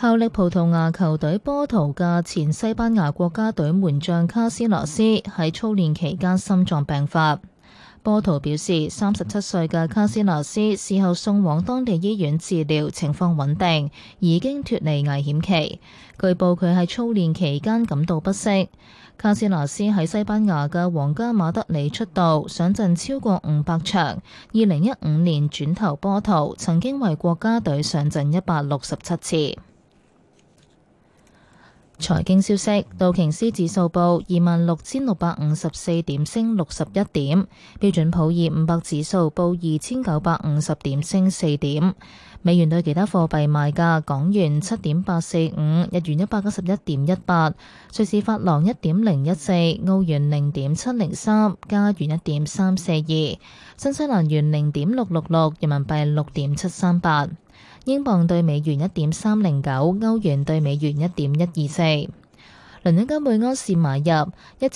效力葡萄牙球隊波圖嘅前西班牙國家隊門將卡斯羅斯喺操練期間心臟病發。波圖表示，37歲嘅卡斯羅斯事後送往當地醫院治療，情況穩定，已經脫離危險期。據報佢喺操練期間感到不適。卡斯羅斯喺西班牙嘅皇家馬德里出道，上陣超過500場。2015年轉投波圖，曾經為國家隊上陣167次。財經消息，道瓊斯指數報26,654點，升61點；標準普爾500指數報2,950點，升4點。美元對其他貨幣賣價：港元7.845，日元191.18，瑞士法郎1.014，澳元0.703，加元1.342，新西蘭元0.666，人民幣6.738。英鎊對美元1.309，歐元對美元1.124。倫敦金每盎司買入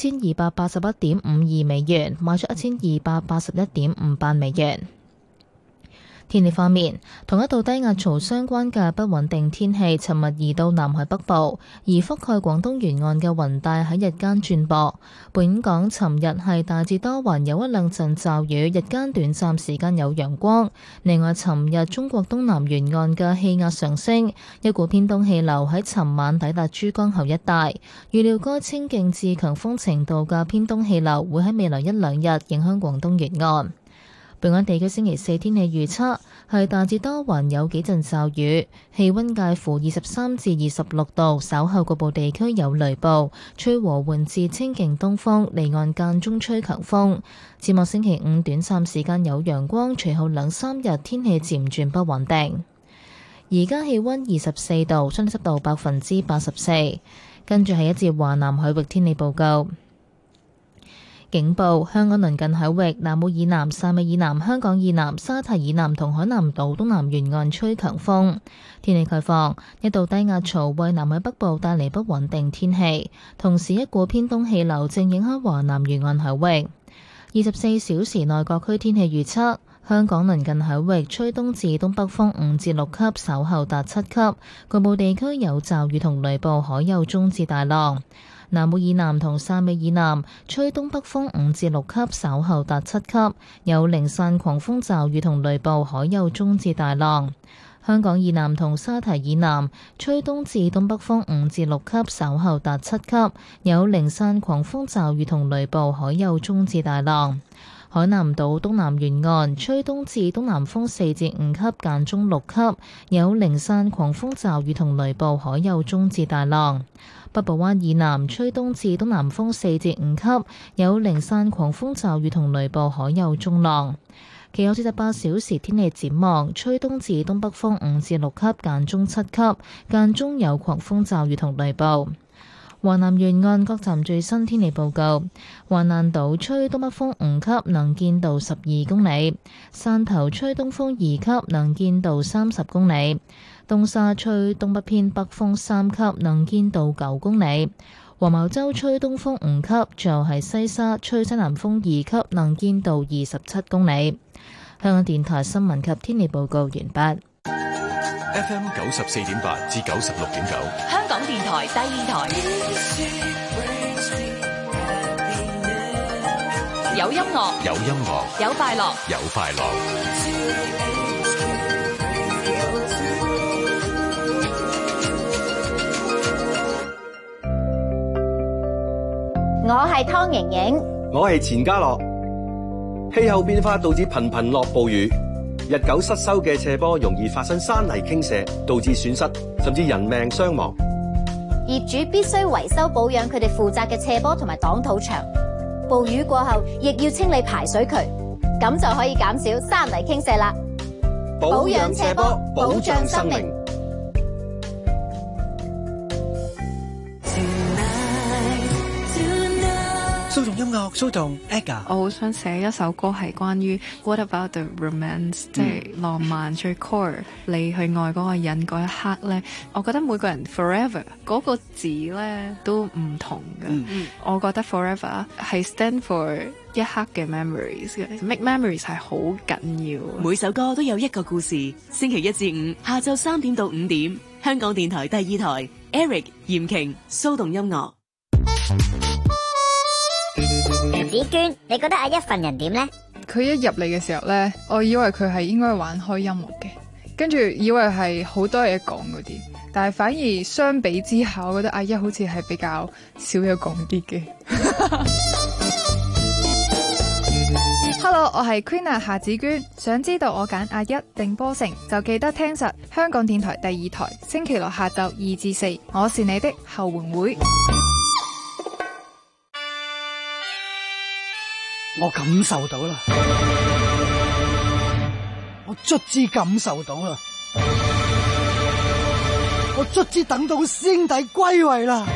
1281.52美元，賣出1281.58美元。天氣方面，同一道低壓槽相關嘅不穩定天氣尋日移到南海北部，而覆蓋廣東沿岸嘅雲帶喺日間轉薄。本港尋日係大致多雲，有一兩陣驟雨，日間短暫時間有陽光。另外，尋日中國東南沿岸嘅氣壓上升，一股偏東氣流喺尋晚抵達珠江口一帶，預料該清勁至強風程度嘅偏東氣流會喺未來一兩日影響廣東沿岸。本港地區星期四天氣預測係大致多雲，有幾陣驟雨，氣溫介乎23至26度，稍後局部地區有雷暴，吹和緩至清勁東風，離岸間中吹強風。展望星期五短暫時間有陽光，隨後兩三日天氣漸轉不穩定。而家氣溫24度，相對濕度84%。跟住係一節華南海域天氣報告。警報：香港鄰近海域南澳以南、汕尾以南、香港以南、沙堤以南同海南島東南沿岸吹強風。天氣概況：一道低壓槽為南海北部帶嚟不穩定天氣，同時一股偏東氣流正影響華南沿岸海域。24小時內各區天氣預測：香港鄰近海域吹東至東北風5至6級，稍後達7級，局部地區有驟雨同雷暴，海有中至大浪。南澳以南同汕尾以南吹東北風5至6級，稍後達7級，有零散狂風驟雨同雷暴，海有中至大浪。香港以南同沙堤以南吹東至東北風5至6級，稍後達7級，有零散狂風驟雨同雷暴，海有中至大浪。海南島東南沿岸吹東至東南風4至5級，間中6級，有零散狂風驟雨同雷暴，海有中至大浪。北部灣以南吹東至東南風4至5級，有零散狂風驟雨同雷暴，海有中浪。其後48小時天氣展望：吹東至東北風5至6級，間中7級，間中有狂風驟雨同雷暴。華南沿岸各站最新天氣報告：橫瀾島吹東北風5級，能見度12公里；汕頭吹東風2級，能見度30公里；東沙吹東北偏北風3級，能見度9公里；黃茅洲吹東風5級，最後係西沙吹西南風2級，能見度27公里。香港電台新聞及天氣報告完畢。 FM 94.8至96.9， 香港電台第二台，有音樂， 有音樂， 有快樂， 有快樂。 我係湯盈盈， 我係錢嘉樂。氣候變化導致頻頻落暴雨，日久失修嘅斜坡容易發生山泥傾瀉，導致損失甚至人命傷亡。 業主必須維修保養佢哋負責嘅斜坡同埋擋土牆。暴雨過後，亦要清理排水渠，咁就可以減少山泥傾瀉啦。保養斜坡，保障生命。 蘇動音樂，蘇動 AGA。 我好想寫一首歌係關於 What about the romance，即係浪漫最 core，你去愛嗰個人嗰一刻咧，我覺得每個人 forever 嗰個字咧都唔同嘅。我覺得 forever 係 stand for 一刻嘅 memories 嘅 ，make memories 係好緊要。 每首歌都有一個故事。星期一至五下晝3點到5點， 香港電台第二台 Eric 嚴瓊騷動音樂。 子娟，你覺得阿一份人點呢？ 佢一入嚟嘅時候呢，我以為佢係應該玩開音樂嘅，跟住以為係好多嘢講嗰啲，但係反而相比之下，我覺得阿一好似係比較少嘢講啲嘅。Hello， 我係 Queen 夏子娟，想知道我揀阿一定波成，就記得聽實香港電台第二台，星期六下晝2至4，我是你的後援會。 我感受到啦，我卒之感受到啦，我卒之等到師兄弟歸位啦。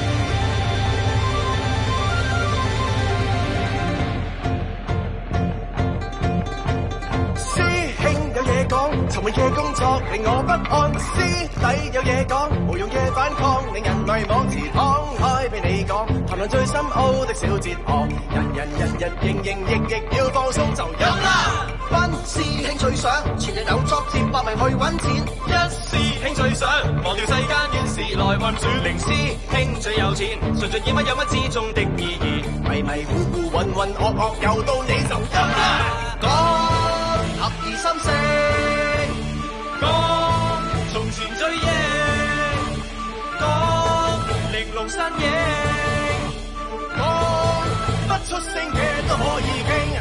尋日嘅工作令我不安，師弟有嘢講，無用嘅反抗令人迷惘，自敞開俾你講，談論最深奧的小哲學，人營役要放鬆就飲啦。班師兄最想全日有作接百名去揾錢，一師兄最想忘掉世間怨事來運轉，零師兄最有錢，純粹演乜有乜之中的意義，迷糊渾噩又到你就飲啦。講合二心四。從前追憶，講玲瓏身影，講不出聲嘅都可以傾。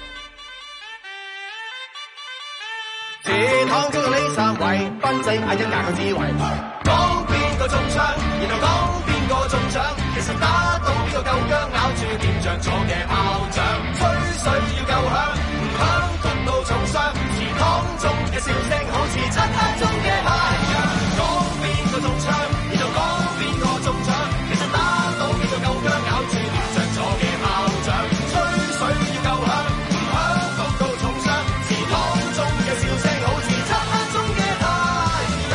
自躺中嘅呢三位，賓仔嗌一嗌個智慧，講邊個中槍，然後講邊個中獎，其實打到邊個夠薑，咬住點着咗嘅炮仗，吹水要夠響，唔響痛到重傷，祠堂中嘅笑聲好似漆黑中嘅太陽，講邊個中槍，然後講邊個中獎，其實打到邊個夠薑，咬住點着咗嘅炮仗，吹水要夠響，唔響痛到重傷，祠堂中嘅笑聲好似漆黑中嘅太陽。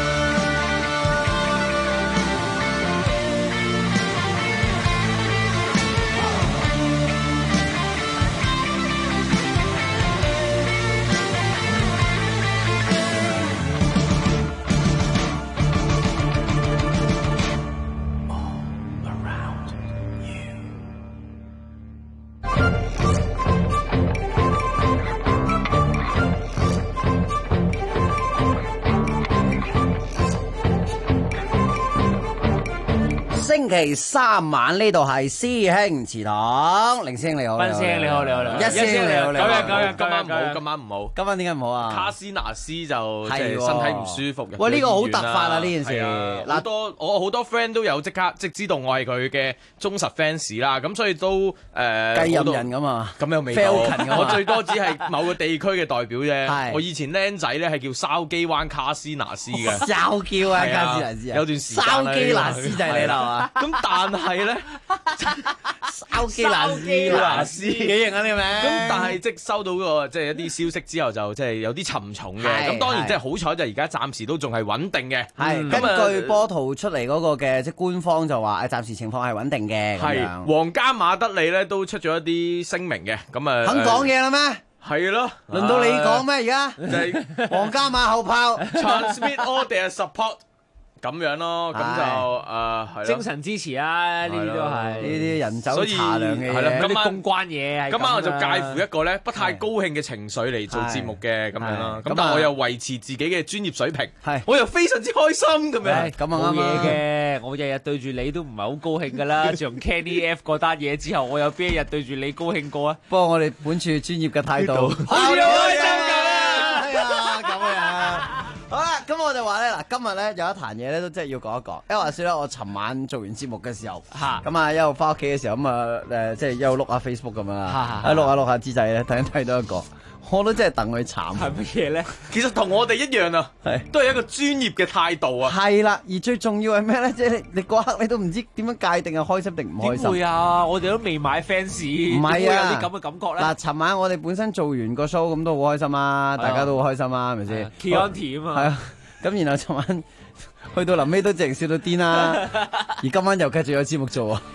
星期三晚呢度係師兄祠堂，凌師兄你好， 斌師兄你好，一師兄你好，今晚唔好， 今晚點解唔好啊？ 卡斯拿斯就即係身體唔舒服， 喂，呢個好突發啊！呢件事我好多 friend 都有即知道我係佢嘅忠實 fans 啦，咁所以都繼任人咁啊， 咁又未到，我最多只係某個地區嘅代表啫。我以前僆仔咧係叫筲箕灣卡斯拿斯嘅， 筲箕灣卡斯拿斯， 有段時間筲箕拿斯就係你啦嘛。 咁但係咧， 筲箕拿斯幾型啊呢個名？ 咁但係即係收到個即係一啲消息之後，就即係有啲沉重嘅。咁當然即係好彩就而家暫時都仲係穩定嘅。 係根據波圖出嚟嗰個嘅即係官方就話暫時情況係穩定嘅。 係皇家馬德里咧都出咗一啲聲明嘅。咁啊肯講嘢啦咩？ 係咯， 輪到你講咩而家？ 就係皇家馬後炮 transmit all their support。咁樣咯，咁就係精神支持啊！呢啲都係呢啲人走茶涼嘅嘢， 啲公關嘢。 今晚我就介乎一個咧不太高興嘅情緒嚟做節目嘅咁樣啦。咁但係我又維持自己嘅專業水平，我又非常之開心咁樣。 咁冇嘢嘅，我日日對住你都唔係好高興㗎啦。自從 Kenny F 嗰單嘢之後，我有邊一日對住你高興過啊？ 不過我哋本處專業嘅態度， 好開心㗎！ 係啊，咁樣。好啦，咁我就話咧，嗱，今日咧有一壇嘢咧都真係要講一講。因為話說咧，我尋晚做完節目嘅時候，咁啊一路翻屋企嘅時候，咁啊即係一路碌下 Facebook 咁啊，喺碌下之際咧，突然睇到一個，我都真係戥佢慘。 係乜嘢咧？ 其實同我哋一樣啊，都係一個專業嘅態度啊。 係啦，而最重要係咩咧？即係你嗰刻你都唔知點樣界定係開心定唔開心。 點會啊？我哋都未買 fans， 唔係啊， 有啲咁嘅感覺咧。 嗱，尋晚我哋本身做完個 show 咁都好開心啊，大家都好開心啊，係咪先 ？Chianti 啊嘛。 係啊。咁然後尋晚去到臨尾都直情笑到癲啦，而今晚又繼續有節目做啊！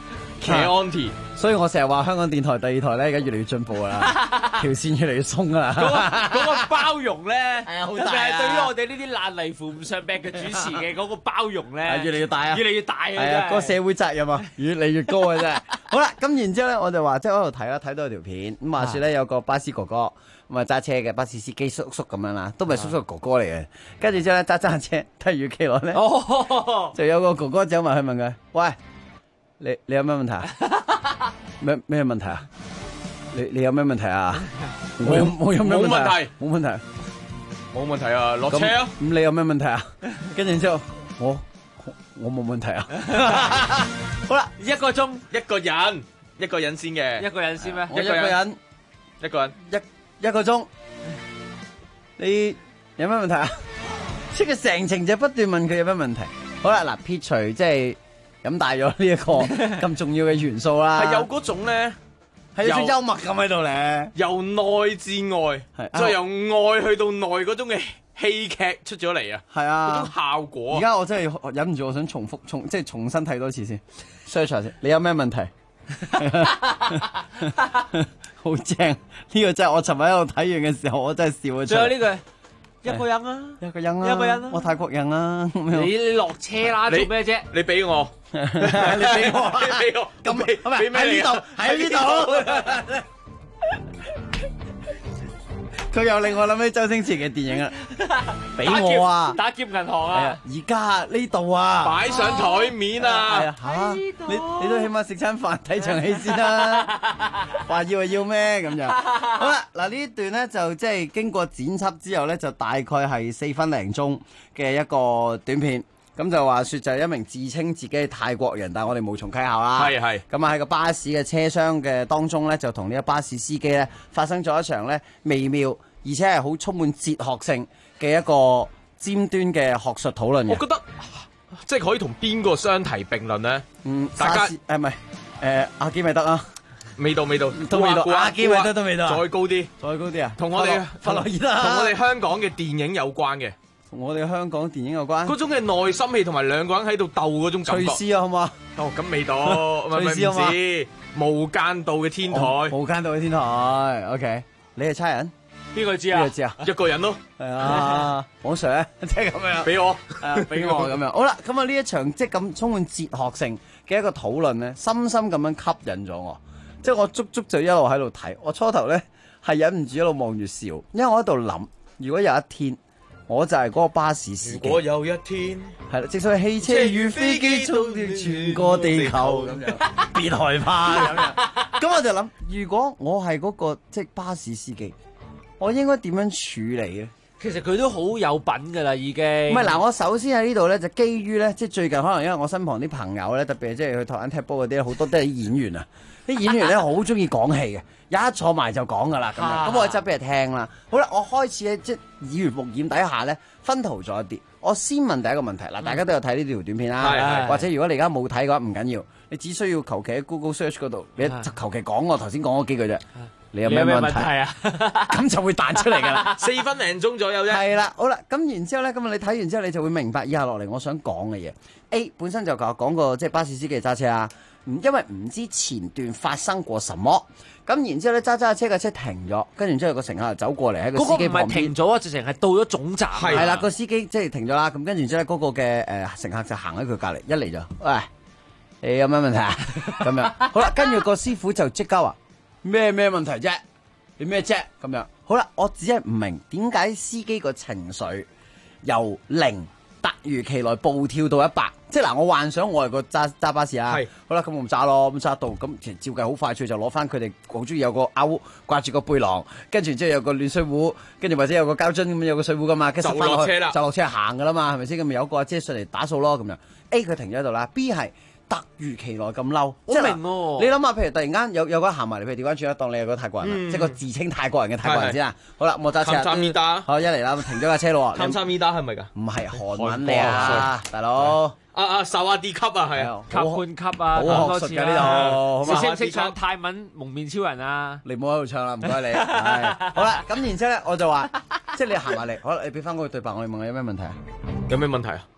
騎 Auntie， 所以我成日話香港電台第二台咧，而家越嚟越進步啦，條線越嚟越鬆啦。 嗰個包容咧， 係啊，好大啊！ 特別係對於我哋呢啲爛泥扶唔上壁嘅主持嘅嗰個包容咧， 越嚟越大啊！ 越嚟越大啊！ 係啊，個社會責任啊，越嚟越高啊！真係。好啦，咁然之後咧，我就話即係喺度睇啦，睇到有條片咁話説咧，有個巴士哥哥咁啊揸車嘅巴士司機叔叔咁樣啦，都唔係叔叔哥哥嚟嘅。跟住之後咧揸車，突如其來咧，就有個哥哥走埋去問佢：喂，你有咩問題啊？咩問題啊？你有咩問題啊？我有咩問題？冇問題， 冇問題啊！落車啊！ 咁你有咩問題啊？跟住之後我冇問題啊！ 好啦，一個鐘一個人先嘅， 一個人先咩？ 一個人一個鐘，你有咩問題啊？即係成程就不斷問佢有咩問題。好啦，嗱，撇除即係飲大咗呢一個咁重要嘅元素啦， 係有嗰種咧， 係有種幽默感喺度咧， 由內至外，再由外去到內嗰種嘅戲劇出咗嚟啊！ 係啊， 嗰種效果。 而家我真係忍唔住，我想重新睇多次先 search 下先。你有咩問題？好正！呢個真係我尋日喺度睇完嘅時候，我真係笑咗出嚟。 仲有呢句一個人啊， 一個人啊，我泰國人啊。 你落車啦，做咩啫？ 你俾我， 你俾我，咁俾咩喺呢度？喺呢度。佢又令我諗起周星馳嘅電影啊！俾我啊！ 打劫銀行啊！ 而家呢度啊！ 擺上台面啊！ 嚇！你都起碼食餐飯睇場戲先啦！話要就要咩咁就好啦！嗱呢段咧就即係經過剪輯之後咧，就大概係4分零鐘嘅一個短片。咁就話説就係一名自稱自己係泰國人，但係我哋無從稽考啦。 係。 咁啊喺個巴士嘅車廂嘅當中咧，就同呢個巴士司機咧發生咗一場咧微妙而且係好充滿哲學性嘅一個尖端嘅學術討論嘅。 我覺得即係可以同邊個相提並論咧？大家唔係阿基米德啊， 未到， 都未到，阿基米德都未到， 再高啲啊！同我哋弗洛伊德， 同我哋香港嘅電影有關嘅。 同我哋香港電影有關， 嗰種嘅內心戲同埋兩個人喺度鬥嗰種感覺。 隨時啊，好嘛？ 咁未到，隨時啊嘛？無間道嘅天台， 無間道嘅天台。OK， 你係差人？ 邊個知啊？ 一個人咯。 係啊，黃 Sir 即係咁樣。 俾我， 俾我咁樣。好啦，咁啊呢一場即係咁充滿哲學性嘅一個討論咧，深深咁樣吸引咗我。即係我足就一路喺度睇，我初頭咧係忍唔住一路望住笑，因為我喺度諗，如果有一天。我就係嗰個巴士司機。 如果有一天， 係啦，直所謂汽車與飛機衝斷全個地球咁樣，別害怕咁樣。咁我就諗，如果我係嗰個即係巴士司機，我應該點樣處理咧？ 其實佢都好有品㗎啦，已經。唔係嗱，我首先喺呢度咧，就基於咧，即係最近可能因為我身旁啲朋友咧，特別係即係去台灣踢波嗰啲，好多都係啲演員啊。啲演員咧好中意講戲嘅，一坐埋就講噶啦咁樣。咁我就執俾佢聽啦。好啦，我開始咧即係耳濡目染底下咧，分途咗一啲。我先問第一個問題嗱，大家都有睇呢條短片啦，或者如果你而家冇睇嘅話唔緊要，你只需要求其喺 Google Search 嗰度，你求其講我頭先講嗰幾句啫。你有咩問題啊？咁就會彈出嚟噶啦 ，4分零鐘左右啫。 係啦，好啦，咁然之後咧，咁你睇完之後，你就會明白以下落嚟我想講嘅嘢。A 本身就講過即係巴士司機揸車啊，因為唔知前段發生過什麼，咁然之後咧揸車嘅車停咗，跟住之後有個乘客就走過嚟喺個司機旁邊。嗰個唔係停咗啊，直情係到咗總站。係啦，個司機即係停咗啦，咁跟住之後嗰個嘅乘客就行喺佢隔離，一嚟就喂，你有咩問題啊？咁樣好啦，跟住個師傅就即刻話。咩問題啫？你咩啫？咁樣好啦，我只係唔明點解司機個情緒由0突如其來暴跳到100，即係嗱，我幻想我係個揸巴士啊，好啦，咁我唔揸咯，咁揸到咁其實照計好快脆就攞翻佢哋好中意有個鈎掛住個背囊，跟住之後有個暖水壺，跟住或者有個膠樽咁有個水壺噶嘛，跟住就落車啦，就落車行噶啦嘛，係咪先？咁咪有個阿姐上嚟打掃咯咁樣。A 佢停咗喺度啦 ，B 係。突如其來咁嬲， 我明喎。 你諗下，譬如突然間有個人行埋嚟，譬如調翻轉啦，當你係個泰國人，即係個自稱泰國人嘅泰國人先啊。好啦，我揸車。 探米達。 好，一嚟啦，停咗架車咯。 探米達係咪㗎？ 唔係韓文嚟啊，大佬。 薩瓦迪級啊，係啊， 級半級啊， 好學術㗎呢度。 你識唔識唱泰文蒙面超人啊？ 你唔好喺度唱啦，唔該你。好啦，咁然之後咧，我就話，即係你行埋嚟，好啦，你俾翻嗰個對白，我哋問你有咩問題啊？ 有咩問題啊？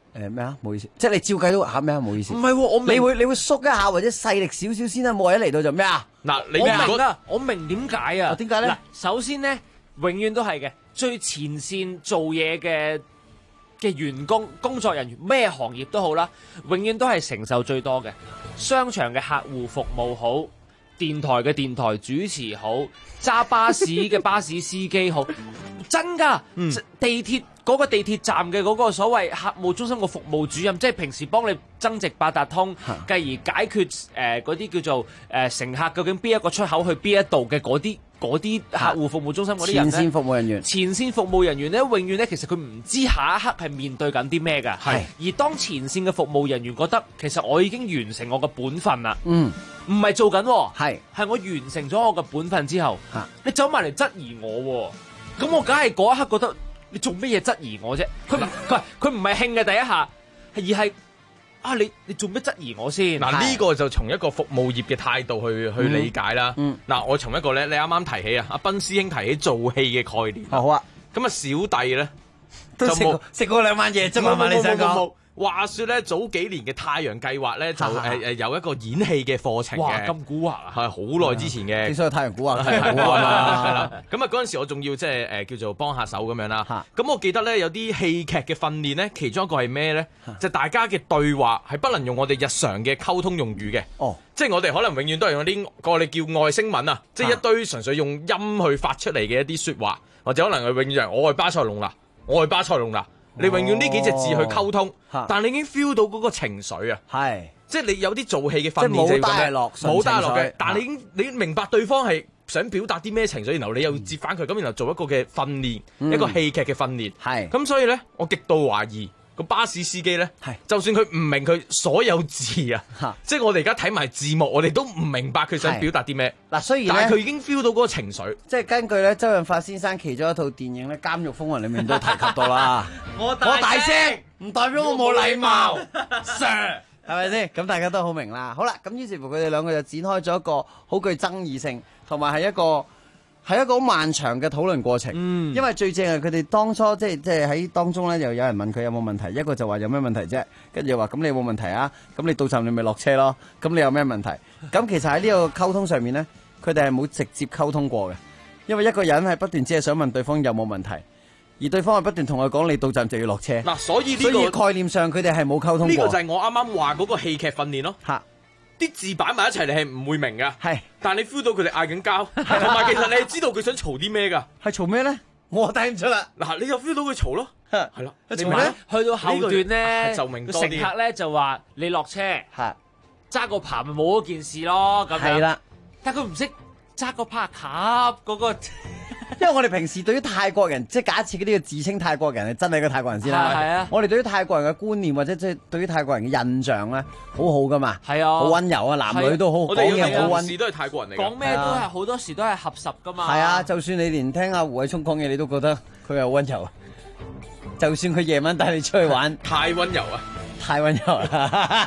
咩啊？唔好意思，即係你照計都嚇咩啊？唔好意思。 唔係喎，我明你會縮一下或者細力少少先啦，冇人嚟到就咩啊？ 嗱，你我明啊，我明點解啊？ 點解咧？ 嗱，首先咧，永遠都係嘅，最前線做嘢嘅員工、工作人員，咩行業都好啦，永遠都係承受最多嘅。商場嘅客戶服務好，電台嘅電台主持好，揸巴士嘅巴士司機好，真㗎。地鐵嗰個地鐵站嘅嗰個所謂客務中心個服務主任，即係平時幫你增值八達通，繼而解決嗰啲叫做乘客究竟邊一個出口去邊一度嘅嗰啲客戶服務中心嗰啲人咧， 前線服務人員， 前線服務人員咧，永遠咧其實佢唔知下一刻係面對緊啲咩㗎。 係。 而當前線嘅服務人員覺得其實我已經完成我嘅本分啦， 唔係做緊喎， 係我完成咗我嘅本分之後，你走埋嚟質疑我喎，咁我梗係嗰一刻覺得你做咩嘢質疑我啫？佢唔係興嘅第一下，而係你做咩質疑我先？ 嗱，呢個就從一個服務業嘅態度去理解啦。嗱，我從一個咧，你啱啱提起啊，阿斌師兄提起做戲嘅概念。 好啊。 咁啊，小弟咧都食過2晚嘢啫嘛，你想講？ 話說咧，早幾年嘅太陽計劃咧，就有一個演戲嘅課程嘅。 哇，咁古惑啊！ 係好耐之前嘅。 你所謂太陽古惑係古惑啦，係啦。咁啊嗰陣時我仲要即係叫做幫下手咁樣啦。咁我記得咧有啲戲劇嘅訓練咧，其中一個係咩咧？就大家嘅對話係不能用我哋日常嘅溝通用語嘅。哦。即係我哋可能永遠都係用啲我哋叫外星文啊，即係一堆純粹用音去發出嚟嘅一啲説話，或者可能係永遠係我係巴塞隆拿，我係巴塞隆拿。你永遠呢幾隻字去溝通，但你已經 feel 到嗰個情緒啊！係，即係你有啲做戲嘅訓練就係咁樣，冇帶落嘅。但係你明白對方係想表達啲咩情緒，然後你又接翻佢，咁然後做一個嘅訓練，一個戲劇嘅訓練。係，咁所以咧，我極度懷疑個巴士司機咧，就算佢唔明佢所有字啊，即係我哋而家睇埋字幕，我哋都唔明白佢想表達啲咩。 嗱，雖然但係佢已經 feel 到嗰個情緒。 即係根據咧周潤發先生其中一套電影咧《監獄風雲》裏面都提及到啦。我大聲唔代表我冇禮貌，Sir， 係咪先？咁大家都好明啦。好啦，咁於是乎佢哋兩個就展開咗一個好具爭議性，同埋係一個好漫長嘅討論過程。因為最正係佢哋當初即係喺當中咧，又有人問佢有冇問題，一個就話有咩問題啫，跟住話咁你有冇問題啊？咁你到站你咪落車咯。咁你有咩問題？咁其實喺呢個溝通上面咧，佢哋係冇直接溝通過嘅，因為一個人係不斷只係想問對方有冇問題。而對方係不斷同佢講，你到站就要落車。嗱， 所以概念上佢哋係冇溝通過。 呢個就係我啱啱話嗰個戲劇訓練咯。嚇，啲字擺埋一齊，你係唔會明㗎。係，但係你 feel 到佢哋嗌緊交，同埋其實你係知道佢想嘈啲咩㗎。係嘈咩咧？我睇唔出啦。嗱，你就 feel 到佢嘈咯。係啦， 你明咧？去到後段咧， 就明多啲。 乘客咧就話你落車，揸個爬咪冇嗰件事咯。咁樣係啦，但係佢唔識揸個爬卡嗰個。 因為我哋平時對於泰國人，即係假設嗰啲嘅自稱泰國人係真係一個泰國人先啦。係啊，我哋對於泰國人嘅觀念或者即係對於泰國人嘅印象咧，好好噶嘛。係啊，好溫柔啊，男女都好講嘢好溫。 事都係泰國人嚟。 講咩都係好多時都係合十噶嘛。 係啊，就算你連聽阿胡偉聰講嘢，你都覺得佢係溫柔。就算佢夜晚帶你出去玩， 太溫柔啊！ 太溫柔啦！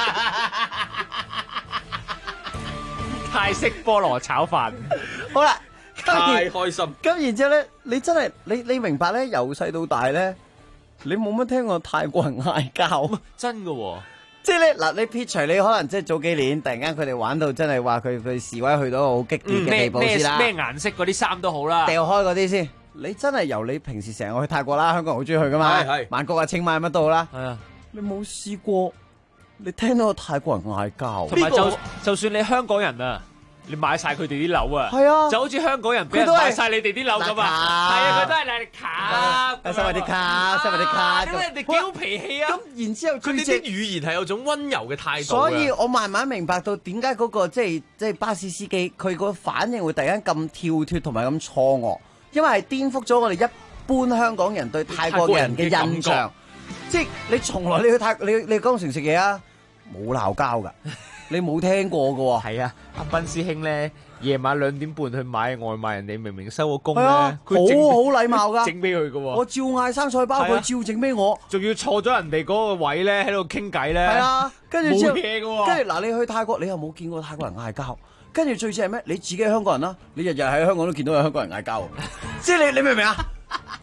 泰式菠蘿炒飯。 好啦。 太開心！ 咁然之後咧，你真係你明白咧，由細到大咧，你冇乜聽過泰國人嗌交， 真㗎喎！ 即係咧嗱，你撇除你可能即係早幾年突然間佢哋玩到真係話佢示威去到好激烈嘅地步先啦， 咩顏色嗰啲衫都好啦， 掉開嗰啲先。你真係由你平時成日去泰國啦，香港人好中意去噶嘛，曼谷啊、清邁乜都好啦。係啊，你冇試過你聽到個泰國人嗌交， 同埋就算你香港人啊。你買晒佢哋啲樓啊， 係啊， 就好似香港人俾人買晒你哋啲樓咁啊，係啊，佢都係嚟卡， 收埋啲卡，收埋啲卡， 咁人哋幾好脾氣啊。 咁然之後佢哋啲語言係有種溫柔嘅態度。 所以我慢慢明白到點解嗰個即係巴士司機佢個反應會突然間咁跳脫同埋咁錯愕，因為係顛覆咗我哋一般香港人對泰國人嘅印象。即係你從來你去泰你江城食嘢啊，冇鬧交㗎。你冇聽過㗎喎， 係啊！阿斌師兄咧，夜晚2點半去買外賣，人哋明明收咗工咧， 佢好禮貌㗎， 整俾佢㗎喎。 我照嗌生菜包，佢照整俾我， 仲要坐咗人哋嗰個位咧，喺度傾偈咧。 係啊，跟住冇嘢㗎喎。 跟住嗱，你去泰國，你又冇見過泰國人嗌交，跟住最正係咩？你自己係香港人啦，你日日喺香港都見到有香港人嗌交，即係你明唔明啊？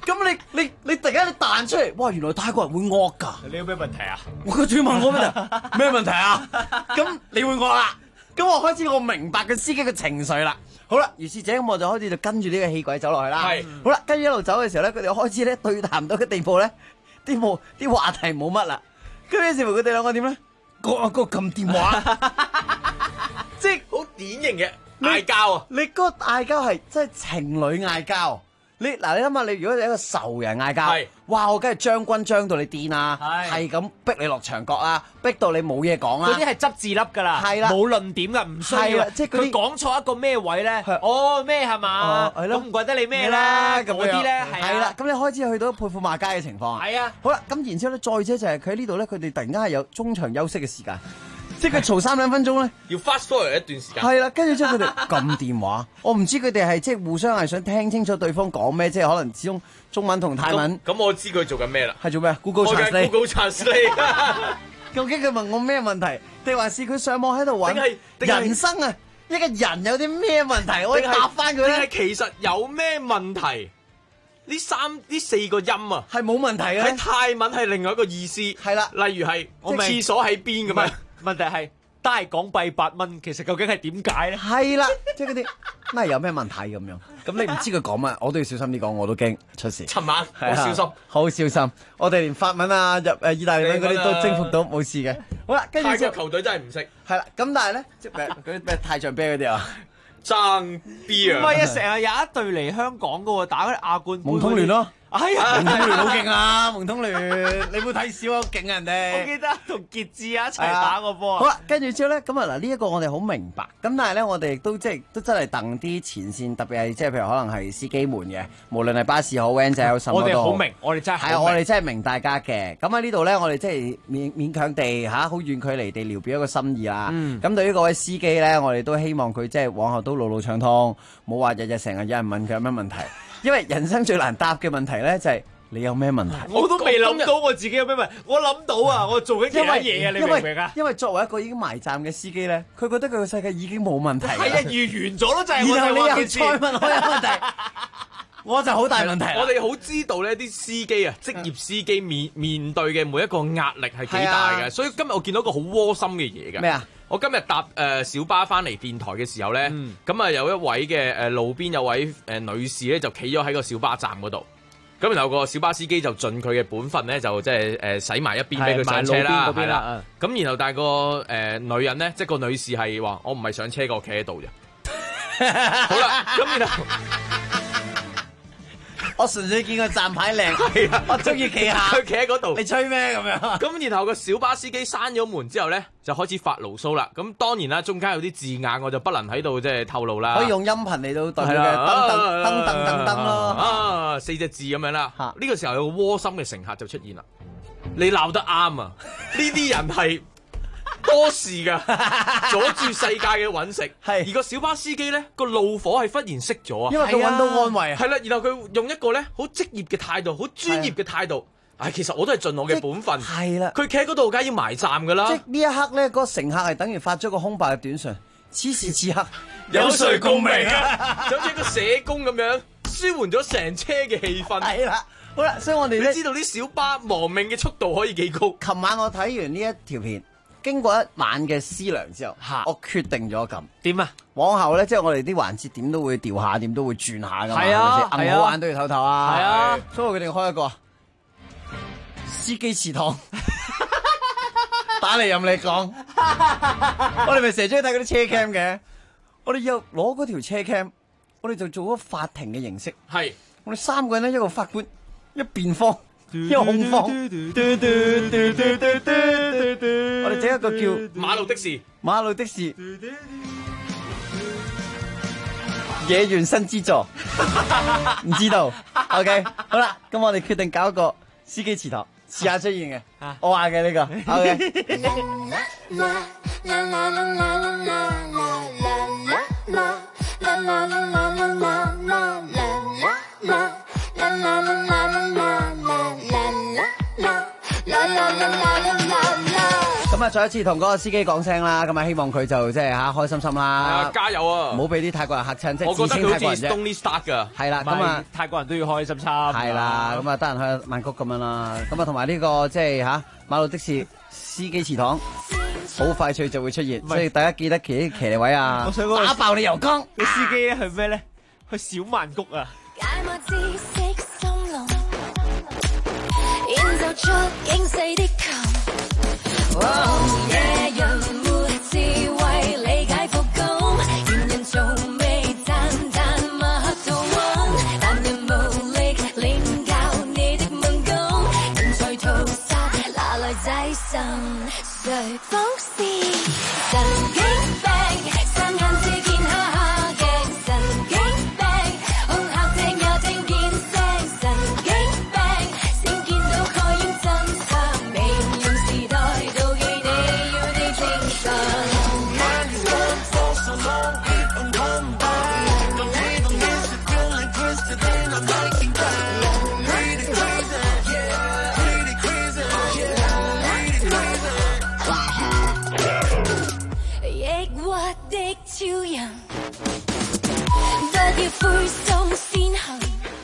咁你突然間你彈出嚟，哇！原來泰國人會惡㗎。 你有咩問題啊？ 佢仲要問我咩問題啊？咁你會惡啦。咁我開始我明白個司機嘅情緒啦。好啦，如是者咁我就開始就跟住呢個氣軌走落去啦。係。好啦，跟住一路走嘅時候咧，佢哋開始咧對談到嘅地步咧，啲話題冇乜啦。咁於是乎佢哋兩個點咧？個撳電話，即係好典型嘅嗌交啊！ 你嗰個嗌交係真係情侶嗌交。你諗下，你如果你一個仇人嗌交，哇！我梗係將軍將到你癲啦，係咁逼你落牆角啦，逼到你冇嘢講啦。 嗰啲係執字粒㗎啦， 係啦， 冇論點㗎，唔需要。即係佢講錯一個咩位咧？哦咩係嘛？咁唔怪得你咩啦？嗰啲咧係啦。 咁你開始去到潑婦罵街嘅情況啊。 係啊。 好啦，咁然之後咧，再者就係佢喺呢度咧，佢哋突然間係有中場休息嘅時間。即係佢嘈3-2分鐘咧， 要 fast forward 一段時間。 係啦，跟住之後佢哋撳電話，我唔知佢哋係即係互相係想聽清楚對方講咩，即係可能始終中文同泰文。 咁我知佢做緊咩啦？ 係做咩 ？Google Translate。 Google Translate。 究竟佢問我咩問題，定還是佢上網喺度揾人生啊？一個人有啲咩問題，我答翻佢咧？ 定係其實有咩問題？呢4個音啊， 係冇問題嘅。 喺泰文係另外一個意思。 係啦， 例如係廁所喺邊咁樣。 問題係單係港幣8蚊，其實究竟係點解咧？ 係啦，即係嗰啲咩有咩問題咁樣。咁你唔知佢講乜，我都要小心啲講，我都驚出事。 尋晚好小心， 好小心。我哋連法文啊、意大利文嗰啲都征服到，冇事嘅。好啦，跟住泰國球隊真係唔識。 係啦，咁但係咧，即係嗰啲咩太象啤嗰啲啊， 爭 B 啊！ 唔係啊，成日有一隊嚟香港嘅喎，打嗰啲亞冠。 蒙通聯咯。 係啊， 蒙通聯好勁啊！蒙通聯，你冇睇少啊，勁啊人哋。 我記得同傑志啊一齊打過波。 好啦，跟住之後咧，咁啊嗱，呢一個我哋好明白。咁但係咧，我哋亦都即係都真係戥啲前線，特別係即係譬如可能係司機們嘅，無論係巴士好 van 仔好什麼都好。 我哋好明，我哋真係係啊，我哋真係明大家嘅。咁喺呢度咧，我哋即係勉強地好遠距離地聊表一個心意啦。咁對於嗰位司機咧，我哋都希望佢即係往後都路路暢通，冇話日日成日有人問佢有咩問題。因為人生最難答嘅問題咧，就係你有咩問題？ 我都未諗到我自己有咩問題。我諗到啊，我做緊其他嘢啊，你明唔明啊？ 因為作為一個已經埋站嘅司機咧，佢覺得佢個世界已經冇問題。 係啊，預完咗咯，就係我然後你又再再問我有問題，我就好大問題。 我哋好知道呢啲司機啊，職業司機面對嘅每一個壓力係幾大嘅，所以今日我見到一個好窩心嘅嘢㗎。 咩啊？ 我今日搭小巴翻嚟電台嘅時候咧，咁啊有一位嘅路邊有位女士咧就企咗喺個小巴站嗰度，咁然後個小巴司機就盡佢嘅本分咧就即係洗埋一邊俾佢上車啦，係啦。咁然後但係個女人咧，即係個女士係話我唔係上車，我企喺度啫。好啦，咁然後。 我純粹見個站牌靚，我中意企下。 佢企喺嗰度， 你吹咩咁樣？ 咁然後個小巴司機閂咗門之後咧，就開始發牢騷啦。咁當然啦，中間有啲字眼我就不能喺度即係透露啦。 可以用音頻嚟到對佢嘅噔咯 ，4隻字咁樣啦。呢個時候有個窩心嘅乘客就出現啦。你鬧得啱啊！呢啲人係多事噶，阻住世界嘅揾食。而個小巴司機咧個怒火係忽然熄咗啊！ 因為佢揾到安慰啊。 係啦，然後佢用一個咧好職業嘅態度，好專業嘅態度。其實我都係盡我嘅本分。 係啦， 佢企喺嗰度，梗係要埋站噶啦。 即係呢一刻咧，嗰個乘客係等於發咗個空白嘅短信。此時此刻， 有誰共鳴啊？就好似個社工咁樣，舒緩咗成車嘅氣氛。 係啦。好啦，所以我哋咧知道啲小巴亡命嘅速度可以幾高。 琴晚我睇完呢一條片，經過一晚嘅思量之後，我決定咗咁點啊？ 往後咧，即係我哋啲環節點都會調下，點都會轉下噶嘛。 係啊， 係咪先？好玩都要唞唞啊。 係啊， 所以我決定開一個司機祠堂，打嚟任你講。我哋咪成日中意睇嗰啲車 cam 嘅，我哋又攞嗰條車 cam，我哋就做咗法庭嘅形式。 係， 我哋3個人咧，一個法官，一辯方，一個控方。我哋整一個叫馬路的士， 馬路的士，野原新資助，唔知道。OK， 好啦，咁我哋決定搞一個司機祠堂，試下出現嘅，我話嘅呢個。OK。咁啊，再一次同嗰個司機講聲啦，咁啊，希望佢就即係開心心啦， 加油啊！ 唔好俾啲泰國人嚇親，即係我覺得自稱佢好似泰國人啫。 Tony Stark 㗎， 係啦，咁啊， 泰國人都要開心心。 係啦，咁啊，得閒去曼谷咁樣啦，咁啊，同埋呢個即係馬路的士司機祠堂，好快脆就會出現，所以大家記得騎啲騎呢位啊， 我想講打爆你油缸。 你司機咧去咩咧？去小曼谷啊！ 演奏出驚世的琴，野人沒智慧理解復工，原人從未淡淡默到溫，但人無力領教你的猛攻，人在屠殺哪來仔神，誰保是神經病，雙眼只見下鏡，神經病，恐嚇聽也聽見聲，神經病，先見到蓋掩真相，未用時代妒忌你要的精神。抑鬱的超人，不要灰心先行。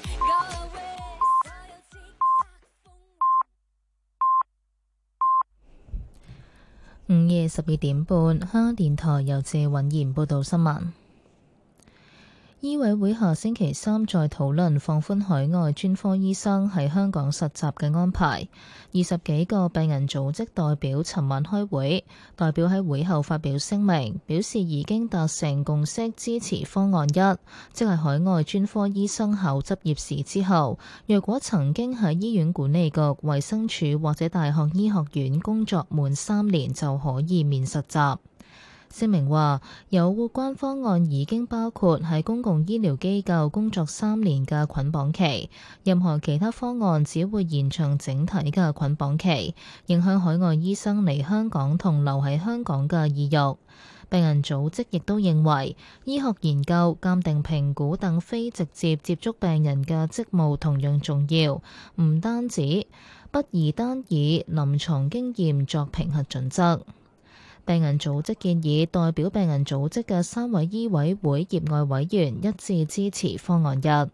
午夜12點半，香港電台由謝允賢報道新聞。醫委會下星期三再討論放寬海外專科醫生喺香港實習嘅安排。20幾個病人組織代表尋晚開會，代表喺會後發表聲明，表示已經達成共識，支持方案1，即係海外專科醫生考執業試之後，若果曾經喺醫院管理局、衛生署或者大學醫學院工作滿3年就可以免實習。聲明話，有關方案已經包括喺公共醫療機構工作3年嘅捆綁期，任何其他方案只會延長整體嘅捆綁期，影響海外醫生嚟香港同留喺香港嘅意欲。病人組織亦都認為，醫學研究、鑑定評估等非直接接觸病人嘅職務同樣重要，不宜單以臨床經驗作評核準則。病人組織建議代表病人組織嘅3位醫委會業外委員一致支持方案1。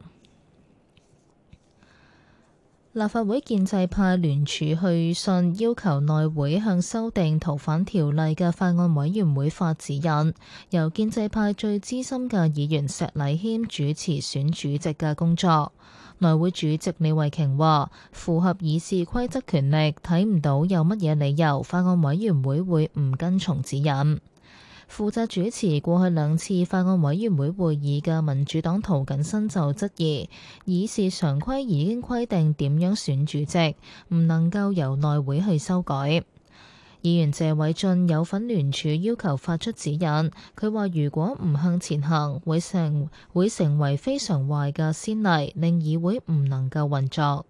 立法會建制派聯署去信，要求內會向修訂逃犯條例嘅法案委員會發指引，由建制派最資深嘅議員石禮謙主持選主席嘅工作。內會主席李慧瓊話：符合議事規則權力，睇唔到有乜嘢理由法案委員會會唔跟從指引。負責主持過去2次法案委員會會議嘅民主黨涂謹申就質疑，議事常規已經規定點樣選主席，唔能夠由內會去修改。議員謝偉俊有份聯署要求發出指引，佢話如果唔向前行，會成為非常壞嘅先例，令議會唔能夠運作。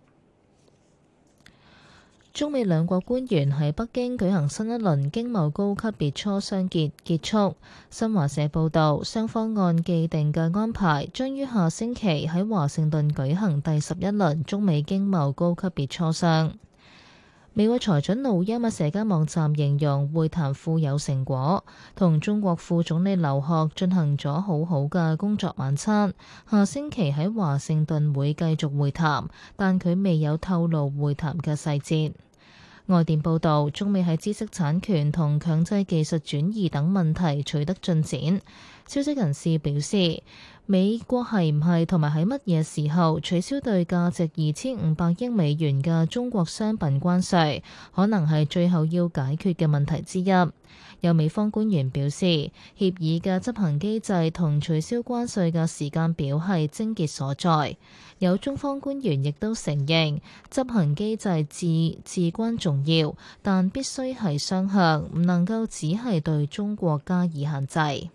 中美兩國官員喺北京舉行新一輪經貿高級別磋商結束。新華社報道，雙方按既定嘅安排，將於下星期喺華盛頓舉行第11輪中美經貿高級別磋商。美國財長盧欽喺社交網站形容會談富有成果，同中國副總理劉鶴進行咗好好嘅工作晚餐。下星期喺華盛頓會繼續會談，但佢未有透露會談嘅細節。外電報導，中美喺知識產權同強制技術轉移等問題取得進展。消息人士表示，美國係唔係同埋喺乜嘢時候取消對價值2500億美元嘅中國商品關稅，可能係最後要解決嘅問題之一。有美方官員表示，協議嘅執行機制同取消關稅嘅時間表係症結所在。有中方官員亦都承認，執行機制至關重要，但必須係雙向，唔能夠只係對中國加以限制。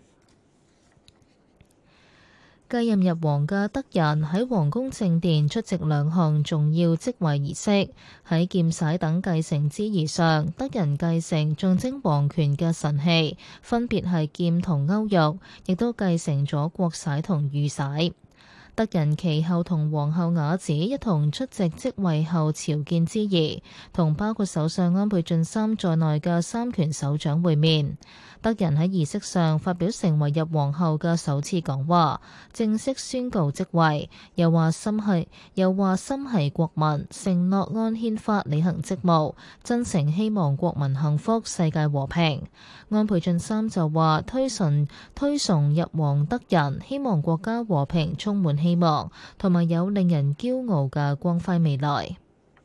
繼任入皇嘅德仁喺皇宮正殿出席2項重要職位儀式，喺劍璽等繼承之儀上，德仁繼承象徵皇權嘅神器，分別係劍同歐玉，亦都繼承咗國璽同御璽。 德仁其後同皇后雅子一同出席即位後朝見之儀，同包括首相安倍晉三在內嘅三權首長會面。德仁喺儀式上發表成為入皇后嘅首次講話，正式宣告即位，又話心繫國民，承諾按憲法履行職務，真誠希望國民幸福、世界和平。安倍晉三就話推崇入皇德仁，希望國家和平，充滿希望，同埋有令人驕傲嘅光輝未來。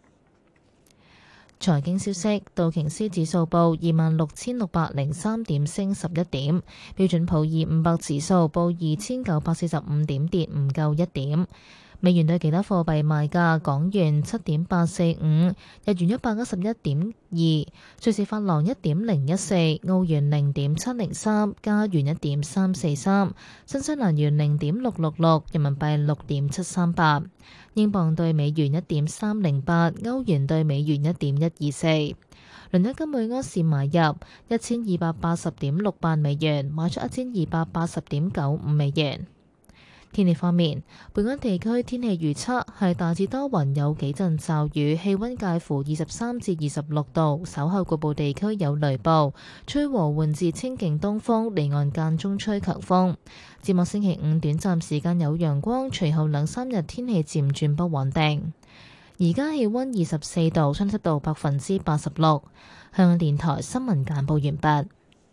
財經消息，道瓊斯指數報26,603點，升11點；標準普爾500指數報2,945點，跌唔夠1點。美元對其他貨幣賣價：港元7.845，日元111.2，瑞士法郎1.014，澳元0.703，加元1.343，新西蘭元0.666，人民幣6.738，英鎊對美元1.308，歐元對美元1.124。倫敦金每盎司買入1280.68美元，賣出1280.95美元。天氣方面，本港地區天氣預測係大致多雲，有幾陣驟雨，氣溫介乎23至26度，稍後局部地區有雷暴，吹和緩至清勁東風，離岸間中吹強風。展望星期五短暫時間有陽光，隨後2-3日天氣漸轉不穩定。而家氣溫24度，相對濕度86%。香港電台新聞簡報完畢。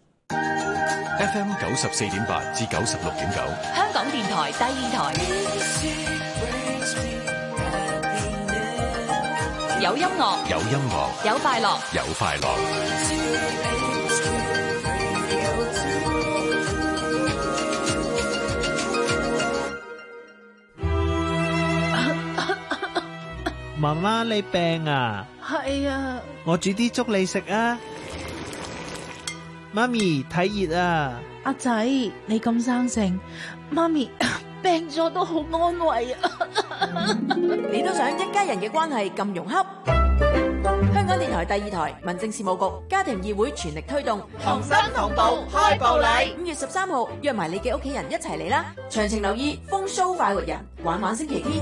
FM 94.8至96.9， 香港電台第二台，有音樂， 有音樂， 有快樂， 有快樂。 媽媽，你病啊？ 係啊， 我煮啲粥你食啊。媽咪睇熱啊！ 阿仔，你咁生性，媽咪病咗都好安慰啊！ 你都想一家人嘅關係咁融洽？香港電台第二台民政事務局家庭議會全力推動同心同步開步禮。 5月13號約埋你嘅屋企人一齊嚟啦！詳情留意風騷快活人，玩玩星期天。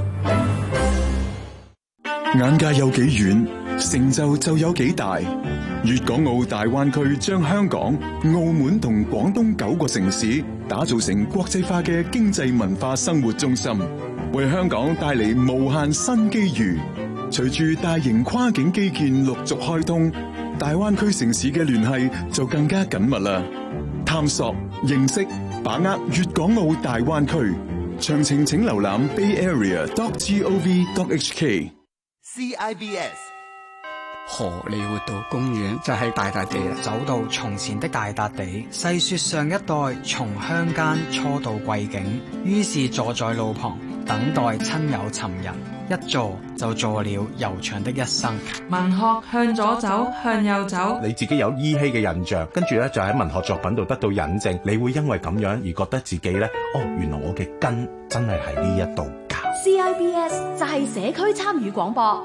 眼界有幾遠，成就有幾大。粵港澳大灣區將香港、澳門同廣東9個城市打造成國際化嘅經濟文化生活中心，為香港帶嚟無限新機遇。隨住大型跨境基建陸續開通，大灣區城市嘅聯繫就更加緊密啦。探索、認識、把握粵港澳大灣區，詳情請瀏覽 bayarea.gov.hk。 CIBS 荷里活道公園就係大笪地啦，走到從前的大笪地，細說上一代從鄉間初到貴境，於是坐在路旁等待親友尋人，一坐就坐了悠長的一生。 文學向左走，向右走， 你自己有依稀嘅印象，跟住咧就喺文學作品度得到引證，你會因為咁樣而覺得自己咧，哦，原來我嘅根真係喺呢一度㗎。 CIBS 就係社區參與廣播。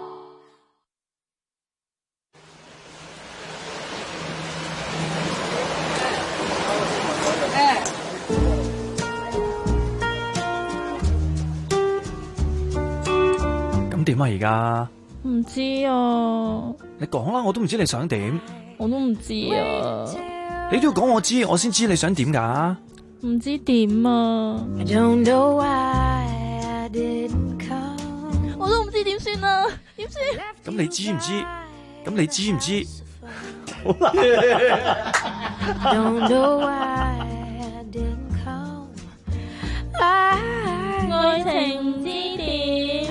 咁點啊？而家唔知啊， 你講啦，我都唔知你想點。 我都唔知啊， 你都要講我知，我先知你想點㗎。 唔知點啊，我都唔知點算啊，點算？ 咁你知唔知？咁你知唔知？好難。 愛情唔知點，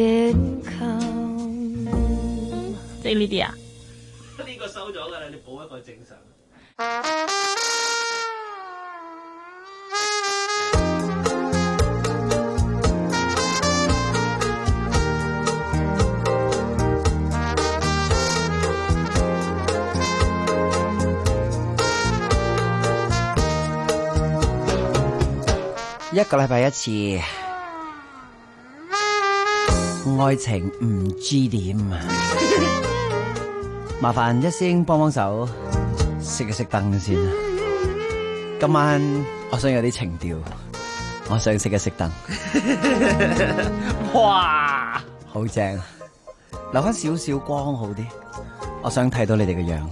即係呢啲啊？ 呢個收咗㗎啦，你補一個正常。 一個禮拜一次，愛情唔知點，麻煩一聲幫幫手，熄一熄燈先。今晚我想有啲情調， 我想熄一熄燈。 哇， 好正，留翻少少光好啲。我想睇到你哋嘅樣。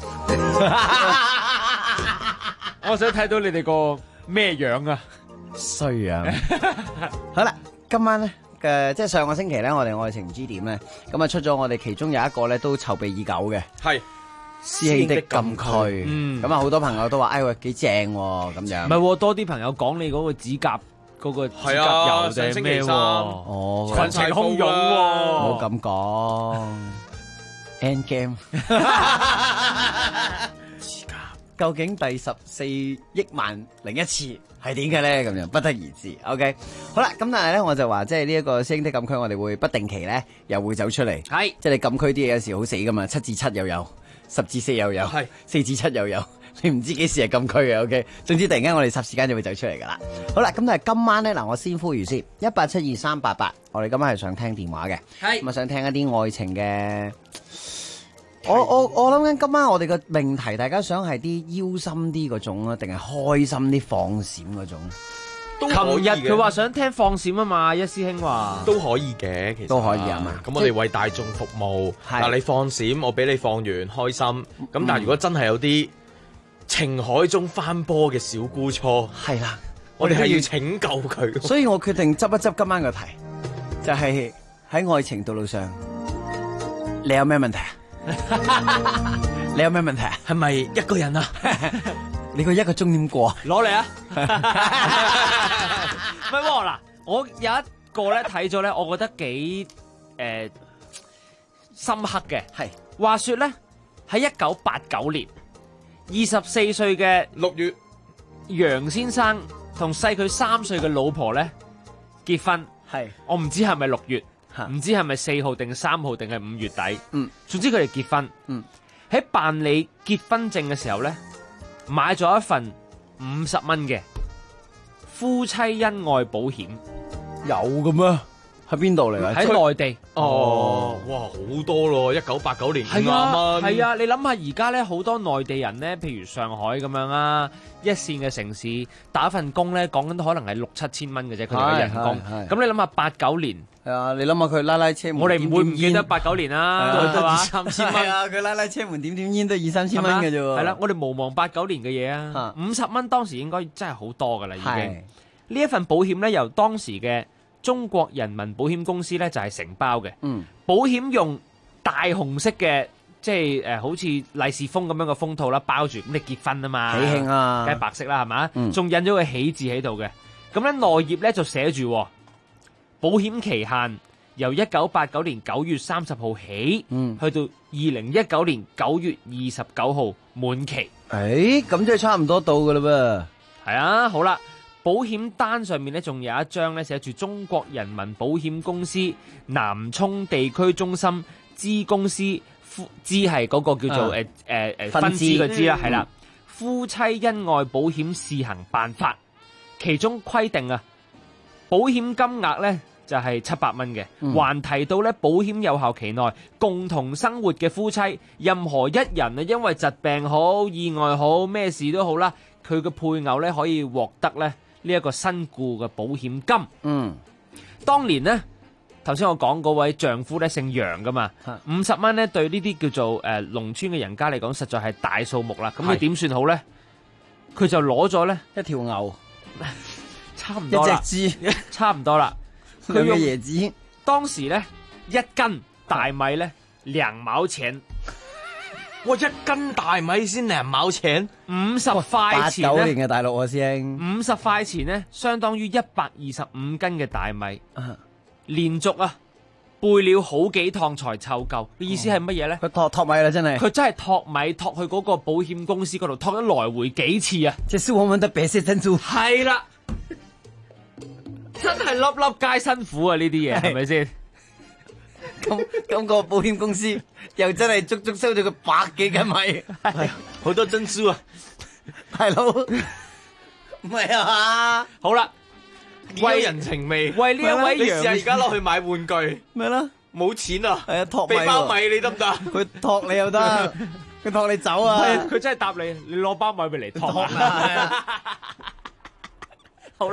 我想睇到你哋個咩樣啊？ 衰樣。好啦，今晚咧即係上個星期咧，我哋愛情之點咧，咁啊出咗我哋其中有一個咧都籌備已久嘅， 係師兄的禁區。咁啊好多朋友都話，哎喂幾正喎咁樣。 唔係，多啲朋友講你嗰個指甲嗰個指甲油定係咩喎？ 哦， 群情洶湧喎， 冇咁講。End game。究竟第14億萬零一次係點嘅咧？咁樣不得而知。OK， 好啦，咁但係咧我就話，即係呢一個師兄的禁區，我哋會不定期咧又會走出嚟。 係， 即係你禁區啲嘢有時好死噶嘛，7至7又有，10至4又有，係4至7又有，你唔知幾時係禁區嘅。OK， 總之突然間我哋霎時間就會走出嚟噶啦。好啦，咁但係今晚咧嗱，我先呼籲先，1872388，我哋今晚係想聽電話嘅，咁啊想聽一啲愛情嘅。我諗緊今晚我哋嘅命題，大家想係啲腰心啲嗰種啊，定係開心啲放閃嗰種？ 琴日佢話想聽放閃啊嘛，一師兄話都可以嘅，其實都可以啊嘛。 咁我哋為大眾服務，嗱你放閃，我俾你放完開心。咁但係如果真係有啲情海中翻波嘅小孤雛， 係啦， 我哋係要拯救佢。 所以我決定執一執今晚嘅題，就係喺愛情道路上，你有咩問題啊？你有咩問題啊？ 係咪一個人啊？ 你個一個鐘點過？ 攞嚟啊！唔係喎，嗱，我有一個咧睇咗咧，我覺得幾深刻嘅。係話說咧，喺1989年，24歲嘅 6月， 楊先生同細佢3歲嘅老婆咧結婚。係我唔知係咪6月。唔知係咪4號定3號定係5月底，總之佢哋結婚。喺辦理結婚證嘅時候咧，買咗一份50蚊嘅夫妻恩愛保險。 有嘅咩？喺邊度嚟㗎？ 喺內地。 哦，哇，好多咯！1989年50蚊。 係啊，你諗下而家咧，好多內地人咧，譬如上海咁樣啊，一線嘅城市打份工咧，講緊都可能係6-7千蚊嘅啫，佢哋嘅人工。咁你諗下89年。係啊，你諗下佢拉拉車門， 我哋唔會唔記得89年啦， 都2-3千蚊啊！佢拉拉車門點點煙都2-3千蚊嘅啫喎。 係啦，我哋無望89年嘅嘢啊，50蚊當時應該真係好多噶啦，已經。呢一份保險咧，由當時嘅中國人民保險公司咧就係承包嘅。保險用大紅色嘅，即係好似利是封咁樣嘅封套啦，包住。咁你結婚啊嘛， 喜慶啊， 梗係白色啦，係嘛？仲印咗個喜字喺度嘅。咁咧內頁咧就寫住。保險期限由1989年9月30號起，去到2019年9月29號滿期。 咁即係差唔多到噶啦噃。 係啊，好啦，保險單上面咧仲有一張咧寫住中國人民保險公司南充地區中心支公司支係嗰個叫做分支嘅支啦，係啦，夫妻恩愛保險試行辦法，其中規定啊，保險金額咧。就係700蚊嘅，還提到咧保險有效期內共同生活嘅夫妻，任何一人啊因為疾病好、意外好、咩事都好啦，佢嘅配偶咧可以獲得咧呢一個身故嘅保險金。當年呢，頭先我講嗰位丈夫咧姓楊噶嘛，50蚊咧對呢啲叫做農村嘅人家嚟講，實在係大數目啦。咁佢點算好咧？佢就攞咗咧一條牛， 差唔多啦， 一隻豬， 差唔多啦。 佢用椰子， 當時咧一斤大米咧2毛錢， 哇！一斤大米先2毛錢 ，50塊錢 89年嘅大陸啊，師兄 ，50塊錢咧相當於125斤嘅大米，連續背了好幾趟才湊夠。意思係乜嘢咧？ 佢托米啦，真係， 佢真係托米托去嗰個保險公司嗰度托咗來回幾次啊！ 即係燒我搵得白色珍珠， 係啦。真係粒粒皆辛苦啊！呢啲嘢係咪先？ 咁個保險公司又真係足足收咗佢100幾斤米， 好多珍珠啊！ 大佬，唔係啊嘛？ 好啦， 為人情味， 為呢一位你試下而家落去買玩具咩啦？ 冇錢啊！ 係啊，托俾包米你得唔得？ 佢托你又得，佢托你走啊！ 佢真係答你，你攞包米俾嚟托啊！好啦。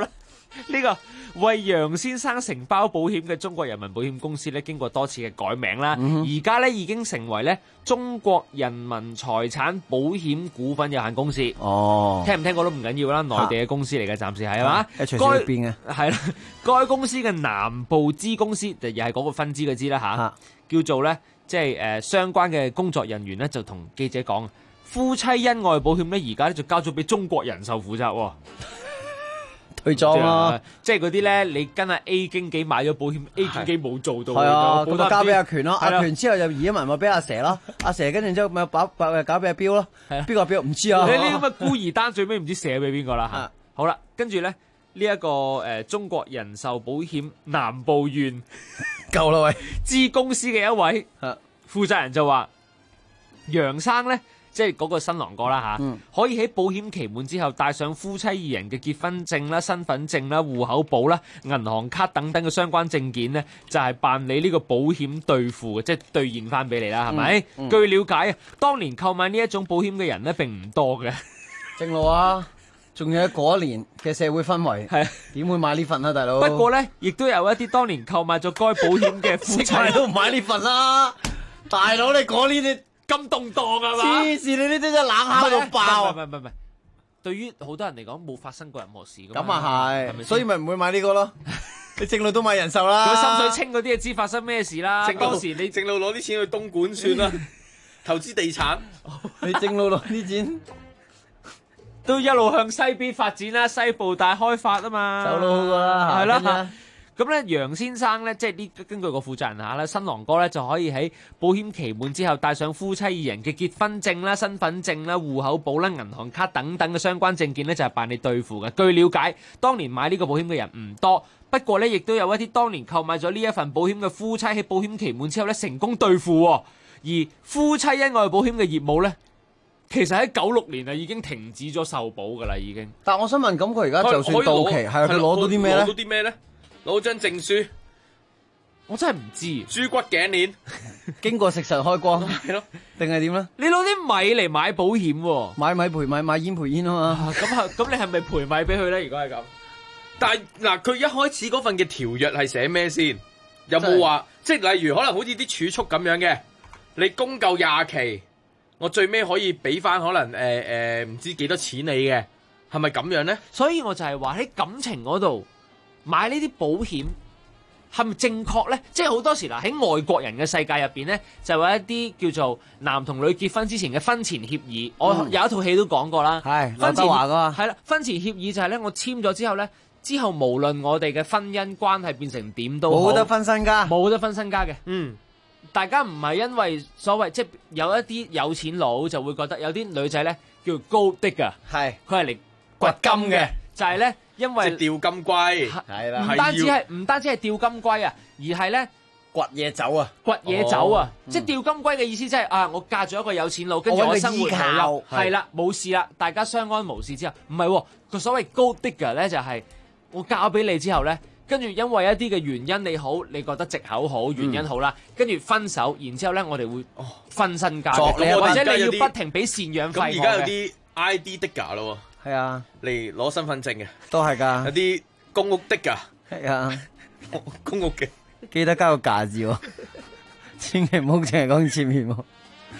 呢個為楊先生承包保險嘅中國人民保險公司咧，經過多次嘅改名啦，而家咧已經成為咧中國人民財產保險股份有限公司。 哦， 聽唔聽過都唔緊要啦，內地嘅公司嚟嘅，暫時係嘛？ 隨時會變嘅。 係啦，該公司嘅南部支公司就又係嗰個分支嘅支啦嚇，叫做咧即係相關嘅工作人員咧就同記者講，夫妻恩愛保險咧而家咧就交咗俾中國人壽負責喎。 退裝咯， 即係嗰啲咧，你跟阿 A 經紀買咗保險，A 經紀冇做到， 係啊，咁就交俾阿權咯， 係啦阿權之後就移咗民咪俾阿蛇咯，阿蛇跟住之後咪搞俾阿彪咯，邊個阿彪唔知啊？ 你呢咁嘅孤兒單最尾唔知寫俾邊個啦嚇。好啦，跟住咧呢一個中國人壽保險南部縣夠啦喂， 支公司嘅一位負責人就話，楊生咧。即係嗰個新郎哥啦嚇，可以喺保險期滿之後帶上夫妻二人嘅結婚證啦、身份證啦、戶口簿啦、銀行卡等等嘅相關證件呢，就係辦理呢個保險兌付嘅，即係兌現翻俾你啦，係咪？據了解啊，當年購買呢一種保險嘅人呢並唔多嘅， 正路啊！仲有嗰一年嘅社會氛圍，係點會買呢份啊，大佬？ 不過呢，亦都有一啲當年購買咗該保險嘅夫妻都唔買呢份啦，大佬你講呢啲。 咁動盪係嘛？ 黐線，你呢啲真係冷烤到爆！ 唔係，對於好多人嚟講冇發生過任何事㗎咁嘛。 啊係，所以咪唔會買呢個咯。你正路都買人壽啦。 佢心水清嗰啲就知發生咩事啦。當時你正路攞啲錢去東莞算啦，投資地產。 你正路攞啲錢都一路向西邊發展啦，西部大開發啊嘛。 走路好過啦， 係啦。咁咧，楊先生咧，即係呢根據個負責人下咧，新郎哥咧就可以喺保險期滿之後帶上夫妻二人嘅結婚證啦、身份證啦、戶口簿啦、銀行卡等等嘅相關證件咧，就係辦理兌付嘅。據了解，當年買呢個保險嘅人唔多，不過咧亦都有一啲當年購買咗呢一份保險嘅夫妻喺保險期滿之後咧成功兌付喎。而夫妻恩愛保險嘅業務咧，其實喺96年啊已經停止咗受保㗎啦，已經。 但我想問，咁佢而家就算到期，係佢攞到啲咩咧？ 攞到啲咩咧？攞張證書， 我真係唔知。 豬骨頸鏈， 經過食神開光， 係咯， 定係點咧？ 你攞啲米嚟買保險喎， 買米賠米，買煙賠煙啊嘛。 咁你係咪賠米俾佢咧？如果係咁， 但係嗱，佢一開始嗰份嘅條約係寫咩先？有冇話即係例如可能好似啲儲蓄咁樣嘅，你供夠20期，我最尾可以俾翻可能唔知幾多錢你嘅，係咪咁樣咧？ 所以我就係話喺感情嗰度。買呢啲保險係咪正確呢？即係好多時嗱，喺外國人嘅世界入邊呢，就有一啲叫做男同女結婚之前嘅婚前協議。我有一套戲都講過啦， 係劉德華㗎。 係啦，婚前協議就係呢：我簽咗之後呢，之後無論我哋嘅婚姻關係變成點都好， 冇得分身家， 冇得分身家嘅。大家唔係因為所謂即係有一啲有錢佬就會覺得有啲女仔呢叫 gold digger，係佢係嚟掘金嘅，就係呢。因為即係釣金龜， 係啦， 唔單止係釣金龜啊，而係咧掘嘢走啊， 掘嘢走啊！即係釣金龜嘅意思，即係啊，我嫁咗一個有錢佬，跟住我生活好，係啦，冇事啦，大家相安無事之後，唔係個所謂 gold digger 咧，就係我嫁俾你之後咧，跟住因為一啲嘅原因你好，你覺得藉口好，原因好啦，跟住分手，然之後咧我哋會分身家，或者你要不停俾贍養費。 咁而家有啲 ID digger 咯。 係啊， 嚟攞身份證嘅都係㗎， 有啲公屋的㗎， 係啊， 公屋嘅， 記得加個價字喎，千祈唔好淨係講前面喎。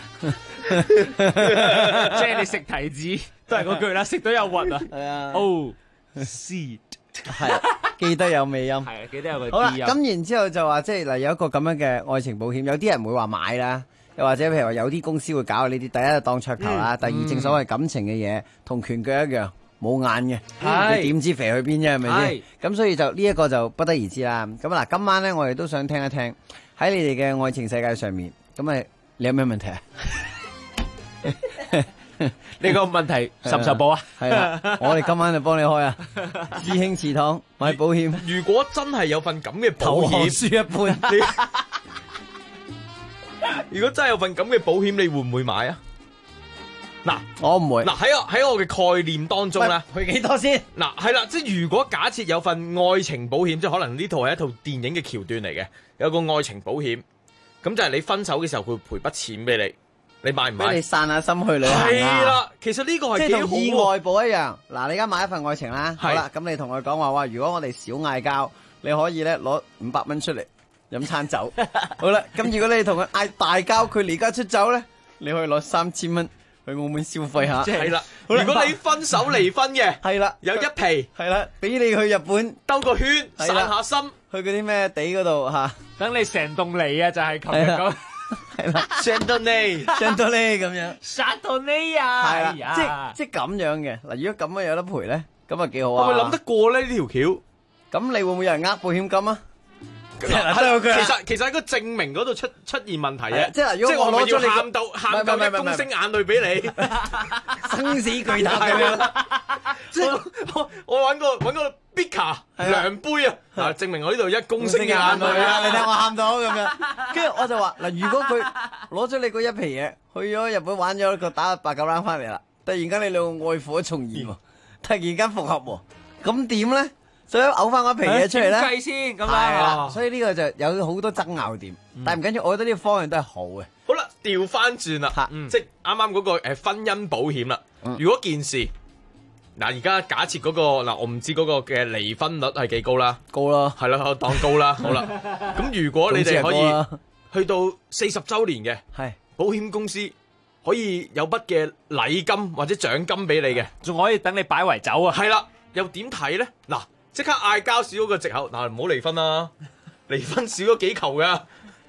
即係你食提子都係嗰句啦，食到有核啊， 係啊 ，Oh seed 係記得有尾音， 係啊，記得有個好啦， D 音。 咁然之後就話即係嗱有一個咁樣嘅愛情保險，有啲人會話買啦。又或者譬如話有啲公司會搞呢啲，第一就當噱頭啦，第二正所謂感情嘅嘢同拳腳一樣冇眼嘅，你點知肥去邊啫？係咪先？咁所以就呢一個就不得而知啦。咁嗱，今晚咧我哋都想聽一聽喺你哋嘅愛情世界上面，咁你有咩問題啊？ 你個問題受唔受保啊？ 係啦，我哋今晚就幫你開啊！師兄祠堂買保險， 如果真係有份咁嘅保險， 投降書一半。 如果真係有份咁嘅保險，你會唔會買啊？嗱， 我唔會。 嗱，喺我嘅概念當中咧， 去幾多先？ 嗱，係啦，即係如果假設有份愛情保險，即係可能呢套係一套電影嘅橋段嚟嘅，有個愛情保險，咁就係你分手嘅時候佢會賠筆錢俾你， 你買唔買？ 俾你散下心去旅行啊。 係啦，其實呢個係即係幾好喎同意外保一樣。嗱，你而家買一份愛情啦，好啦，咁你同佢講話，哇！如果我哋少嗌交，你可以咧攞500蚊出嚟飲餐酒。好啦，咁如果你同佢嗌大交，佢離家出走咧，你可以攞3000蚊去澳門消費下。 係啦，如果你分手離婚嘅， 係啦， 有一皮， 係啦，俾你去日本兜個圈，散下心， 去嗰啲咩地嗰度嚇。 等你成棟嚟啊！就係琴日講。 係啦 Chandonnay 咁樣， 殺到你啊！ 係啦，即係咁樣嘅嗱。如果咁樣有得賠咧，咁啊幾好啊！ 係咪諗得過咧呢條橋？ 咁你會唔會有人呃保險金啊？ 其實喺個證明嗰度出現問題啊！ 即係如果我攞咗你喊到一公升眼淚俾你， 生死巨塔咁樣。 即係我揾個 Bica 量杯啊，證明我呢度1公升嘅眼淚啊！ 你睇我喊到咁樣，跟住我就話嗱，如果佢攞咗你嗰一皮嘢去咗日本玩咗個打8-9 round 翻嚟啦，突然間你兩個愛火重燃喎，突然間復合喎，咁點咧？所以嘔翻嗰皮嘢出嚟咧， 點計先咁係啦，所以呢個就有好多爭拗點，但係唔緊要，我覺得呢個方向都係好嘅。 好啦，調翻轉啦，即係啱啱嗰個婚姻保險啦。如果件事嗱，而家假設嗰個嗱，我唔知嗰個嘅離婚率係幾高啦， 高啦， 係啦，當高啦，好啦。咁如果你哋可以去到40週年嘅， 係保險公司可以有筆嘅禮金或者獎金俾你嘅， 仲可以等你擺圍酒啊。 係啦，又點睇咧？嗱。即刻嗌交少咗個藉口，嗱唔好離婚啦，離婚少咗幾球噶。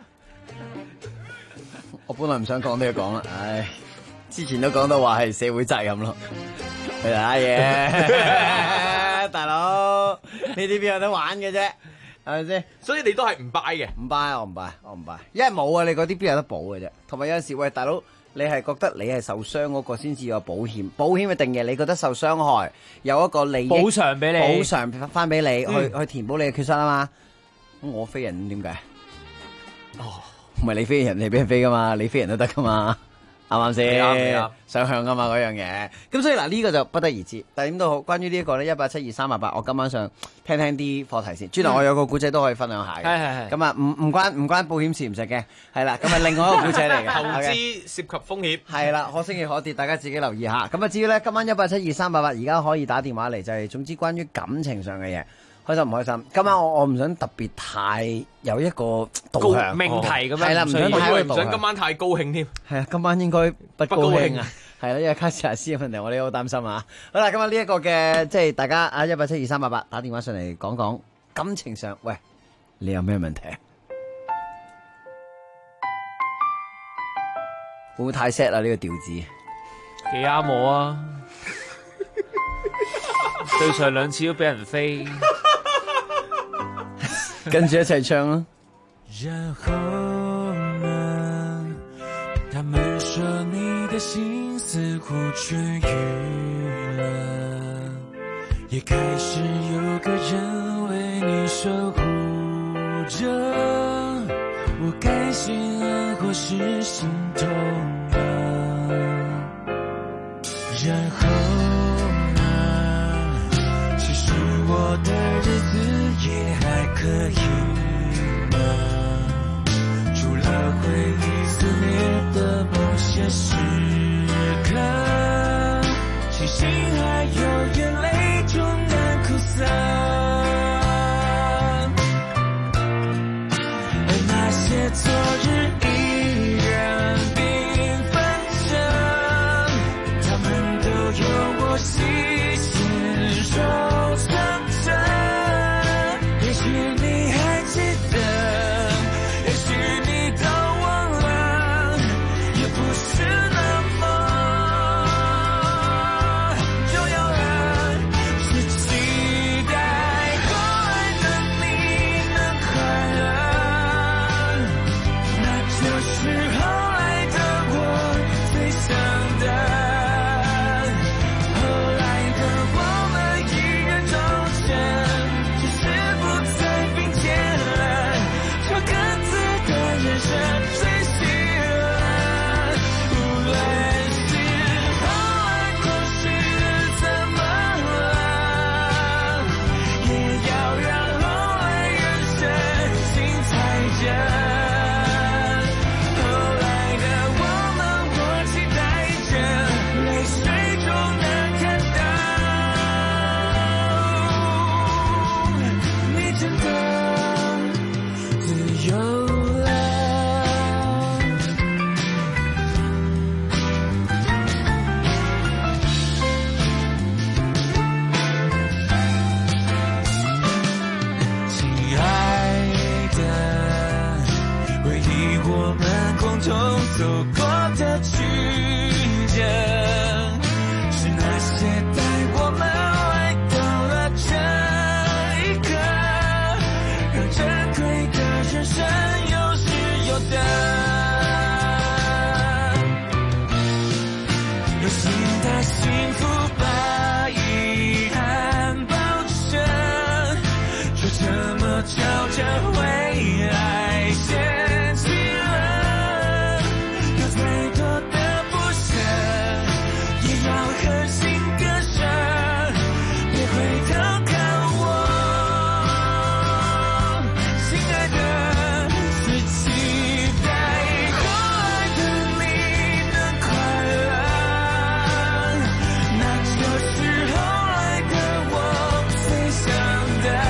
我本來唔想講都要講啦，唉，之前都講到話係社會責任咯，係打嘢，大佬呢啲邊有得玩嘅啫，係咪先？ 所以你都係唔 buy 嘅， 唔 buy，我唔 buy，因為冇啊，你嗰啲邊有得保嘅啫，同埋有陣時喂大佬。你係覺得你係受傷嗰個先至有保險，保險嘅定義，你覺得受傷害有一個利益補償俾你， 補償翻俾你，去填補你嘅缺失啊嘛。咁我飛人點解？哦，唔係你飛人，你俾人飛噶嘛，你飛人都得噶嘛，啱唔啱先？啱，雙向噶嘛嗰樣嘢。咁所以嗱呢個就不得而知。但係點都好，關於呢一個咧，1872388，我今晚上聽啲課題先。轉頭我有個古仔都可以分享下嘅。係。咁啊，唔關保險事唔使驚。係啦，咁啊另外一個古仔嚟嘅。 投資涉及風險。 係啦，可升亦可跌，大家自己留意下。咁啊，至於咧今晚1872388，而家可以打電話嚟，就係總之關於感情上嘅嘢。開心唔開心？今晚我唔想特別太有一個導向命題咁樣， 係啦，唔想今晚太高興添。 係啊，今晚應該不高興啊。係啦，因為卡士亞斯嘅問題，我哋好擔心啊。好啦，今晚呢一個嘅即係大家啊1872388打電話上嚟講講感情上，喂，你有咩問題啊？會唔會太 sad 啊？呢個調子幾啱我啊！對上2次都俾人飛。 跟住一齊唱啦。 然後呢，他們說你的心似乎痊癒了，也開始有個人為你守護着，我該心安或是心痛了。然後呢，其實我的日子也還可以嗎？除了回憶肆虐的某些時刻，慶幸還有眼淚終能哭散，而那些昨日依然繽紛着，他們都有我細心收藏着，也許你的曲折，是那些带我们来到了这一刻，让珍贵的人生有是有的，有新的幸福把遗憾保证，就这么朝着未来前进了，有再多的不舍，也要狠心割舍，别回头看我，亲爱的，只期待后来的你能快乐，那就是后来的我最想的。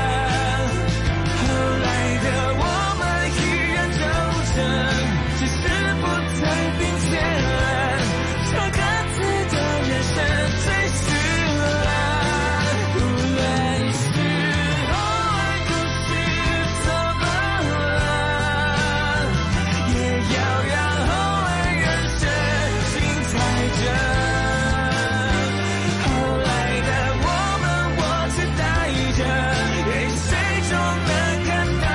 后来的我们依然忠诚，只是不再并肩了，这各自的人生最适了。无论是后来故事怎么了，也要让后来人生精彩着。后来的我们，我期待着，也谁终能看到，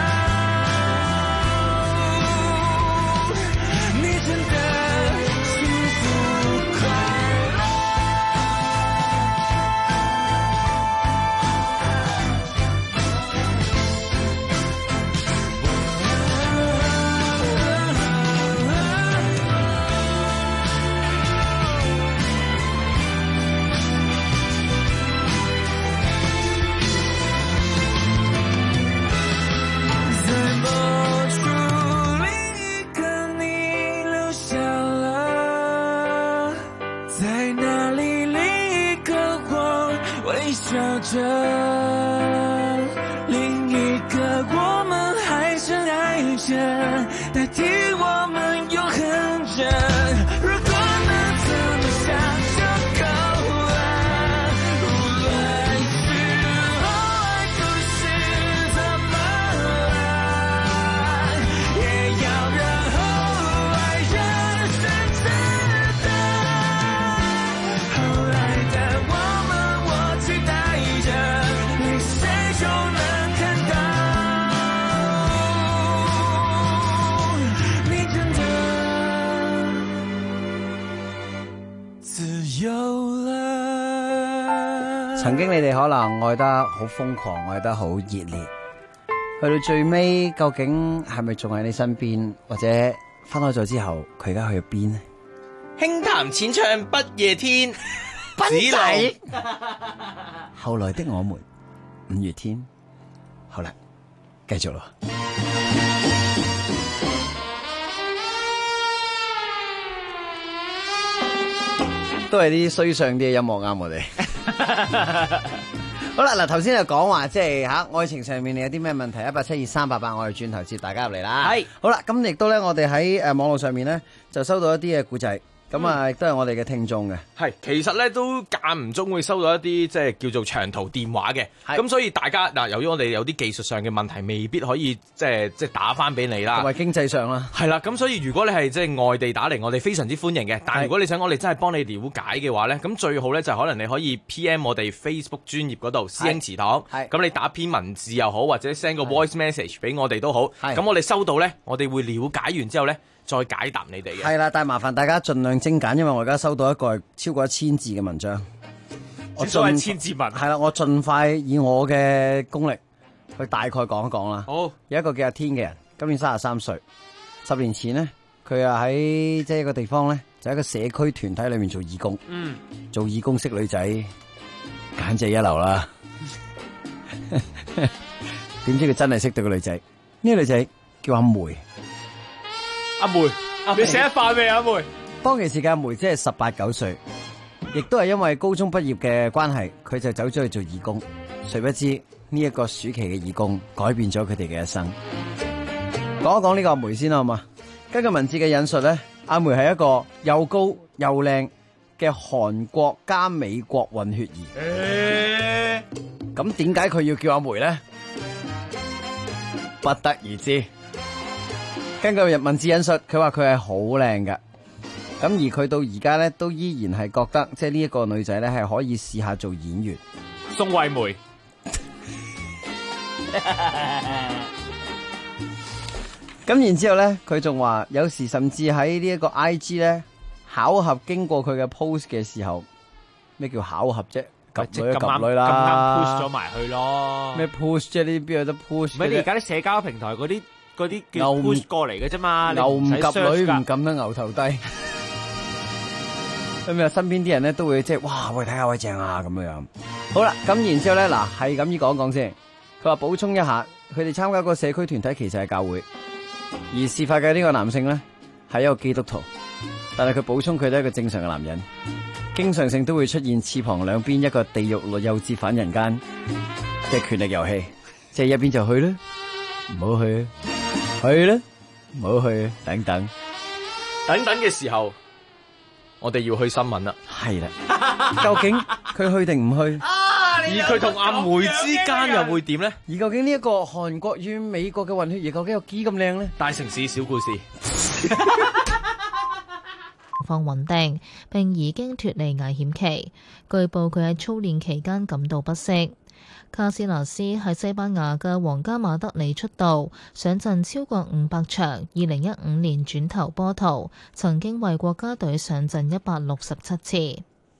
你真的幸福快乐。怎么处理一个你留下了，在哪里另一个我微笑着，另一个我们还深爱着，代替我们永恒着。如果能这么想就够了，无论是后来故事怎么了，也要让后来人生知道。后来的我们，我期待着，你谁终能看到，你真的自由了。 曾經你哋可能愛得好瘋狂，愛得好熱烈，去到最尾究竟係咪仲喺你身邊，或者分開咗之後佢而家去咗邊呢？ 輕談淺唱不夜天， 斌仔子後來的我們，五月天。好啦，繼續咯。都係啲衰相啲嘅音樂啱我哋。好啦，嗱頭先就講話即係愛情上面你有啲咩問題？172-388，我哋轉頭接大家入嚟啦。 係好啦，咁亦都咧，我哋喺網絡上面咧就收到一啲嘅故仔。咁啊，亦都係我哋嘅聽眾嘅。 係，其實咧都間唔中會收到一啲即係叫做長途電話嘅。咁所以大家嗱，由於我哋有啲技術上嘅問題，未必可以即係打翻俾你啦。 同埋經濟上啦。係啦，咁所以如果你係即係外地打嚟，我哋非常之歡迎嘅。但係如果你想我哋真係幫你了解嘅話咧，咁最好咧就可能你可以 PM 我哋 Facebook 專頁嗰度師兄祠堂。咁你打篇文字又好，或者 send 個 voice message 俾我哋都好。咁我哋收到咧，我哋會了解完之後咧，再解答你哋嘅。 係啦，但係麻煩大家盡量精簡，因為我而家收到一個係超過1000字嘅文章。 我所謂1000字文。 係啦，我盡快以我嘅功力去大概講一講啦。 好， 有一個叫阿天嘅人，今年33歲。10年前呢，佢啊喺即係一個地方咧，就喺一個社區團體裏面做義工。做義工識女仔，簡直一流啦。點知佢真係識到個女仔？呢個女仔叫阿梅。 阿梅，你食咗飯未？阿梅， 當其時嘅阿梅即係18、19歲，亦都係因為高中畢業嘅關係，佢就走咗去做義工。誰不知呢一個暑期嘅義工改變咗佢哋嘅一生。講一講呢個阿梅先啦，好嘛？根據文字嘅引述咧，阿梅係一個又高又靚嘅韓國加美國混血兒。咁點解佢要叫阿梅咧？不得而知。根據文字引述，佢話佢係好靚㗎， 而佢到而家咧都依然係覺得，即係呢一個女仔咧係可以試下做演員。 宋慧梅。 咁然之後咧，佢仲話有時甚至喺呢一個 IG 咧巧合經過佢嘅 post 嘅時候，咩叫巧合啫？及女及女啦， 咁啱 push 咗埋去咯。 咩 push 啫？呢啲邊有得 push？ 唔係你而家啲社交平台嗰啲叫 push 過嚟嘅啫嘛。 牛唔及女唔咁咁樣牛頭低。咁啊，身邊啲人咧都會即係哇，喂睇下位正啊咁樣。好啦，咁然之後咧嗱，係咁依講講先。佢話補充一下，佢哋參加個社區團體其實係教會，而事發嘅呢個男性咧係一個基督徒，但係佢補充佢都係一個正常嘅男人，經常性都會出現翅膀兩邊一個地獄又折返人間嘅權力遊戲，即係一邊就去啦，唔好去，去啦，唔好去，等等嘅時候，我哋要去新聞啦。 係啦，究竟佢去定唔去？ 而佢同阿梅之間又會點呢？ 而究竟呢一個韓國與美國嘅混血兒究竟有幾咁靚呢？ 大城市小故事。 況穩定，並已經脫離危險期。據報佢喺操練期間感到不適。卡斯拿斯喺西班牙嘅皇家馬德里出道，上陣超過500場。2015年轉投波圖，曾經為國家隊上陣167次。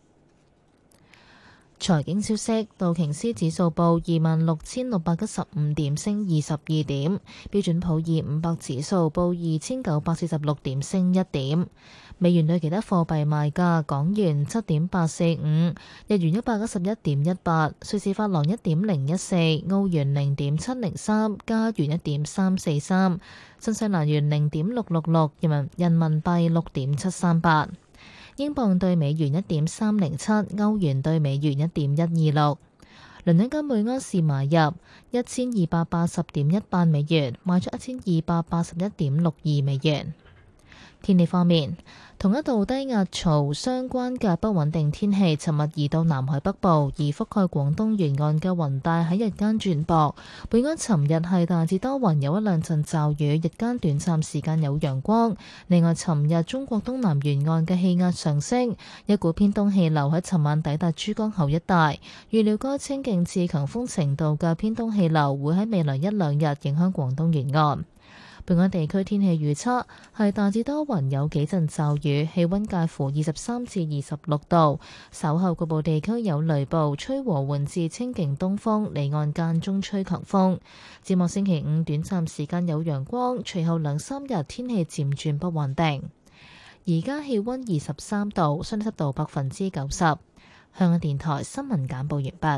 財經消息：道瓊斯指數報26,615點，升22點；標準普爾500指數報2,946點，升1點。美元對其他貨幣賣價：港元7.845，日元111.18，瑞士法郎1.014，澳元0.703，加元1.343，新西蘭元0.666，人民幣6.738。英鎊對美元1.307，歐元對美元1.126。倫敦金每安士買入1280.18美元，賣出1281.62美元。天氣方面，同一道低壓槽相關嘅不穩定天氣，尋日移到南海北部，而覆蓋廣東沿岸嘅雲帶喺日間轉薄。本港尋日係大致多雲，有一兩陣驟雨，日間短暫時間有陽光。另外，尋日中國東南沿岸嘅氣壓上升，一股偏東氣流喺尋晚抵達珠江口一帶，預料該清勁至強風程度嘅偏東氣流會喺未來一兩日影響廣東沿岸。本港地區天氣預測係大致多雲，有幾陣驟雨，氣溫介乎23至26度。稍後局部地區有雷暴，吹和緩至清勁東風，離岸間中吹強風。展望星期五短暫時間有陽光，隨後兩三日天氣漸轉不穩定。而家氣溫23度，相對濕度90%。香港電台新聞簡報完畢。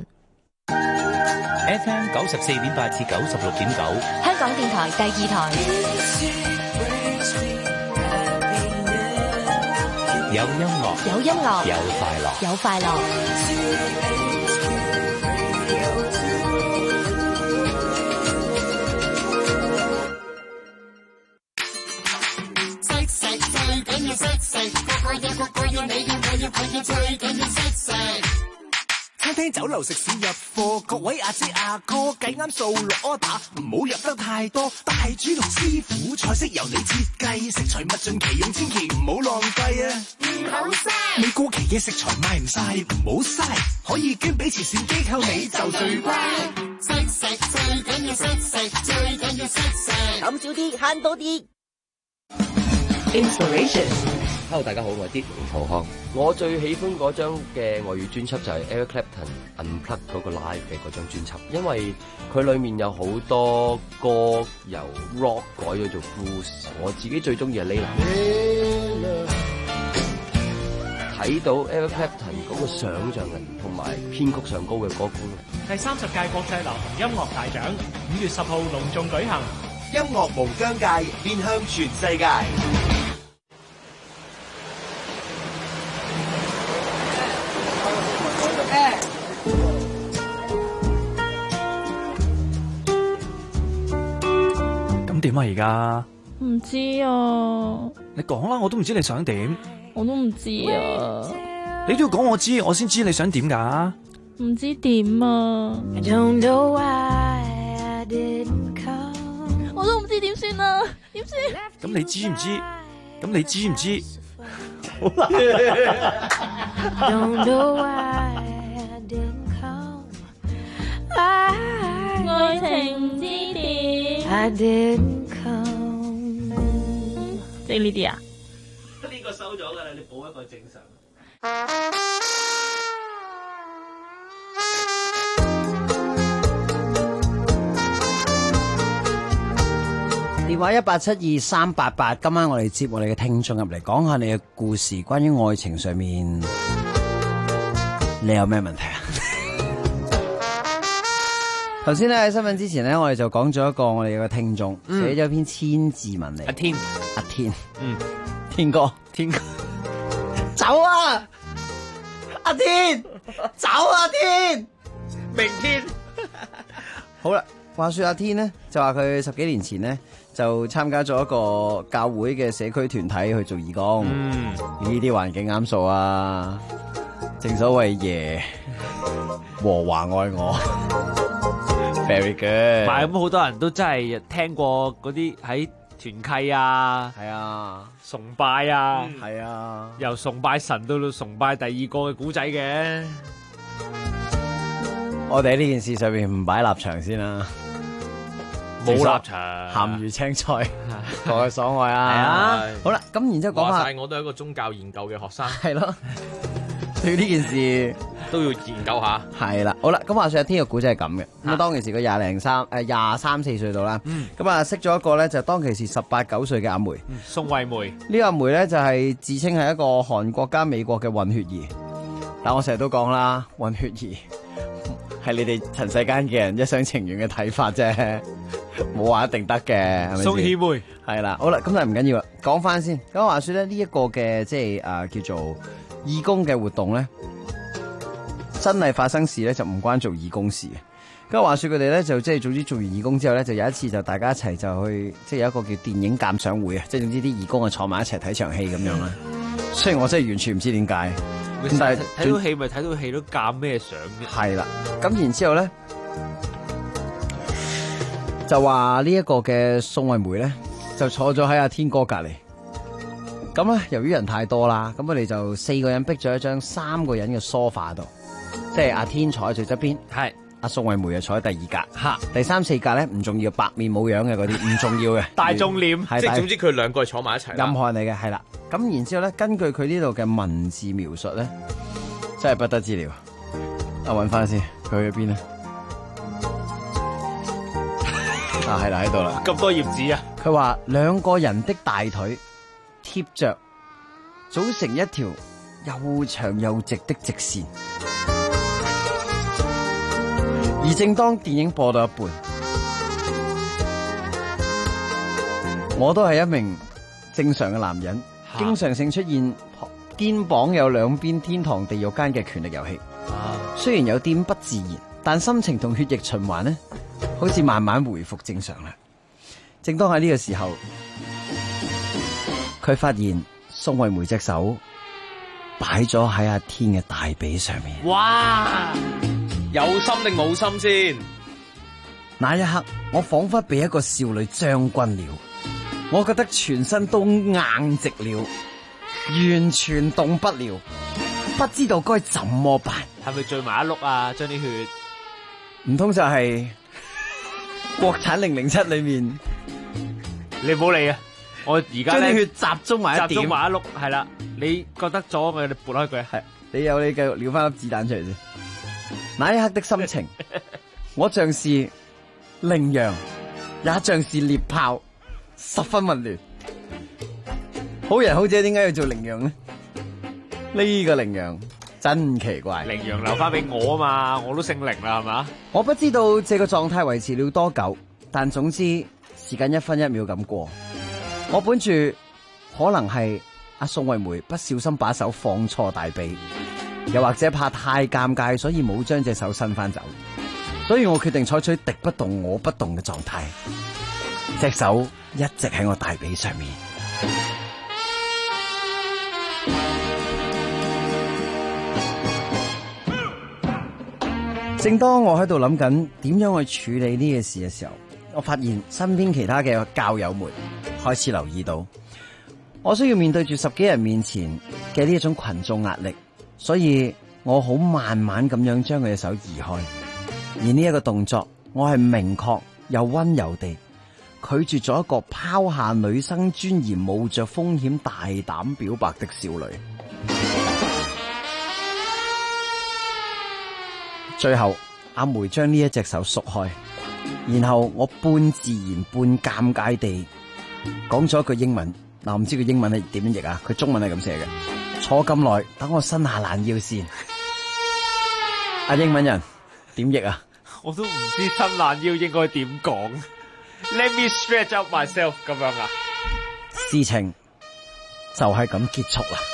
FM 94.8至96.9， 香港電台第2台。 有音樂， 有音樂， 有快樂， 有快樂。 餐廳酒樓食肆入貨，各位阿姐阿哥計啱數落 order， 唔好入得太多。大廚同師傅菜式由你設計，食材物盡其用，千祈唔好浪費啊！唔好嘥，未過期嘅食材賣唔晒，唔好嘥，可以捐俾慈善機構，你就最乖。識食最緊要識食，最緊要識食， 諗少啲慳多啲。 Inspiration。Hello， 大家好，我係啲曹康。我最喜歡嗰張嘅外語專輯就係 Eric Clapton Unplugged 嗰個 live 嘅嗰張專輯，因為佢裡面有好多歌由 rock 改咗做 blues。我自己最中意係 Layla。睇到 Eric Clapton 嗰個想像力同埋編曲上高嘅歌功。 第30屆國際流行音樂大獎5月10號隆重舉行， 音樂無疆界，面向全世界。 咁點啊？而家唔知啊， 你講啦，我都唔知你想點。 我都唔知啊， 你都要講我知，我先知你想點噶。 唔知點啊，我都唔知點算啊，點算？ 咁你知唔知？咁你知唔知？ Don't know why I didn't come. 愛情之點 I didn't come. 即係呢啲啊？ 呢個收咗㗎啦，你補一個正常。 電話1872388，今晚我哋接我哋嘅聽眾入嚟，講下你嘅故事，關於愛情上面，你有咩問題啊？頭先咧喺新聞之前咧，我哋就講咗一個我哋嘅聽眾寫咗篇千字文嚟。阿天， 天哥，走啊！阿天，走啊！天， 明天。 好啦，話說阿天呢，就話佢10幾年前呢，就參加咗一個教會嘅社區團體去做義工。呢啲環境啱數啊！正所謂耶和華愛我。Very good。 係咁，好多人都真係聽過嗰啲喺團契啊， 係啊， 崇拜啊， 係啊， 由崇拜神到崇拜第二個嘅古仔嘅。 我哋喺呢件事上面唔擺立場先啦， 冇立場， 鹹魚青菜各有所愛啊。係啊，好啦，咁然之後講下， 話晒我都係一個宗教研究嘅學生， 係咯。對呢件事都要研究下。 係啦，好啦，咁話說阿天嘅古仔係咁嘅。咁啊，當其時佢23、4歲到啦。咁啊，識咗一個咧，就當其時18、9歲嘅阿梅。 宋慧梅。 呢個阿梅咧就係自稱係一個韓國加美國嘅混血兒。但我成日都講啦，混血兒係你哋塵世間嘅人一廂情願嘅睇法啫，冇話一定得嘅，係咪先？ 宋希梅係啦，好啦，咁但係唔緊要啦，講翻先。咁話說咧，呢一個嘅即係叫做義工嘅活動咧，真係發生事咧就唔關做義工事嘅。咁話說佢哋咧就即係總之做完義工之後咧，就有一次就大家一齊就去即係有一個叫電影鑑賞會啊，即係總之啲義工啊坐埋一齊睇場戲咁樣啦。雖然我真係完全唔知點解，咁但係睇到戲咪睇到戲都鑑咩相嘅？ 係啦，咁然之後咧就話呢一個嘅宋慧梅咧就坐咗喺阿天哥隔籬。咁咧，由於人太多啦，咁我哋就4個人逼咗一張3個人嘅梳化度，即係阿天坐喺最側邊， 係阿宋慧梅就坐喺第2格，第3、4格咧唔重要，白面冇樣嘅嗰啲唔重要嘅， 大眾臉， 即係總之佢兩個係坐埋一齊， 任何人嚟嘅係啦。咁然之後咧，根據佢呢度嘅文字描述咧，真係不得之了。我搵翻先，佢去邊咧？啊，係啦，喺度啦。 咁多頁紙啊！ 佢話2個人的大腿貼着，組成一條又長又直的直線。而正當電影播到一半，我都係一名正常嘅男人，經常性出現肩膀有兩邊天堂地獄間嘅權力遊戲。雖然有點不自然，但心情同血液循環呢，好似慢慢回復正常啦。正當喺呢個時候，佢發現宋慧梅隻手擺咗喺阿天嘅大髀上面。 哇！有心定冇心先？ 那一刻，我仿佛被一個少女將軍了，我覺得全身都硬直了，完全動不了，不知道該怎麼辦。 係咪聚埋一碌啊？將啲血， 唔通就係國產007裏面？ 你唔好理啊！我而家將啲血集中埋一點， 集中埋一碌，係啦。你覺得咗我哋撥開佢， 係你有你繼續撩翻粒子彈出嚟先。那一刻的心情，我像是羚羊，也像是獵豹，十分混亂。好人好姐點解要做羚羊呢？呢個羚羊真奇怪。 羚羊留翻俾我啊嘛，我都姓羚啦，係嘛？ 我不知道這個狀態維持了多久，但總之時間1分1秒咁過。我本住可能係阿宋慧梅不小心把手放錯大髀，又或者怕太尷尬，所以冇將隻手伸翻走。所以我決定採取敵不動我不動嘅狀態，隻手一直喺我大髀上面。正當我喺度諗緊點樣去處理呢件事嘅時候，我發現身邊其他嘅教友們開始留意到，我需要面對住10幾人面前嘅呢一種群眾壓力，所以我好慢慢咁樣將佢嘅手移開，而呢一個動作，我係明確又溫柔地拒絕咗一個拋下女生尊嚴、冒着風險大膽表白的少女。最後，阿梅將呢一隻手縮開，然後我半自然半尷尬地講咗一句英文。嗱，唔知佢英文係點樣譯啊？佢中文係咁寫嘅。坐咁耐，等我伸下懶腰先。阿英文人點譯啊？ 我都唔知伸懶腰應該點講。Let me stretch out myself 咁樣啊？ 事情就係咁結束啦。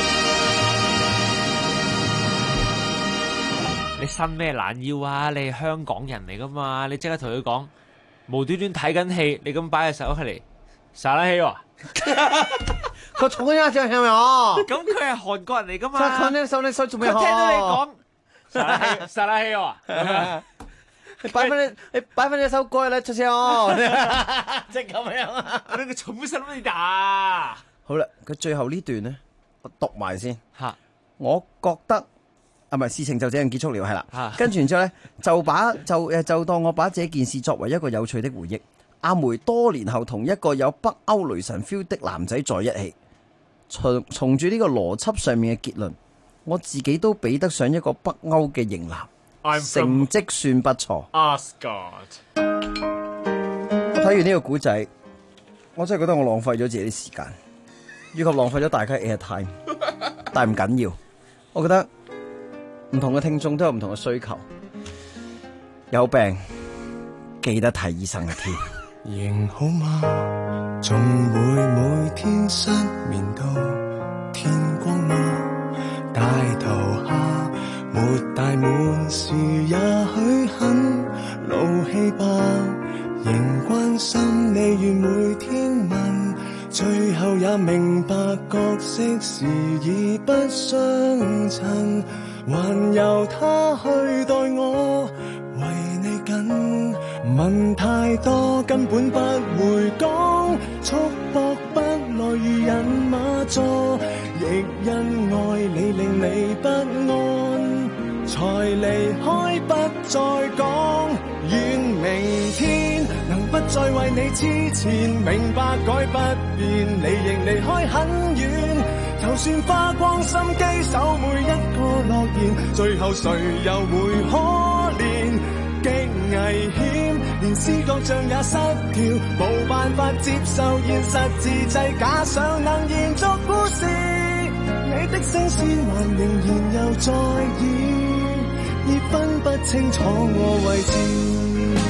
你伸咩懶腰啊？你係香港人嚟噶嘛？你即刻同佢講，無端端睇緊戲，你咁擺隻手起嚟，撒拉希喎。 佢重一隻係咪啊？ 咁佢係韓國人嚟噶嘛？ 佢呢手做咩？ 佢聽到你講撒拉希喎。 你擺翻隻手過去啦，出聲哦！即係咁樣啊！ 你個重心乜嘢啊？ 好啦，佢最後呢段咧，我讀埋先。 吓， 我覺得啊，唔係事情就這樣結束了，係啦。 吓， 跟住然之後咧，就當我把這件事作為一個有趣的回憶。阿梅多年後同一個有北歐雷神 feel 的男仔在一起，從住呢個邏輯上面嘅結論，我自己都比得上一個北歐嘅型男，成績算不錯。 Asgard， 我睇完呢個古仔，我真係覺得我浪費咗自己啲時間，以及浪費咗大家 airtime， 但係唔緊要，我覺得唔同嘅聽眾都有唔同嘅需求，有病記得睇醫生嘅天。 仍好嗎？總會每天失眠到天光嗎？大頭蝦沒大滿是也許很勞氣吧，仍關心你願每天問，最後也明白角色時已不相襯，還由他去待我為你緊，問太多根本不會講，束縛不來如人馬座，亦因愛你令你不安，才離開不再講。願明天能不再為你痴纏，明白改不變，你仍離開很遠，就算花光心機守每一個諾言，最後誰又會可憐？極危險，連思覺像也失調，冇辦法接受現實，自製假想能延續故事，你的聲線還仍然又在意，已分不清楚我位置。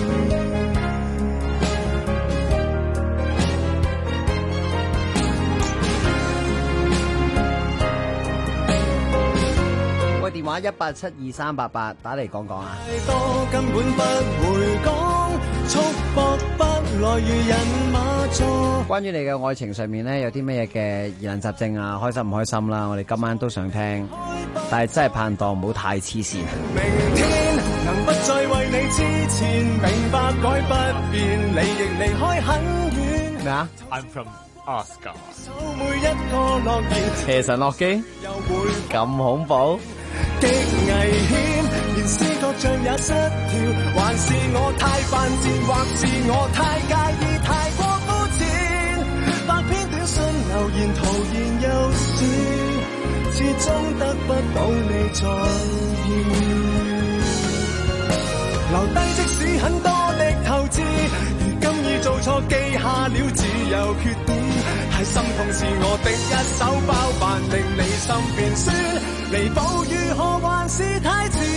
電話1872388打嚟講講啊！ 多根本不會講，束縛不來如人馬座。 關於你嘅愛情上面咧，有啲咩嘅疑難雜症啊？開心唔開心啦？我哋今晚都想聽，但係真係盼當唔好太黐線。 明天能不再為你痴纏，明白改不變，你亦離開很遠。 咩啊 ？I'm from Asgard。 每一個諾言， 邪神洛基咁恐怖。 極危險，連思覺像也失調，還是我太犯賤，或是我太介意，太過膚淺。百篇短信留言徒然又是，始終得不到你在意。留低即使很多的透支，如今已做錯記下了，只有缺點。太心痛是我的一手包辦，令你心變酸，彌補如何還是太遲。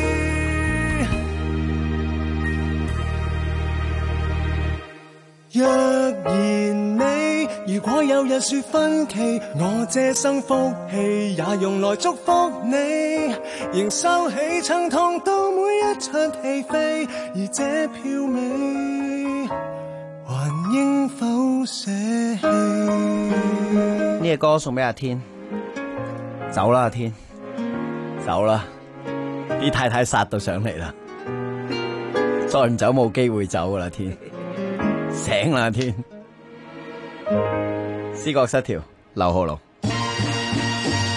若然你如果有日說分歧，我這生福氣也用來祝福你，仍收起曾痛到每一場戲飛，而這票尾還應否捨棄？ 呢個歌送俾阿天，走啦阿天，走啦！啲太太殺到上嚟啦，再唔走冇機會走噶啦天，醒啦天，思覺失調，劉浩龍。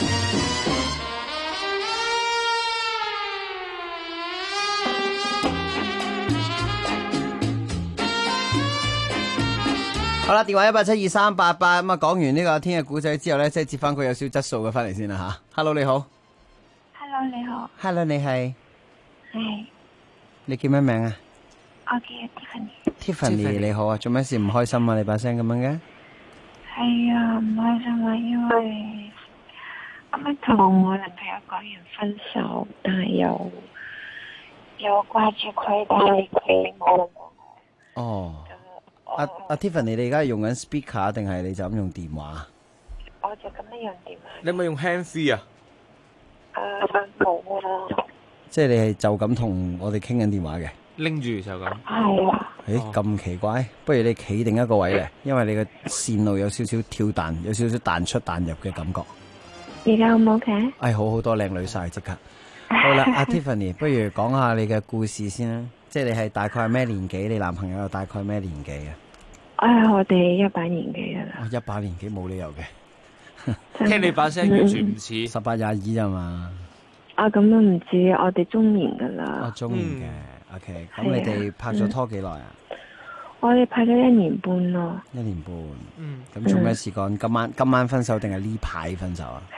好啦，電話1872388咁啊，講完呢個天嘅古仔之後咧，即係接翻佢有少質素嘅翻嚟先啦吓。Hello 你好 ，Hello 你好 ，Hello 你係， 係， 你叫咩名啊？ 我叫 Tiffany 你好啊，做咩事唔開心啊？你把聲咁樣嘅？ 係啊，唔開心啊，因為啱啱同我男朋友講完分手，但係又掛住佢，但係佢冇。 哦，阿 Tiffany 你而家係用緊 speaker 定係你就咁用電話？ 我就咁樣用電話。 你係咪用 hand free 啊？ 冇啊。 即係你係就咁同我哋傾緊電話嘅？ 拎住就咁。 係啊。 誒，咁奇怪，不如你企定一個位咧，因為你嘅線路有少少跳彈，有少少彈出彈入嘅感覺。 而家好唔好嘅？ 好好多靚女晒即刻。好啦，阿 Tiffany， 不如講下你嘅故事先啦。即係你係大概係咩年紀？你男朋友又大概咩年紀啊？ 我哋100年紀噶啦。 100年紀冇理由嘅。 聽你把聲完全唔似 18、22咋嘛？ 咁都唔知，我哋中年噶啦。 中年嘅。OK， 咁你哋拍咗拖幾耐啊？ 我哋拍咗1年半咯。 1年半。咁做咩事幹？今晚分手定係呢排分手啊？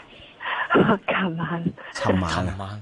尋晚。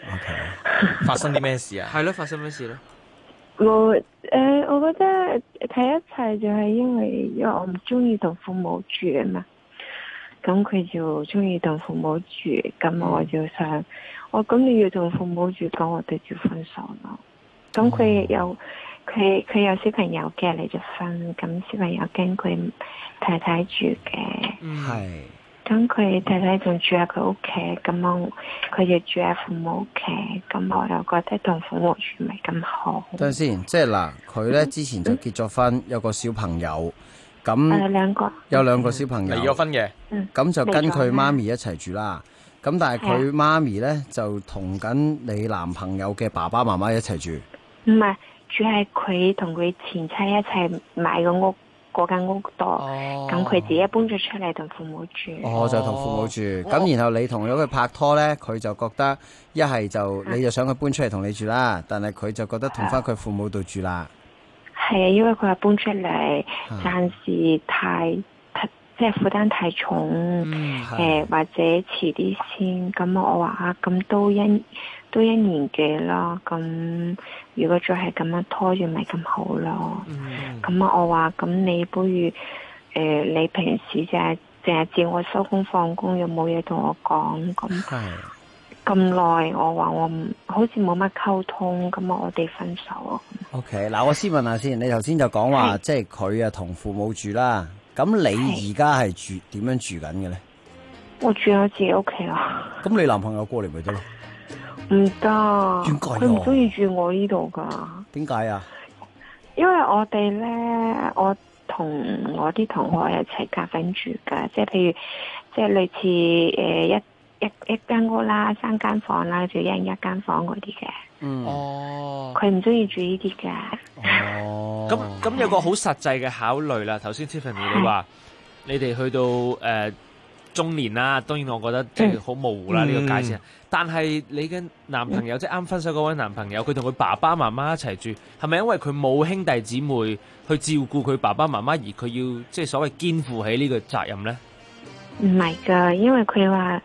OK。發生啲咩事啊？ 係咯，發生咩事咧？ 我覺得睇一齊就係因為我唔中意同父母住啊嘛，咁佢就中意同父母住，咁我就想，咁你要同父母住，咁我哋就分手咯。咁佢有小朋友嘅，你就分，咁小朋友跟佢太太住嘅。 係。 咁佢太太仲住喺佢屋企，咁佢就住喺父母屋企，咁我又覺得同父母住唔係咁好。 等陣先，即係嗱，佢咧之前就結咗婚，有個小朋友，咁有兩個小朋友離咗婚嘅， 咁就跟佢媽咪一齊住啦。咁但係佢媽咪咧就同緊你男朋友嘅爸爸媽媽一齊住。 唔係，住喺佢同佢前妻一齊買個屋。嗰間屋度，咁佢自己搬咗出嚟同父母住。 就同父母住，咁然後你同咗佢拍拖咧，佢就覺得一係就你就想佢搬出嚟同你住啦，但係佢就覺得同翻佢父母度住啦。 係啊，因為佢話搬出嚟，暫時即係負擔太重，或者遲啲先。咁我話咁都一年幾啦，咁如果再係咁樣拖住，咪咁好咯。咁我話咁你不如你平時淨係接我收工放工，又冇嘢同我講，咁耐，我話我唔好似冇乜溝通，咁我哋分手啊。 OK， 嗱，我先問下先，你頭先就講話即係佢同父母住啦，咁你而家係點樣住緊嘅咧？ 我住喺自己屋企啊。 咁你男朋友過嚟咪得咯？ 唔得，佢唔中意住我呢度噶。 點解啊？ 因為我哋咧，我同我啲同學一齊夾緊住噶，即係譬如，即係類似一間屋啦，3間房啦，就一人一間房嗰啲嘅。佢唔中意住呢啲嘅。 咁有個好實際嘅考慮啦。頭先 Tiffany 你話你哋去到中年啦，當然我覺得即係好模糊啦呢個界線。但係你嘅男朋友即係啱分手嗰位男朋友，佢同佢爸爸媽媽一齊住，係咪因為佢冇兄弟姊妹去照顧佢爸爸媽媽，而佢要即係所謂肩負起呢個責任咧？ 唔係噶，因為佢話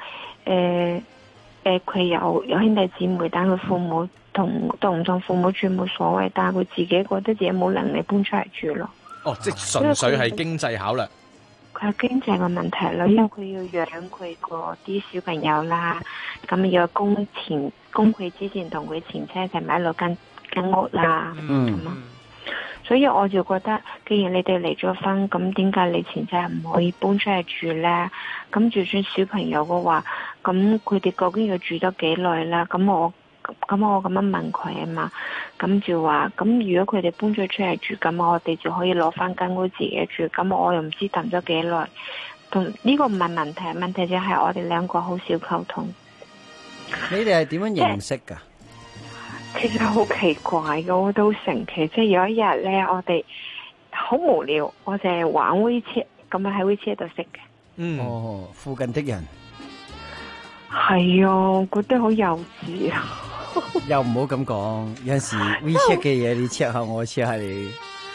佢有兄弟姊妹，但佢父母同唔同父母住冇所謂，但係佢自己覺得自己冇能力搬出嚟住咯。 即係純粹係經濟考量。 佢係經濟嘅問題咯，因為佢要養佢嗰啲小朋友啦，咁要供佢之前同佢前妻一齊買咗間屋啦，所以我就覺得，既然你哋離咗婚，咁點解你前妻唔可以搬出嚟住咧？咁就算小朋友嘅話，咁佢哋究竟要住得幾耐啦？咁我咁樣問佢啊嘛，咁就話咁如果佢哋搬咗出嚟住，咁我哋就可以攞翻間屋自己住。咁我又唔知等咗幾耐，同呢個唔係問題，問題就係我哋兩個好少溝通。 你哋係點樣認識噶？ 其實好奇怪嘅，我都神奇。即係有一日咧，我哋好無聊，我就係玩 WeChat，咁啊喺 WeChat 度識嘅。 附近的人。 係啊，覺得好幼稚啊！ 又唔好咁講，有陣時 WeChat 嘅嘢你 check 下我 check 下你。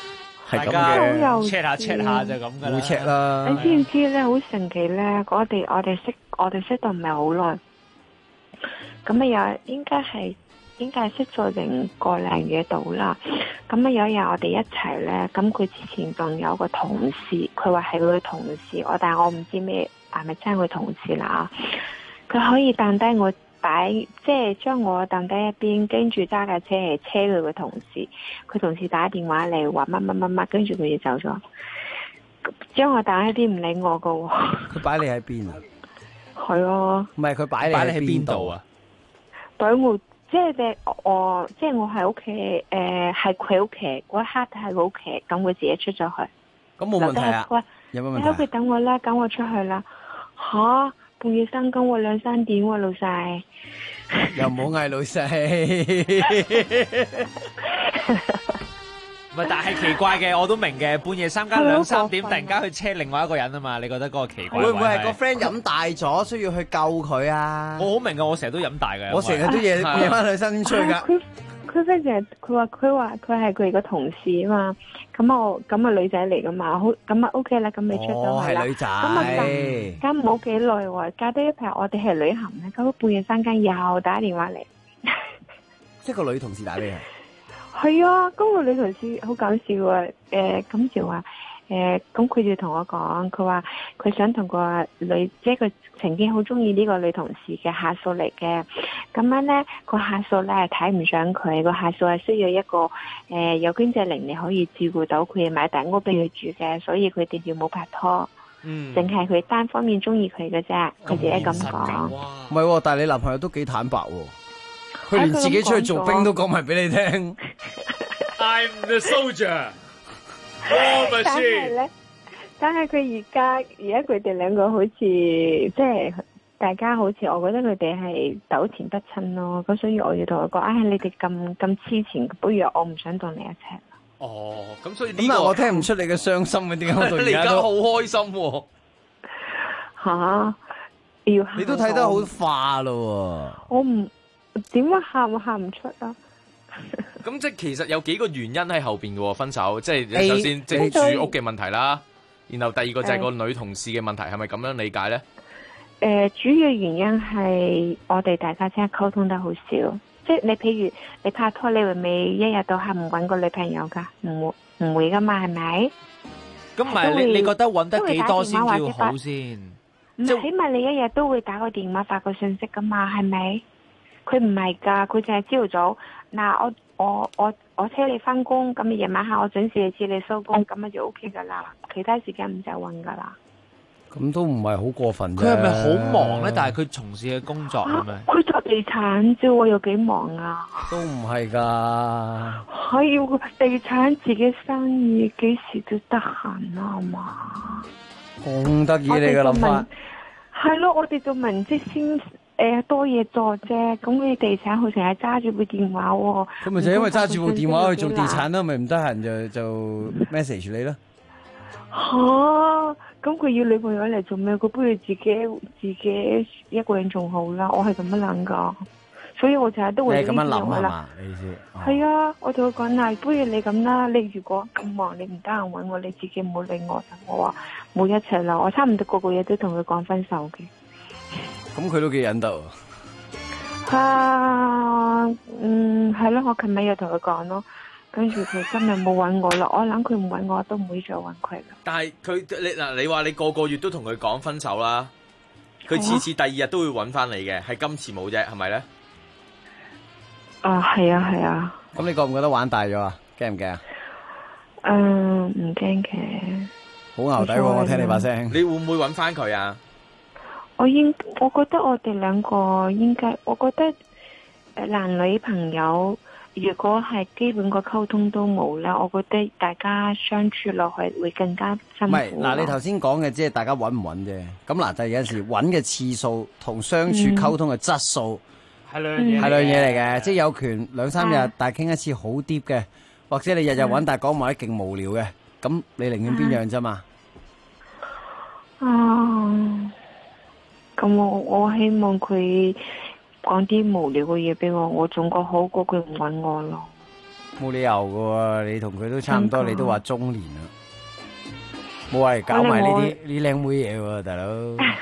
係咁大家嘅 check 下 check 下就咁噶啦。 會 check 啦。 你知唔知咧？好神奇咧！我哋識到唔係好耐，咁啊又應該係識咗個零月度啦。咁啊有一日我哋一齊咧，咁佢之前仲有個同事，佢話係佢同事，但係我唔知咩係咪真係佢同事啦。佢可以掟低我即係將我掟低一邊，跟住揸架車嚟車佢個同事。佢同事打電話嚟話乜，跟住佢就走咗，將我掟一邊唔理我噶喎。 佢擺你喺邊啊？ 係啊。 唔係佢擺你喺邊度啊？ 擺我即係我喺屋企，係佢屋企嗰一刻係佢屋企，咁佢自己出咗去。 咁冇問題啊？有乜問題？ 你喺佢等我啦，等我出去啦。吓，半夜三更喎，2-3點喎，老細。 又唔好嗌老細。 唔係，但係奇怪嘅，我都明嘅。半夜三更2-3點，突然間去車另外一個人啊嘛，你覺得嗰個奇怪？ 會唔會係個 friend 飲大咗，需要去救佢啊？ 我好明啊，我成日都飲大嘅。 我成日都夜翻2-3點出去噶。 佢 friend 成日佢話佢係佢個同事啊嘛，咁啊女仔嚟噶嘛，好咁啊 OK 啦，咁你出咗去啦。 係女仔。 咁冇幾耐喎，隔多一排我哋去旅行咧，咁半夜三更又打電話嚟。 即係個女同事打俾你。 係啊，嗰個女同事好搞笑啊！咁就話咁佢就同我講，佢話佢想同個女，即係佢曾經好中意呢個女同事嘅下屬嚟嘅。咁樣咧，個下屬咧係睇唔上佢，個下屬係需要一個有經濟能力可以照顧到佢，買大屋俾佢住嘅，所以佢哋就冇拍拖。淨係佢單方面中意佢嘅啫，佢自己咁講。 唔係，但係你男朋友都幾坦白喎。佢連自己出去做兵都講埋俾你聽。 I'm the soldier. War machine. 但係佢而家佢哋兩個好似即係大家好似，我覺得佢哋係糾纏不清咯。咁所以我要同佢講，你哋咁黐纏，不如我唔想同你一齊。 哦，咁所以呢個我聽唔出你嘅傷心嘅，點解我到而家都好開心喎？ 吓， 你都睇得好化咯。 我唔點解喊唔出啊？ 咁即係其實有幾個原因喺後邊嘅喎，分手即係首先即係住屋嘅問題啦，然後第二個就係個女同事嘅問題，係咪咁樣理解咧？ 主要原因係我哋大家真係溝通得好少，即係你譬如你拍拖，你會唔會一日到黑唔搵個女朋友噶？唔會噶嘛，係咪？ 咁唔係你覺得搵得幾多先叫好先？ 唔係，起碼你一日都會打個電話發個信息噶嘛，係咪？佢唔係噶，佢淨係朝早嗱，我車你翻工，咁夜晚黑我準時接你收工，咁就 OK 噶啦，其他時間唔使搵噶啦。 咁都唔係好過分啫。 佢係咪好忙咧？但係佢從事嘅工作係咪？ 佢做地產啫喎，有幾忙啊？ 都唔係噶。 係地產自己生意，幾時都得閒啊嘛。 咁得意你嘅諗法。 係咯，我哋做文職先。多嘢做啫，咁你地產好成日揸住部電話喎。 咁咪就因為揸住部電話去做地產咯，咪唔得閒就 message 你咯。 咁佢要女朋友嚟做咩？佢不如自己一個人仲好啦。我係咁樣諗噶，所以我成日都會你係咁樣諗係嘛？你意思？ 係啊，我同佢講啦，不如你咁啦，你如果咁忙，你唔得閒搵我，你自己唔好理我。我話冇一齊啦，我差唔多個個嘢都同佢講分手嘅。 咁佢都幾忍得係咯，我琴日又同佢講咯，跟住佢今日冇搵我啦，我諗佢唔搵我都唔會再搵佢啦。 但係你話你個個月都同佢講分手啦，佢次次第二日都會搵翻你嘅，係今次冇啫，係咪咧？ 係啊。 咁你覺唔覺得玩大咗啊？驚唔驚啊？ 唔驚嘅。 好牛底喎！我聽你把聲。 你會唔會搵翻佢啊？ 我覺得我哋兩個應該，我覺得男女朋友如果係基本個溝通都冇咧，我覺得大家相處落去會更加辛苦。唔係嗱，你頭先講嘅即係大家揾唔揾啫。咁嗱，就有陣時揾嘅次數同相處溝通嘅質素係兩嘢嚟嘅。即係有權2-3日，但係傾一次好 deep 嘅，或者你日日揾，但係講埋啲勁無聊嘅。咁你寧願邊樣啫嘛？ 咁我希望佢講啲無聊嘅嘢俾我，我總覺好過佢唔搵我咯。 冇理由嘅喎，你同佢都差唔多， 點解你都話中年啦，冇話嚟搞埋呢啲靚妹嘢喎，大佬。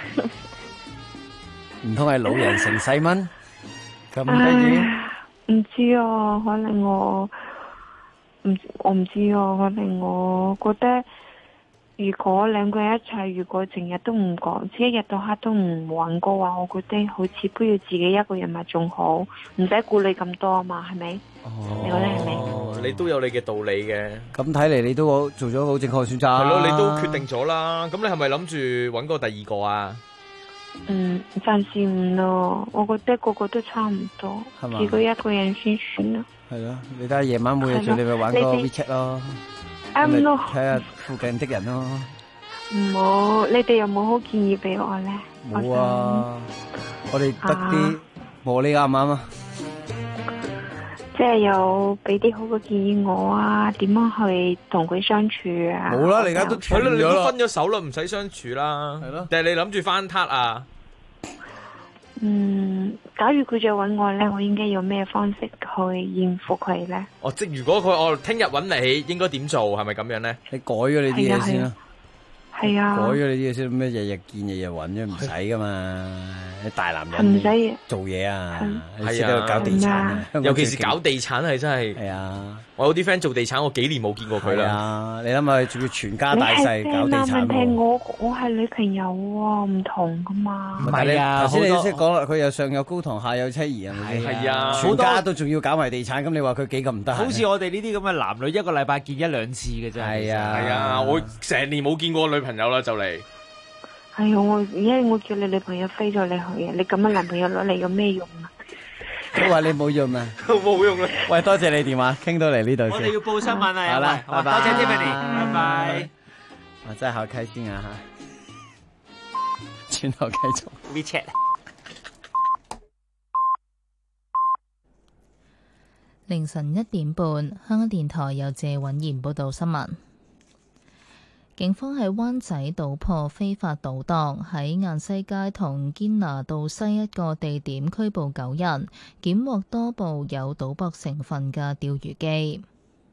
唔通係老人成細蚊咁得意？ 唔知啊，可能我唔知啊，可能我覺得如果兩個人一齊，如果成日都唔講，一日到黑都唔揾嘅話，我覺得好似不如自己一個人咪仲好，唔使顧慮咁多啊嘛，係咪？你覺得係咪？ 哦，你都有你嘅道理嘅。 咁睇嚟你都做咗好正確嘅選擇。 係咯，你都決定咗啦。咁你係咪諗住揾個第二個啊？ 暫時唔咯，我覺得個個都差唔多， 係嘛自己一個人先算啦。 係咯，你睇下夜晚冇嘢做，你咪玩個 WeChat 咯， 啱咯， 睇下附近的人咯。 唔好，你哋有冇好建議俾我咧？ 冇啊，我哋得啲磨你啱唔啱啊？ 即係有俾啲好嘅建議我啊，點樣去同佢相處啊？ 冇啦，你而家都係咯，你都分咗手啦，唔使相處啦。 係咯， 定係你諗住翻撻啊？ 假如佢再揾我咧，我應該用咩方式去應付佢咧？ 哦，即係如果佢聽日揾你，應該點做？係咪咁樣咧？ 你改咗你啲嘢先啦。 係啊， 改咗你啲嘢先，咩日日見日日揾啫，唔使噶嘛。你大男人唔使做嘢啊，你係識得搞地產啊， 尤其是搞地產係真係。 係啊， 我有啲 friend 做地產，我幾年冇見過佢啦。 啊，你諗下，仲要全家大細搞地產問題我係女朋友喎，唔同噶嘛。 唔係啊，頭先你識講啦，佢又上有高堂，下有妻兒，係咪先？ 係啊， 全家都仲要搞埋地產，咁你話佢幾咁唔得閒？ 好似我哋呢啲咁嘅男女，一個禮拜見一兩次嘅啫。 係啊， 係啊，我成年冇見過女朋友啦，就嚟。 係啊，我叫你女朋友飛咗你去啊！你咁嘅男朋友攞嚟有咩用啊？ 都話你冇用啊， 冇用啦。 喂，多謝你電話，傾到嚟呢度先。 我哋要報新聞啊！ 好啦， 拜拜。多謝 Tiffany，拜拜。 我真係好開心啊！轉頭繼續 WeChat。 凌晨1點半，香港電台由謝允賢報道新聞。警方喺灣仔搗破非法賭檔，喺雁西街同堅拿道西一個地點拘捕9人，檢獲多部有賭博成分嘅釣魚機。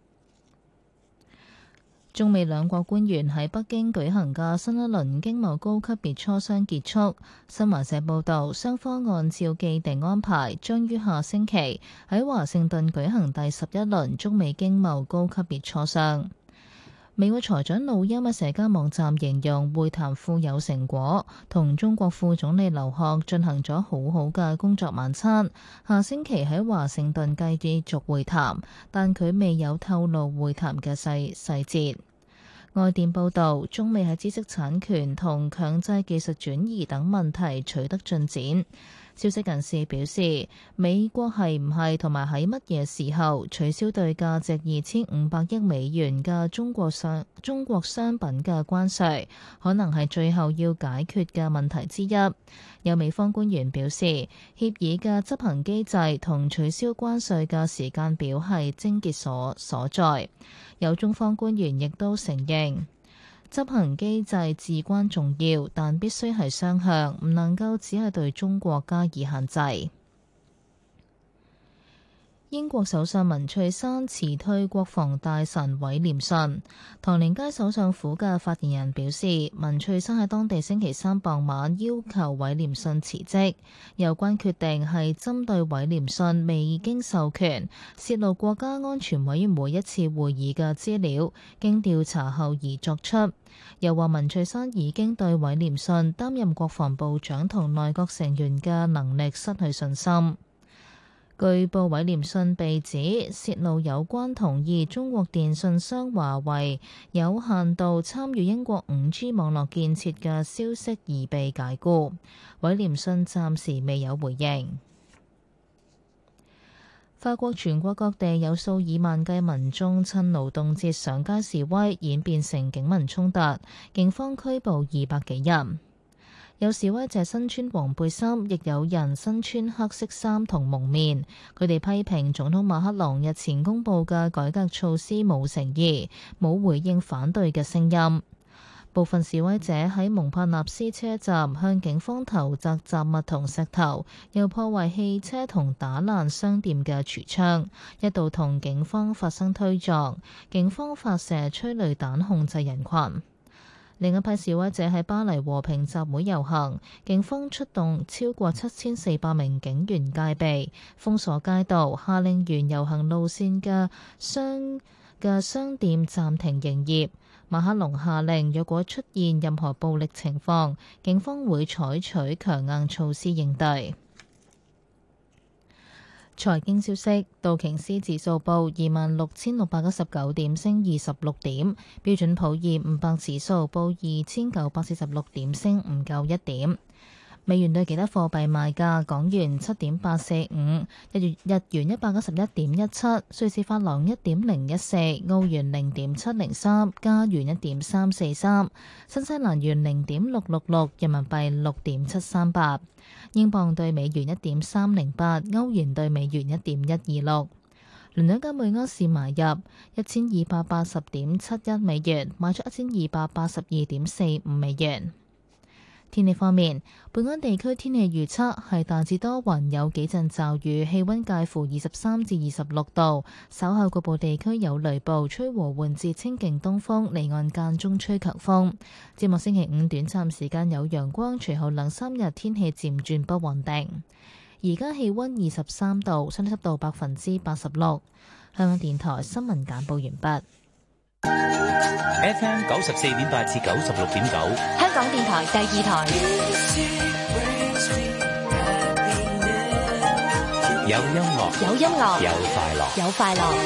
中美兩國官員喺北京舉行嘅新一輪經貿高級別磋商結束。新華社報道，雙方按照既定安排，將於下星期喺華盛頓舉行第11輪中美經貿高級別磋商。美國財長魯欽喺社交網站形容會談富有成果，同中國副總理劉鶴進行咗好好嘅工作晚餐。下星期喺華盛頓繼續會談，但佢未有透露會談嘅細節。外電報導，中美喺知識產權同強制技術轉移等問題取得進展。消息人士表示，美國係唔係同埋喺乜嘢時候取消對價值2500億美元嘅中國商品嘅關稅，可能係最後要解決嘅問題之一。有美方官員表示，協議嘅執行機制同取消關稅嘅時間表係症結所在。有中方官員亦都承認，執行機制至關重要，但必須係雙向，唔能夠只係對中國加以限制。英國首相文翠珊辭退國防大臣韋廉遜。唐寧街首相府嘅發言人表示，文翠珊喺當地星期三傍晚要求韋廉遜辭職，有關決定係針對韋廉遜未經授權泄露國家安全委員會一次會議嘅資料，經調查後而作出。又話文翠珊已經對韋廉遜擔任國防部長同內閣成員嘅能力失去信心。據報，韋廉遜被指泄露有關同意中國電信商華為有限度參與英國5G 網絡建設嘅消息而被解僱。韋廉遜暫時未有回應。法國全國各地有數以萬計民眾趁勞動節上街示威，演變成警民衝突，警方拘捕200幾人。有示威者身穿黃背心，亦有人身穿黑色衫同蒙面。佢哋批評總統馬克龍日前公布嘅改革措施冇誠意，冇回應反對嘅聲音。 部分示威者喺蒙帕納斯車站向警方投擲雜物同石頭，又破壞汽車同打爛商店嘅櫥窗，一度同警方發生推撞，警方發射催淚彈控制人群。另一批示威者喺巴黎和平集會遊行，警方出動超過7400名警員戒備，封鎖街道，下令沿遊行路線嘅商店暫停營業。馬克龍下令，若果出現任何暴力情況，警方會採取強硬措施應對。財經消息，道瓊斯指數報26,619點，升26點；標準普爾500指數報2,946點，升唔夠1點。美元對其他貨幣賣價：港元7.845，日元191.17，瑞士法郎1.014，澳元0.703，加元1.343，新西蘭元0.666，人民幣6.738，英鎊對美元1.308，歐元對美元1.126。倫敦金每盎司買入1280.71美元，賣出1282.45美元。天氣方面，本港地區天氣預測係大致多雲，有幾陣驟雨，氣溫介乎23至26度。稍後局部地區有雷暴，吹和緩至清勁東風，離岸間中吹強風。節目星期五短暫時間有陽光，隨後2-3日天氣漸轉不穩定。而家氣溫23度，相對濕度86%。香港電台新聞簡報完畢。 FM 94.8至96.9， 香港電台第二台。 有音樂， 有音樂， 有快樂， 有快樂。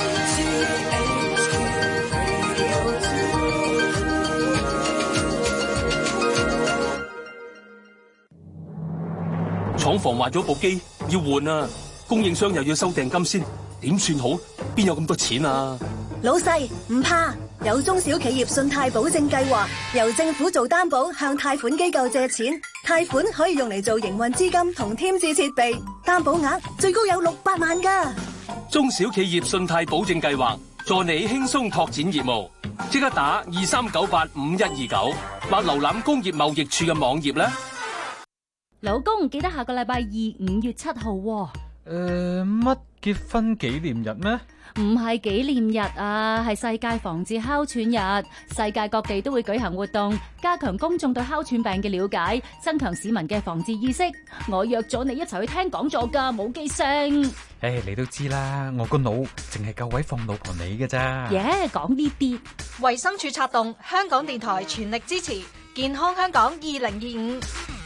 廠房壞咗部機，要換啊！供應商又要收訂金先，點算好？邊有咁多錢啊？ 老細唔怕，有中小企業信貸保證計劃，由政府做擔保，向貸款機構借錢，貸款可以用嚟做營運資金同添置設備，擔保額最高有600萬㗎。 中小企業信貸保證計劃，助你輕鬆拓展業務，即刻打23985129或瀏覽工業貿易處嘅網頁啦。 老公，記得下個禮拜2 5月7號喎。 乜結婚紀念日咩？ 唔係紀念日啊，係世界防治哮喘日。世界各地都會舉行活動，加強公眾對哮喘病嘅了解，增強市民嘅防治意識。我約咗你一齊去聽講座噶，冇記性。 你都知啦，我個腦淨係夠位放老婆你嘅咋。 講呢啲。 衛生署策動，香港電台全力支持健康香港2025。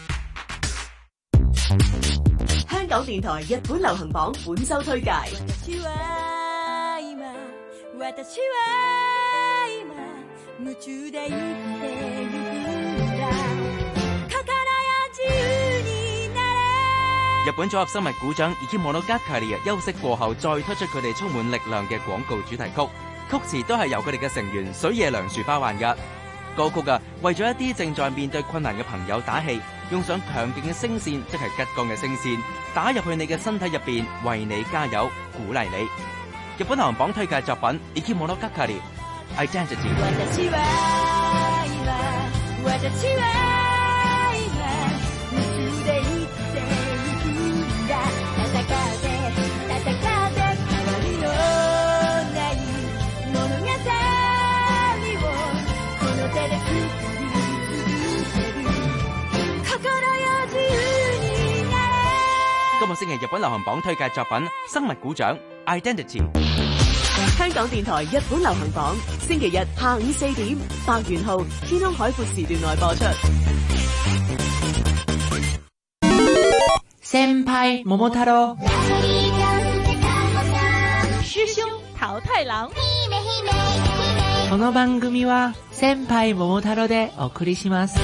香港電台日本流行榜本周推介。 日本組合生物股長Ikimonogatari休息過後再推出佢哋充滿力量嘅廣告主題曲，曲詞都係由佢哋嘅成員水野良樹包辦㗎。歌曲為咗一啲正在面對困難嘅朋友打氣，用上強勁嘅聲線，即係吉鋼嘅聲線，打入去你嘅身體入邊，為你加油，鼓勵你。日本行榜推介作品 Ikimonogatari Identity。今個星期日本流行榜推介作品《生物股長 Identity》。 香港電台日本流行榜，星期日下午4點，白元號天空海闊時段內播出。 先輩桃太郎， 師兄桃太郎。 この番組は先輩桃太郎でお送りします。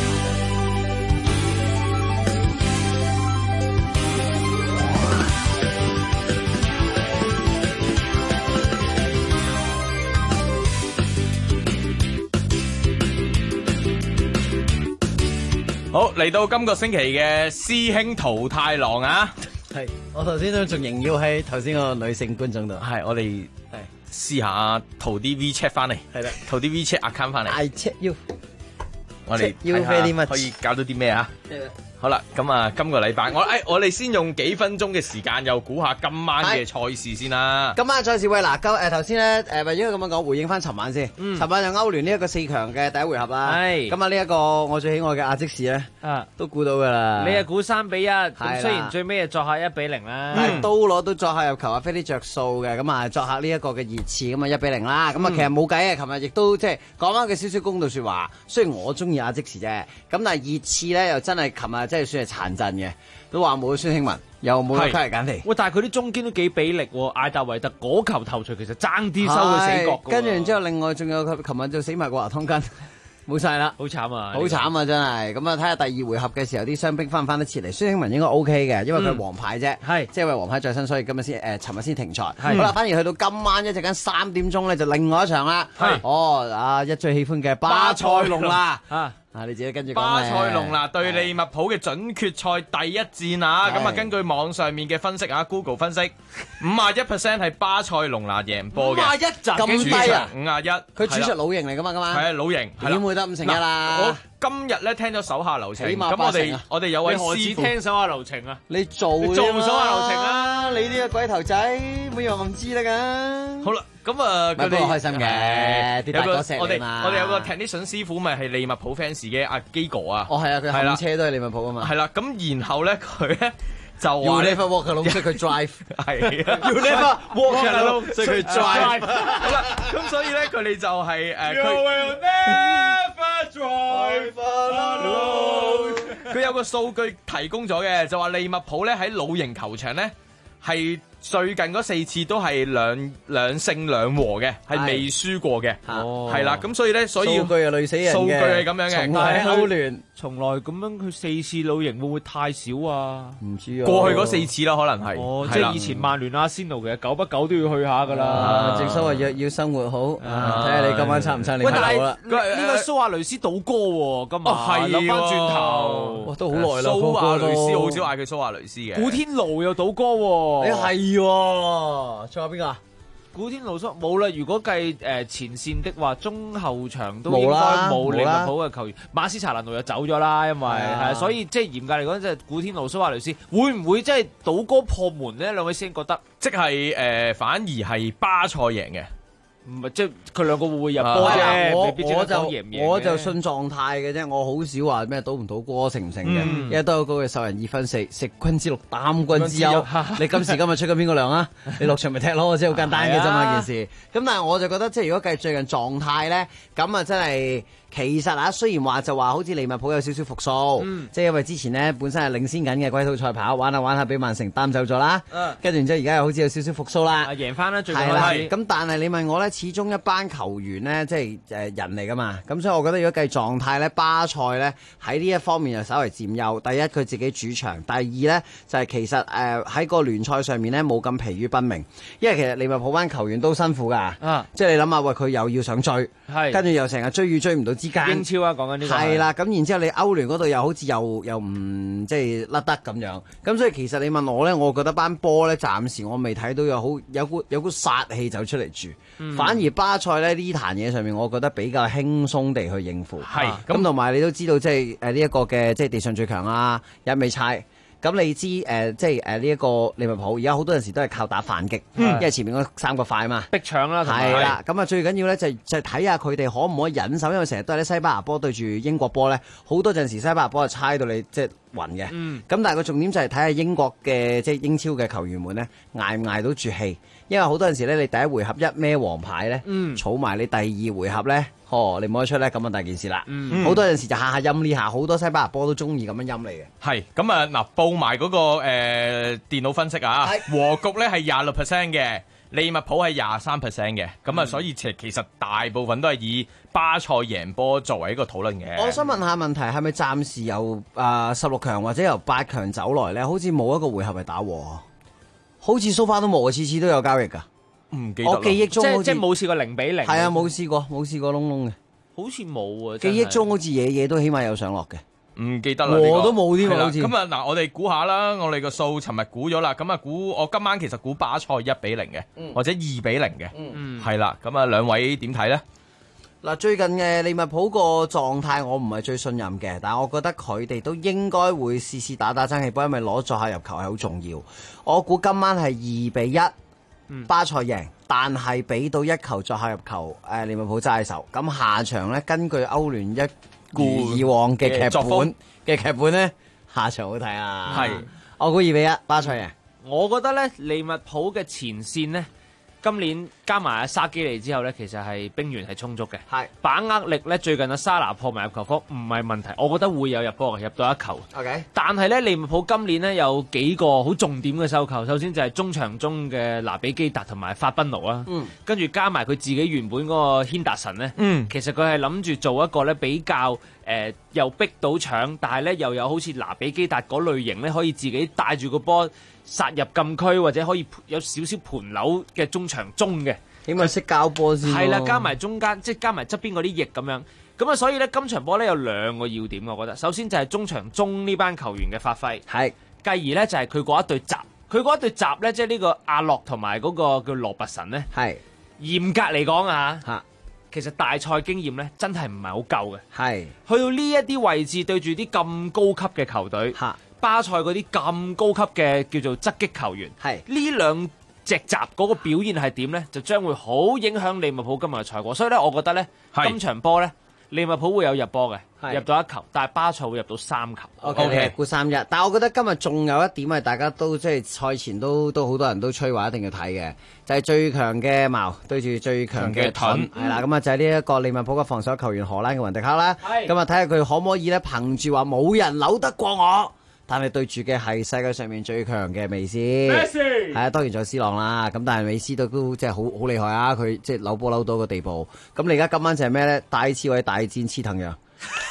好，嚟到今個星期嘅師兄桃太郎啊！ 係，我頭先都仲縈繞喺頭先個女性觀眾度。 係，我哋試下淘啲 WeChat 翻嚟。 係啦， 淘啲 WeChat account 翻嚟。 I check you。 我哋要飛啲乜可以搞到啲咩啊？好啦，咁啊，今個禮拜我哋先用幾分鐘嘅時間，又估下今晚嘅賽事先啦。 今晚賽事喂嗱，頭先咧為咗咁樣講，回應翻尋晚先。尋晚就歐聯呢一個4強嘅第一回合啦。 係咁啊，呢一個我最喜愛嘅阿積士咧，都估到噶啦。 你係估3-1，咁雖然最尾係作客1-0啦， 但係都攞到作客入球啊，非啲着數嘅。咁啊，作客呢一個嘅熱刺咁啊1-0啦。咁啊，其實冇計嘅。尋日亦都即係講翻佢少少公道説話。雖然我中意阿積士啫，咁但係熱刺咧又真係尋日即係算係殘陣嘅，都話冇咗孫興文，又冇咗卡尼簡尼。 喂，但係佢啲中堅都幾俾力喎，艾達維特嗰球頭槌其實爭啲收佢死角。 跟住然之後，另外仲有佢琴日就死埋個華湯根，冇晒啦， 好慘啊！ 好慘啊，真係。咁啊，睇下第二回合嘅時候啲傷兵翻唔翻得切嚟？孫興文應該 OK 嘅，因為佢係黃牌啫，即係因為黃牌在身，所以今日先尋日先停賽。好啦，反而去到今晚一陣間3點鐘咧，就另外一場啦。一最喜歡嘅巴塞隆拿你自己跟住講巴塞隆拿對利物浦嘅準決賽第一戰啊！咁啊，根據網上面嘅分析啊 ，Google 分析51% 係巴塞隆拿贏波嘅 ，51咁低啊 ！51， 佢主場老營嚟噶嘛？今晚係啊，老營點會得5-1啦？ 我今日咧聽咗手下留情， 起碼咁我哋有位何止師傅聽手下留情啊？ 你做手下留情啊！你呢個鬼頭仔，冇以為我唔知得㗎。 好啦。咁啊，佢哋開心嘅，啲大哥錫你嘛。 我哋有個 technician 師傅，咪係利物浦 fans 嘅阿基哥啊。 係啊，佢冚車都係利物浦啊嘛。 係啦，咁然後咧佢咧就話 You never walk alone，所以佢 drive。 係啊 ，You never walk alone，所以佢 drive。 好啦，咁所以咧佢哋就係 You will never drive alone。 佢有個數據提供咗嘅，就話利物浦咧喺老營球場咧係。最近嗰4次都係兩勝兩和嘅，係未輸過嘅，係啦。咁所以咧，數據係累死人嘅， 數據係咁樣嘅。 從來歐聯， 從來咁樣佢4次老營會唔會太少啊？ 唔知啊。 過去嗰4次啦，可能係。 即係以前曼聯、阿仙奴嘅久不久都要去下㗎啦。 正所謂要生活好，睇下你今晚撐唔撐你頭啦。 呢個蘇亞雷斯倒戈喎，今日諗翻轉頭， 都好耐啦。 蘇亞雷斯好少嗌佢蘇亞雷斯嘅。 古天奴又倒戈喎， 係。仲有邊個啊？ 古天奴冇啦。如果計前線的話，中後場都應該冇利物浦嘅球員。馬斯查蘭奴又走咗啦，因為係所以即係嚴格嚟講，即係古天奴、蘇亞雷斯會唔會即係倒戈破門呢？兩位先覺得， 即係反而係巴塞贏嘅。 唔係即係佢兩個會入波啫， 我就信狀態嘅啫，我好少話咩賭唔賭波成唔成嘅，因為都有嗰個受人二分4，食君之祿擔君之憂。你今時今日出緊邊個糧啊？你落場咪踢咯，即係好簡單嘅啫嘛件事。咁但係我就覺得即係如果計最近狀態咧，咁啊真係。其實啊，雖然話就話好似利物浦有少少復甦，即係因為之前呢本身係領先緊嘅龜兔賽跑，玩下俾曼城擔走咗啦，跟住然之後而家又好似有少少復甦啦， 贏翻啦最近。 咁但係你問我呢，始終一班球員呢，即係人嚟噶嘛，咁所以我覺得如果計狀態呢，巴塞呢喺呢一方面就稍為佔優。第一佢自己主場，第二呢就係其實喺個聯賽上面呢冇咁疲於奔命，因為其實利物浦班球員都辛苦㗎，即係你諗下，喂佢又要想追，跟住又成日追唔到。 英超啊，講緊呢個係啦，咁然之後你歐聯嗰度又好似又唔即係甩得咁樣，咁所以其實你問我咧，我覺得班波咧暫時我未睇到有股殺氣走出嚟住，反而巴塞咧呢壇嘢上面，我覺得比較輕鬆地去應付。係咁同埋你都知道即係呢一個嘅即係地上最強啊，一味猜。咁你知即係呢一個利物浦而家好多陣時都係靠打反擊，因為前面嗰3個快嘛， 逼搶啦， 係啦。咁啊最緊要咧就睇下佢哋可唔可以忍受，因為成日都係啲西班牙波對住英國波咧，好多陣時西班牙波係猜到你即係暈嘅。咁但係個重點就係睇下英國嘅即係英超嘅球員們咧捱唔捱到住氣，因為好多陣時咧你第一回合一孭黃牌咧，儲埋你第二回合咧。你唔可以出咧，咁啊大件事啦！好多陣時就下陰呢下，好多西班牙波都中意咁樣陰你嘅。 係咁啊！嗱，報埋嗰個電腦分析啊，和局咧係26% 嘅，利物浦係23% 嘅，咁啊，所以其實大部分都係以巴塞贏波作為一個討論嘅。 我想問下問題係咪暫時由16強或者由8強走來咧？好似冇一個回合係打和，好似蘇花都冇啊，次次都有交易㗎。 唔記得我記憶中即係冇試過0-0。 係啊，冇試過窿窿嘅。 好似冇啊！ 記憶中好似嘢都起碼有上落嘅。 唔記得啦， 我都冇添喎，好似。 咁啊嗱，我哋估下啦，我哋個數尋日估咗啦，咁啊我今晚其實估巴塞1-0嘅，或者2-0嘅，係啦。咁啊兩位點睇咧？ 嗱，最近嘅利物浦個狀態我唔係最信任嘅，但係我覺得佢哋都應該會試試打爭氣波，因為攞作客入球係好重要。我估今晚係2-1，巴塞贏，但係俾到1球作客入球，利物浦揸手。咁下場呢，根據歐聯一如以往嘅劇本呢，下場好睇啊！ 係， 我估2-1，巴塞贏。 我覺得咧，利物浦嘅前線呢，今年加埋阿沙基利之後呢，其實係兵源係充足嘅， 係把握力呢，最近阿沙拿破埋入球波唔係問題，我覺得會有入波嘅，入到1球。 OK， 但係呢，利物浦今年呢，有幾個好重點嘅收購，首先就係中場中嘅拿比基達同埋法賓奴啦，跟住加埋佢自己原本嗰個軒達臣呢，其實佢係諗住做一個呢比較又逼到搶，但係呢又有好似拿比基達嗰類型呢，可以自己帶住個波殺入禁區或者可以有少少盤扭嘅中場中嘅， 起碼識交波先。 係啦，加埋中間即係加埋側邊嗰啲翼咁樣，咁啊所以呢，今場波呢有2個要點，我覺得首先就係中場中呢班球員嘅發揮， 係繼而呢就係佢嗰一對閘，佢嗰一對閘呢，即係呢個阿洛同埋嗰個叫羅拔臣呢， 係嚴格嚟講啊，其實大賽經驗呢真係唔係好夠嘅， 係去到呢一啲位置對住啲咁高級嘅球隊。巴塞嗰啲咁高級嘅叫做側擊球員， 係呢 2隻閘嗰個表現係點呢？就將會好影響利物浦今日嘅賽果。所以咧，我覺得呢，今場波呢，利物浦會有入波嘅，入到1球，但係巴塞會入到3球。 OK，估3-1。但係我覺得今日仲有一點係大家都即係賽前都好多人都吹話一定要睇嘅，就係最強嘅矛對住最強嘅盾，係啦。咁啊就係呢一個利物浦嘅防守球員荷蘭嘅雲迪克啦。咁啊睇下佢可唔可以咧，憑住話冇人扭得過我。但係對住嘅係世界上面最強嘅美斯，係啊，當然仲有 C 朗啦。咁但係美斯都即係好厲害啊！佢即係扭波扭到個地步。咁你而家今晚就係咩咧？戴志偉大戰黐藤羊。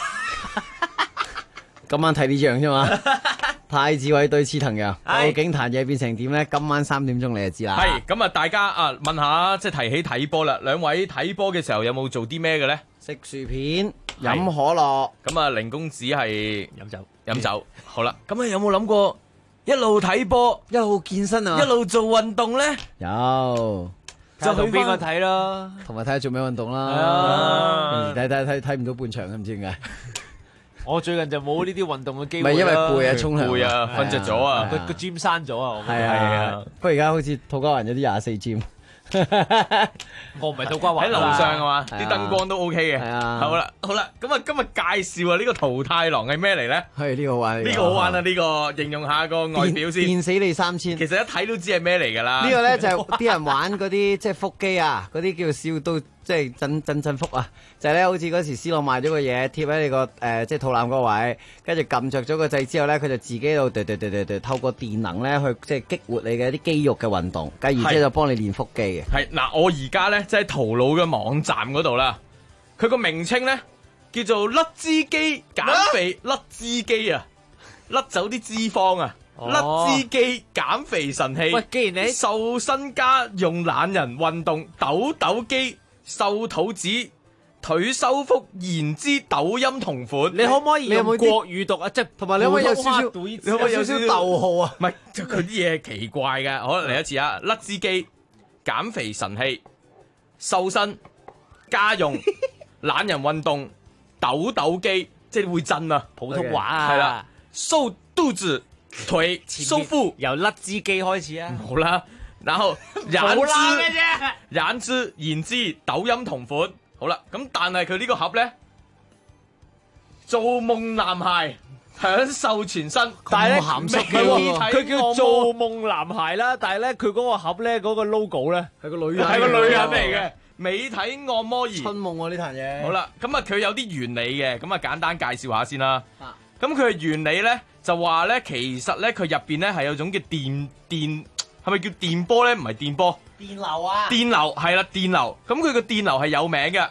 今晚睇呢樣啫嘛。戴志偉對黐藤羊，究竟壇嘢變成點咧？今晚3點鐘你就知啦。 係咁啊！大家啊問下，即係提起睇波啦。兩位睇波嘅時候有冇做啲咩嘅咧？ 食薯片、飲可樂。 咁啊，凌公子係飲酒。好啦，咁啊有冇諗過一路睇波一路健身啊？ 一路做運動咧？ 有， 就同邊個睇啦？ 同埋睇下做咩運動啦。睇唔到半場，唔知點解。 我最近就冇呢啲運動嘅機會。 唔係因為攰啊，沖涼攰啊，瞓着咗啊， 個 gym 閂咗啊。 係啊，不過而家好似土瓜灣有啲24 gym。 我唔係土瓜灣喺樓上啊嘛，啲燈光都 OK 嘅。係啊，好啦，咁啊今日介紹啊呢個桃太郎係咩嚟咧？ 係呢個好玩， 呢個好玩啊！呢個形容下個外表先。 電死你3000。其實一睇都知係咩嚟㗎啦。 呢個咧就係啲人玩嗰啲即係腹肌啊，嗰啲叫做笑到即係震腹啊，就係咧好似嗰時 C 朗賣咗個嘢貼喺你個即係肚腩嗰位，跟住撳着咗個掣之後咧，佢就自己喺度透過電能咧去即係激活你嘅一啲肌肉嘅運動，繼而即係就幫你練腹肌嘅。 係嗱，我而家咧即係淘佬嘅網站嗰度啦，佢個名稱咧叫做甩脂機減肥甩脂機啊，甩走啲脂肪啊，甩脂機減肥神器。 喂，既然你瘦身加用懶人運動抖抖肌瘦肚子腿收腹燃脂抖音同款， 你可唔可以用國語讀啊？即係同埋你可唔可以有少少逗號啊？ 唔係，佢啲嘢係奇怪嘅。好，嚟一次啊！甩脂機減肥神器，瘦身家用懶人運動抖抖肌，即係會震啊！ 普通話啊， 係啦，收肚子腿收腹， 由甩脂機開始啊！ 好啦。然後燃脂抖音同款，好啦，咁但係佢呢個盒咧，做夢男孩享受全身， 但係咧鹹濕嘅佢叫做夢男孩啦，但係咧佢嗰個盒咧嗰個 logo 咧係個女人，係個女人嚟嘅， 美體按摩儀， 春夢喎呢壇嘢。 好啦，咁啊佢有啲原理嘅，咁啊簡單介紹下先啦。咁佢嘅原理咧就話咧，其實咧佢入邊咧係有種叫電。係咪叫電波咧？唔係電波， 電流啊！ 電流係啦，電流。咁佢個電流係有名嘅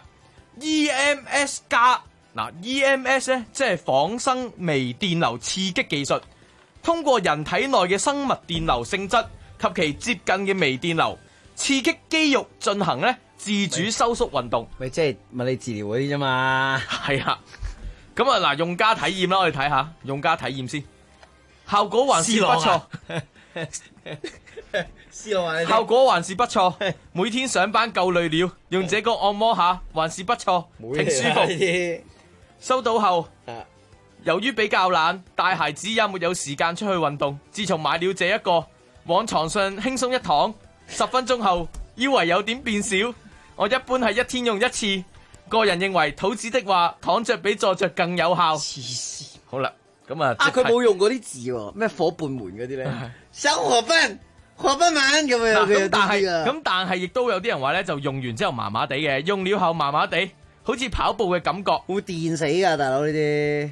，EMS 加嗱 EMS 咧，即係仿生微電流刺激技術，通過人體內嘅生物電流性質及其接近嘅微電流，刺激肌肉進行咧自主收縮運動。 咪即係物理治療嗰啲啫嘛。 係啊，咁啊嗱，用家體驗啦，我哋睇下用家體驗先，效果還是不錯。 效果還是不錯，每天上班夠累了，用這個按摩下還是不錯，挺舒服。收到後，由於比較懶，帶孩子也沒有時間出去運動。自從買了這一個，往床上輕鬆一躺，10分鐘後腰圍有點變小。我一般係一天用一次。個人認為肚子的話，躺着比坐着更有效。好啦，咁啊， 佢冇用嗰啲字喎，咩伙伴們嗰啲咧？小伙伴們咁樣。 但係亦都有啲人話咧，就用完之後麻麻地嘅，用了後麻麻地，好似跑步嘅感覺。 會電死㗎，大佬呢啲。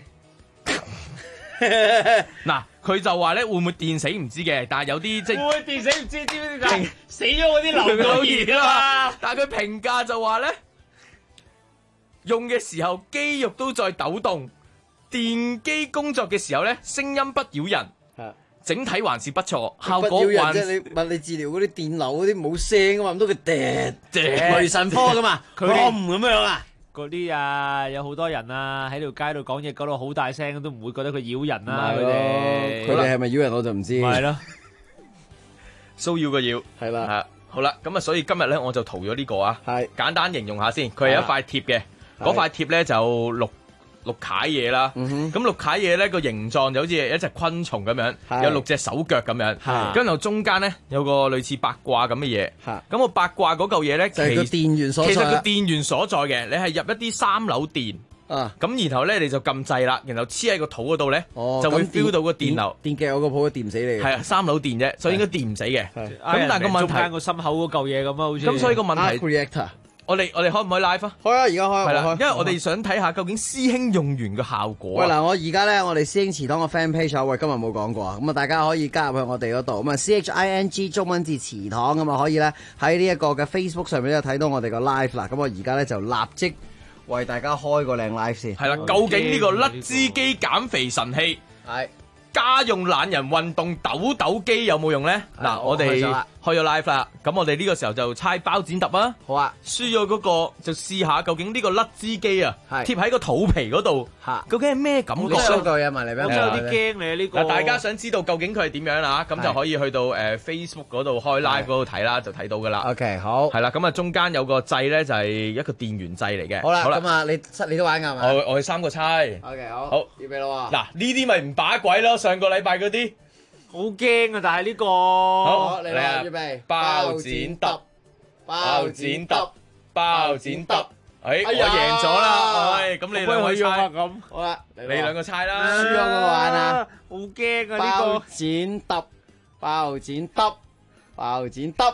嗱，佢就話咧會唔會電死唔知嘅，但係有啲即係會電死唔知，知唔知點解？死咗嗰啲流到熱啊嘛！ 但係佢評價就話咧，用嘅時候肌肉都在抖動，電機工作嘅時候咧聲音不擾人，整體還是不錯，效果還即係你物理治療嗰啲電流嗰啲冇聲啊嘛，咁多佢雷神科㗎嘛， 佢咁樣啊。 嗰啲啊，有好多人啊喺條街度講嘢講到好大聲，都唔會覺得佢擾人啦。 佢哋係咪擾人我就唔知。 係咯， 騷擾嘅擾係啦。 好啦，咁啊，所以今日咧我就塗咗呢個啊，簡單形容下先。佢係一塊貼嘅，嗰塊貼咧就六楷嘢啦。咁六楷嘢咧個形狀就好似一隻昆蟲咁樣，有6隻手腳咁樣。跟住中間咧有個類似八卦咁嘅嘢。咁個八卦嗰嚿嘢咧就係個電源所在。 其實個電源所在嘅，你係入一啲3樓電。咁然後咧你就撳掣啦，然後黐喺個肚嗰度咧，就會 feel 到個電流。 電極有個鋪電死你嘅。 係啊，3樓電啫，所以應該電唔死嘅。咁但係個問題， 中間個心口嗰嚿嘢咁啊，好似。 咁所以個問題，我哋開唔開 live 啊？ 開啊，而家開。 係啦，因為我哋想睇下究竟師兄用完嘅效果。 喂，嗱，我而家咧，我哋師兄祠堂個 fan page 喂，今日冇講過啊，咁啊，大家可以加入去我哋嗰度，咁啊 CHING 中文字祠堂咁啊，可以咧喺呢一個嘅 Facebook 上面咧睇到我哋個 live 啦。咁我而家咧就立即為大家開個靚 live 先。 係啦，究竟呢個甩脂機減肥神器係家用懶人運動抖抖機有冇用咧？嗱，我哋開咗 live 啦，咁我哋呢個時候就猜包剪揼啊！ 好啊， 輸咗嗰個就試下究竟呢個甩脂機啊，貼喺個肚皮嗰度，究竟係咩感覺？ 收嚿嘢埋嚟俾我， 有啲驚你呢個。 嗱，大家想知道究竟佢係點樣啊？咁就可以去到Facebook 嗰度開 live 嗰度睇啦，就睇到噶啦。 OK， 好。 係啦，咁啊中間有個掣咧，就係一個電源掣嚟嘅。 好啦，咁啊你都玩㗎係咪？ 我哋3個猜。 OK， 好。預備啦喎。 嗱，呢啲咪唔把鬼咯，上個禮拜嗰啲。 好驚啊！但係呢個好嚟啦，預備包剪揼，包剪揼，包剪揼。我贏咗啦！咁你兩個猜咁， 好啦， 你兩個猜啦。 輸咗嗰個玩啊！ 好驚啊！呢個包剪揼，包剪揼，包剪揼。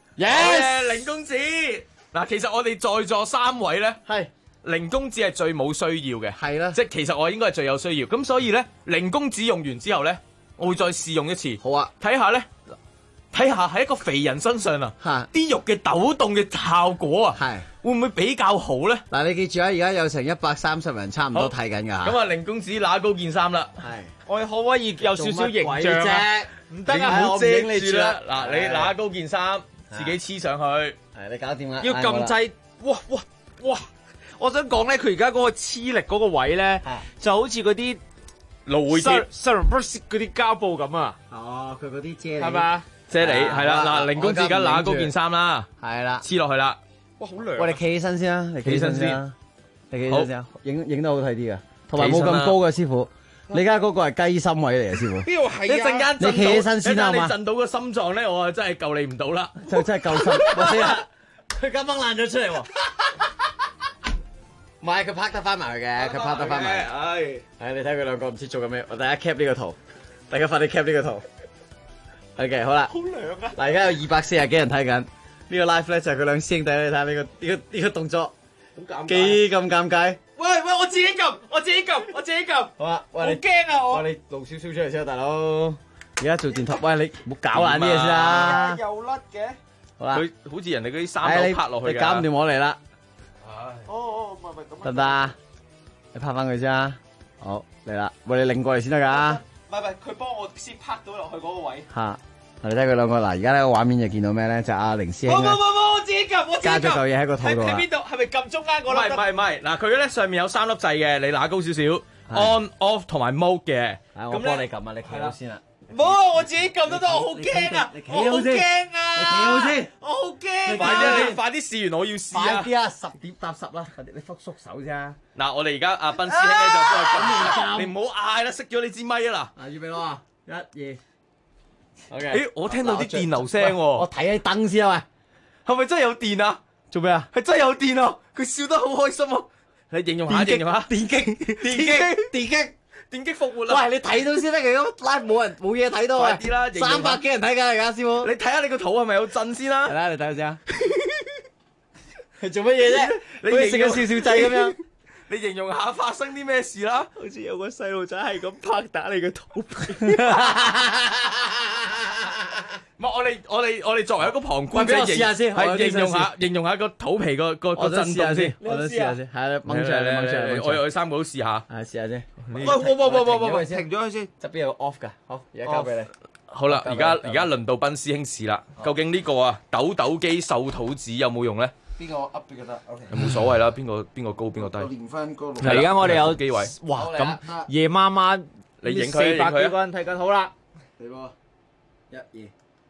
Yes，凌公子。嗱，其實我哋在座3位咧，係凌公子係最冇需要嘅， 係啦， 即係其實我應該係最有需要。咁所以咧，凌公子用完之後咧，我會再試用一次。 好啊， 睇下咧，睇下喺一個肥人身上啊，啲肉嘅抖動嘅效果啊，係會唔會比較好咧？ 嗱，你記住啊，而家有成130人差唔多睇緊㗎。 咁啊，凌公子揦高件衫啦， 係我哋可唔可以有少少形象啫？唔得啊， 唔好遮住啦。嗱，你揦高件衫，自己黐上去， 係你搞掂啦。 要撳掣，哇！我想講咧，佢而家嗰個黐力嗰個位咧，就好似嗰啲蘆薈貼、 嗰啲膠布咁啊。 哦，佢嗰啲啫喱係嘛？ 啫喱係啦。嗱，凌公子而家揦高件衫啦， 係啦， 黐落去啦。 哇，好涼！ 喂，你企起身先啦，你企起身先，你企起身先，影得好睇啲㗎，同埋冇咁高嘅師傅。你而家嗰個係雞心位嚟嘅師傅。 邊度係啊？ 一陣間你企起身先啦嘛。 你震到個心臟咧，我真係救你唔到啦。 就真係救心，我死啦！佢今晚爛咗出嚟喎。唔係，佢拍得翻埋嘅，佢拍得翻埋。係，你睇佢兩個唔知做緊咩，我大家 cap 呢個圖，大家快啲 cap 呢個圖。OK， 好啦。好涼啊！嗱，而家有240幾人睇緊呢個 live 咧，就係佢兩師兄弟，你睇下呢個動作，幾咁尷尬。 喂，我自己撳。 好啊，喂， 好驚啊我。 喂，你露少少出嚟先啊，大佬。而家做電台，喂，你唔好搞爛啲嘢先啦。 又甩嘅。 好啦。 佢好似人哋嗰啲衫都拍落去㗎。 你搞唔掂我嚟啦。 哦，唔係咁。 得唔得啊？你拍翻佢先啊！好嚟啦，喂，你擰過嚟先得噶。 唔係，佢幫我先拍到落去嗰個位。 嚇！你睇佢兩個嗱，而家呢個畫面就見到咩咧？就阿凌師兄咧， 我自己撳， 加咗嚿嘢喺個肚度啊！ 喺邊度？係咪撳中間嗰粒？ 唔係，嗱，佢咧上面有3粒掣嘅，你揦高少少 ，on、off 同埋 mode 嘅。 我幫你撳啊！你企好先啦， 唔好啊！我自己撳得到，我好驚啊！我好驚啊！ 你企好先， 我好驚！ 快啲，你快啲試完，我要試啊！ 快啲啊！10點搭10啦，快啲你縮手啫。 嗱，我哋而家阿斌師兄咧就幫佢撳，你唔好嗌啦，熄咗你支咪啊嗱！ 預備咯，1、2。OK。 誒，我聽到啲電流聲喎。 我睇下燈先啊喂，係咪真係有電啊？ 做咩啊？ 係真係有電啊！佢笑得好開心啊！你形容下，形容下。 電擊復活啦！ 喂，你睇到先得嘅，咁 live 冇嘢睇到啊！ 快啲啦 ，300幾人睇緊而家，師傅。 你睇下你個肚係咪有震先啦？ 係啦，你睇下先啊。係做乜嘢啫？你食個笑笑劑咁樣。 你形容下發生啲咩事啦？ 好似有個細路仔係咁拍打你個肚皮。 唔係我哋作為一個旁觀者， 試下先， 係形容下個肚皮個震動先。 我想試下先，係啦，掹出嚟， 我3個都試下。 係試下先。 喂，停咗佢先。 側邊有個 off 㗎，好，而家交俾你。 好啦，而家輪到斌師兄試啦。究竟呢個啊抖抖機瘦肚子有冇用咧？ 邊個 up 都得 ，OK。 冇所謂啦，邊個高邊個低。 練翻嗰係而家我哋有機位。 哇，咁夜晚晚你影佢 400幾個人睇緊，好啦。 嚟喎，1、2。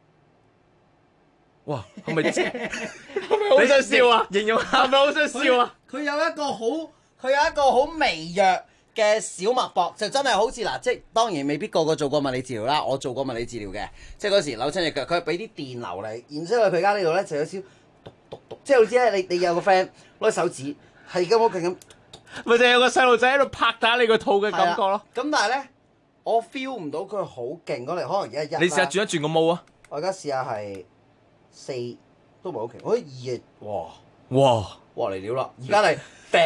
哇，係咪好想笑啊？ 形容係咪好想笑啊？ 佢有一個好微弱嘅小脈搏，就真係好似嗱，即係當然未必個個做過物理治療啦。我做過物理治療嘅，即係嗰時扭親隻腳，佢係俾啲電流嚟，然之後佢而家呢度咧就有少篤，即係好似咧你有個 friend 攞手指係咁好勁咁， 咪就係有個細路仔喺度拍打你個肚嘅感覺咯。 咁但係咧，我 feel 唔到佢好勁嗰嚟，可能而家1。 你試下轉一轉個毛啊！ 我而家試下係4都唔係好勁，我覺得2哇嚟料啦！而家係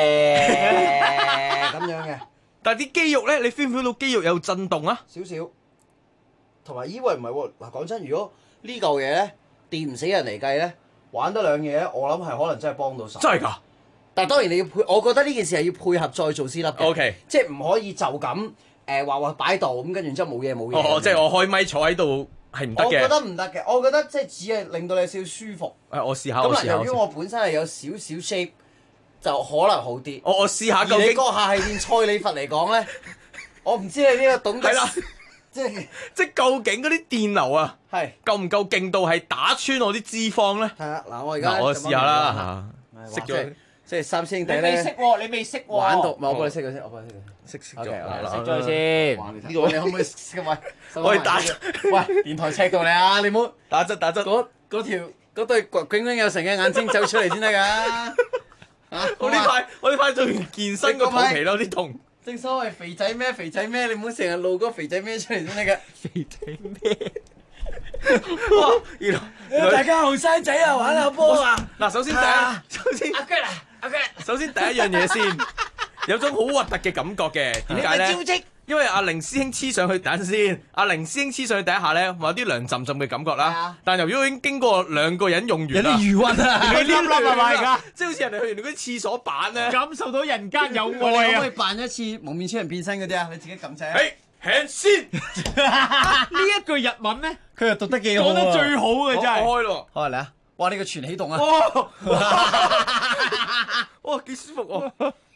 咁樣嘅。 但係啲肌肉咧，你 feel 唔 feel 到肌肉有震動啊？ 少少，同埋喂唔係喎，嗱講真，如果呢嚿嘢咧電唔死人嚟計咧，玩得2嘢咧，我諗係可能真係幫到手。 真係㗎！ 但係當然你要配，我覺得呢件事係要配合再做先得嘅。 OK， 即係唔可以就咁話擺度咁，跟住之後冇嘢。 哦，即係我開咪坐喺度係唔得嘅。 我覺得唔得嘅，我覺得即係只係令到你少少舒服。 我試下。 咁嗱，由於我本身係有少少 shape。就可能好啲。 我試下究竟。 你嗰下係練蔡李佛嚟講咧，我唔知你呢個懂得。係啦，即係究竟嗰啲電流啊， 係夠唔夠勁到係打穿我啲脂肪咧？ 係啊，嗱我而家我試下啦嚇，熄咗。 即係3師兄弟咧。 你未識喎。 玩到，我幫你熄咗先， 熄咗。 熄咗先。 呢個你可唔可以熄埋？ 我哋打。 喂，電台赤到你啊！你唔好打側。 嗰對炯炯有神嘅眼睛走出嚟先得㗎。 我呢排做完健身個肚皮咯，啲痛。 正所謂肥仔咩，你唔好成日露嗰肥仔咩出嚟先得㗎。 肥仔咩？ 哇！原來大家後生仔啊，玩下波啊！ 嗱，首先阿腳， 首先第一樣嘢先，有種好核突嘅感覺嘅，點解咧？因為阿凌師兄黐上去等先，阿凌師兄黐上去第一下咧，話有啲涼浸浸嘅感覺啦。但由於已經經過2個人用完啦， 有啲餘溫啊， 你黏係咪而家？即係好似人哋去完嗰啲廁所板咧， 感受到人間有愛啊！ 可唔可以扮一次蒙面超人變身嗰啲啊？你自己撳掣啊！ 輕先呢一句日文咧， 佢又讀得幾好， 講得最好嘅真係。 開咯， 開嚟啊！哇！呢個全起動啊！ 哇！幾舒服喎！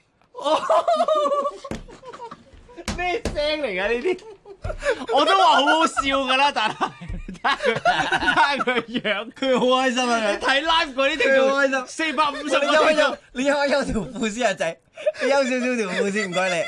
咩聲嚟㗎呢啲？我都話好好笑㗎啦，但係睇下佢樣， 佢好開心啊！ 你睇 live 嗰啲條好開心 450 你休條褲先啊仔，你休少少條褲先，唔該你。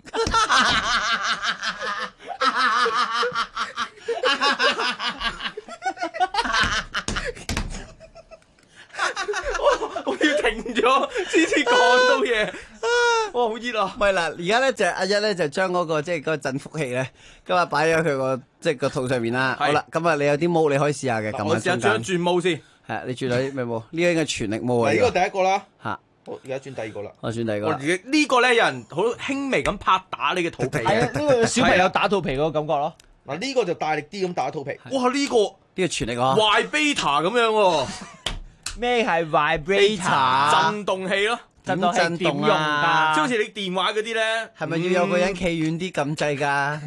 我要停咗先至講到嘢。哇，好熱啊！ 唔係嗱，而家咧就阿一咧就將嗰個即係嗰個振幅器咧，今日擺咗佢個即係個肚上面啦。好啦，咁啊你有啲毛你可以試下嘅，咁我試下轉毛先。 係啊，你轉咗啲咩毛？呢個應該全力毛啊！ 呢個第一個啦。 嚇！ 我而家轉第二個啦。 我轉第二個。 呢個咧有人好輕微咁拍打你嘅肚皮。 係啊，呢個小朋友打肚皮嗰個感覺咯。 嗱呢個就大力啲咁打肚皮。哇！呢個全力啊 ！Vibrator 咁樣喎。 咩係 vibrator？ 震動器咯。 點震動啊？ 即好似你電話嗰啲咧， 係咪要有個人企遠啲咁滯㗎？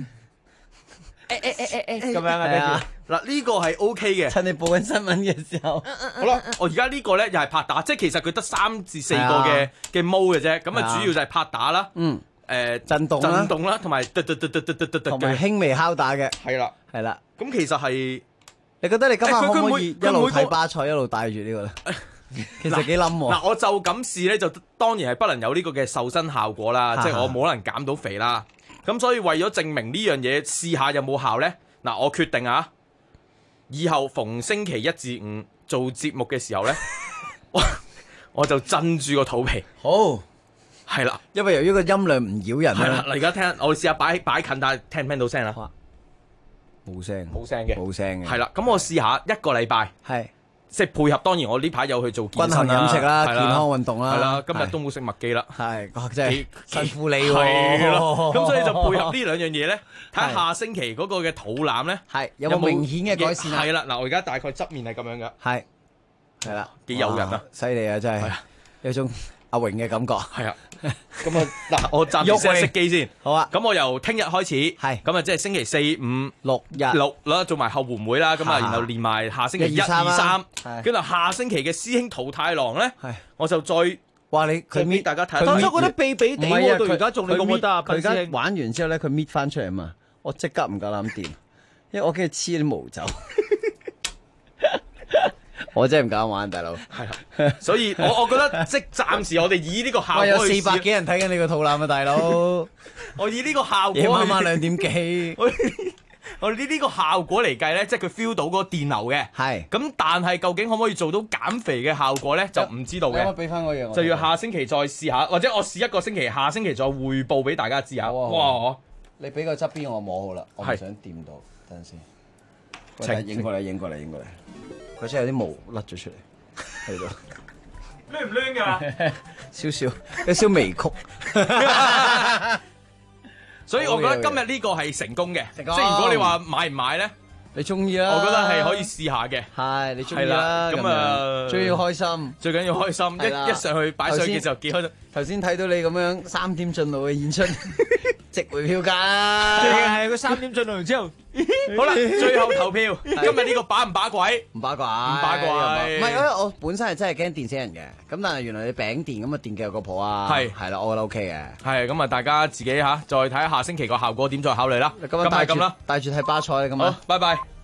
咁樣啊？ 嗱呢個係 OK 嘅。 趁你報緊新聞嘅時候， 好啦，我而家呢個咧又係拍打，即係其實佢得3至4個嘅毛嘅啫。咁啊主要就係拍打啦。 震動啦，同埋同埋輕微敲打嘅， 係啦。咁其實係你覺得你今晚可唔可以一路睇巴塞一路帶住呢個咧？其實幾冧喎。 嗱，我就咁試咧，就當然係不能有呢個嘅瘦身效果啦，即係我冇可能減到肥啦。咁所以為咗證明呢樣嘢，試下有冇效咧？嗱，我決定啊，以後逢星期一至五做節目嘅時候咧，我就震住個肚皮。 好， 係啦， 因為由於個音量唔擾人。 係啦，嗱，而家聽，我試下擺近，但係聽唔聽到聲啊？ 冇聲嘅， 冇聲嘅。 係啦，咁我試下一個禮拜，即係配合。當然我呢排有去做健身飲食啦，健康運動啦。 係啦，今日都冇食麥記啦。 真係辛苦你喎。 係咯，咁所以就配合呢兩樣嘢咧，睇下下星期嗰個嘅肚腩咧， 有冇明顯嘅改善啊？ 係啦，嗱，我而家大概側面係咁樣嘅。 係啦， 幾誘人啊！ 犀利啊，真係有種阿榮嘅感覺。 係啊，咁啊嗱，我暫時熄機先。 好啊， 咁我由聽日開始，咁啊，即係星期四、五、六啦，做埋後援會啦。咁啊，然後連埋下星期1、2、3，跟住下星期嘅師兄桃太郎咧，我就再話你佢搣大家睇。當初覺得避避地喎，到而家仲你覺唔覺得啊？ 佢而家玩完之後咧，佢搣翻出嚟嘛，我即刻唔夠膽掂，因為我驚黐啲毛走。我真係唔敢玩，大佬。 係啊，所以我覺得即係暫時我哋以呢個效果有400幾人睇緊你個肚腩啊，大佬。 我以呢個效果， 夜晚2點幾。 我哋呢個效果嚟計咧，即係佢 feel 到嗰個電流嘅。 係。咁但係究竟可唔可以做到減肥嘅效果咧，就唔知道嘅。 我俾翻嗰樣。 就要下星期再試下，或者我試一個星期，下星期再匯報俾大家知下。哇！ 你俾個側邊我摸好啦，我唔想掂到。等陣先。影過嚟。佢真係有啲毛甩咗出嚟喺度， 攣唔攣㗎？ 少少，有少微曲。 所以我覺得今日呢個係成功嘅，即係如果你話買唔買咧， 你中意啦。 我覺得係可以試下嘅。 係你中意啦。 咁啊， 最要開心， 最緊要開心。一上去擺上去嘅時候幾開心。 頭先睇到你咁樣3點進路嘅演出，值回票價。 最係佢3點進路完之後。 好啦，最後投票，今日呢個把唔把鬼？ 唔把鬼， 唔把鬼。 唔係，因為我本身係真係驚電死人嘅，咁但係原來你餅電咁啊，電極有個譜啊，係啦，我覺得 OK 嘅。係咁啊，大家自己再睇下星期個效果點再考慮啦。今日係咁啦， 帶住睇巴塞咁啊， 拜拜。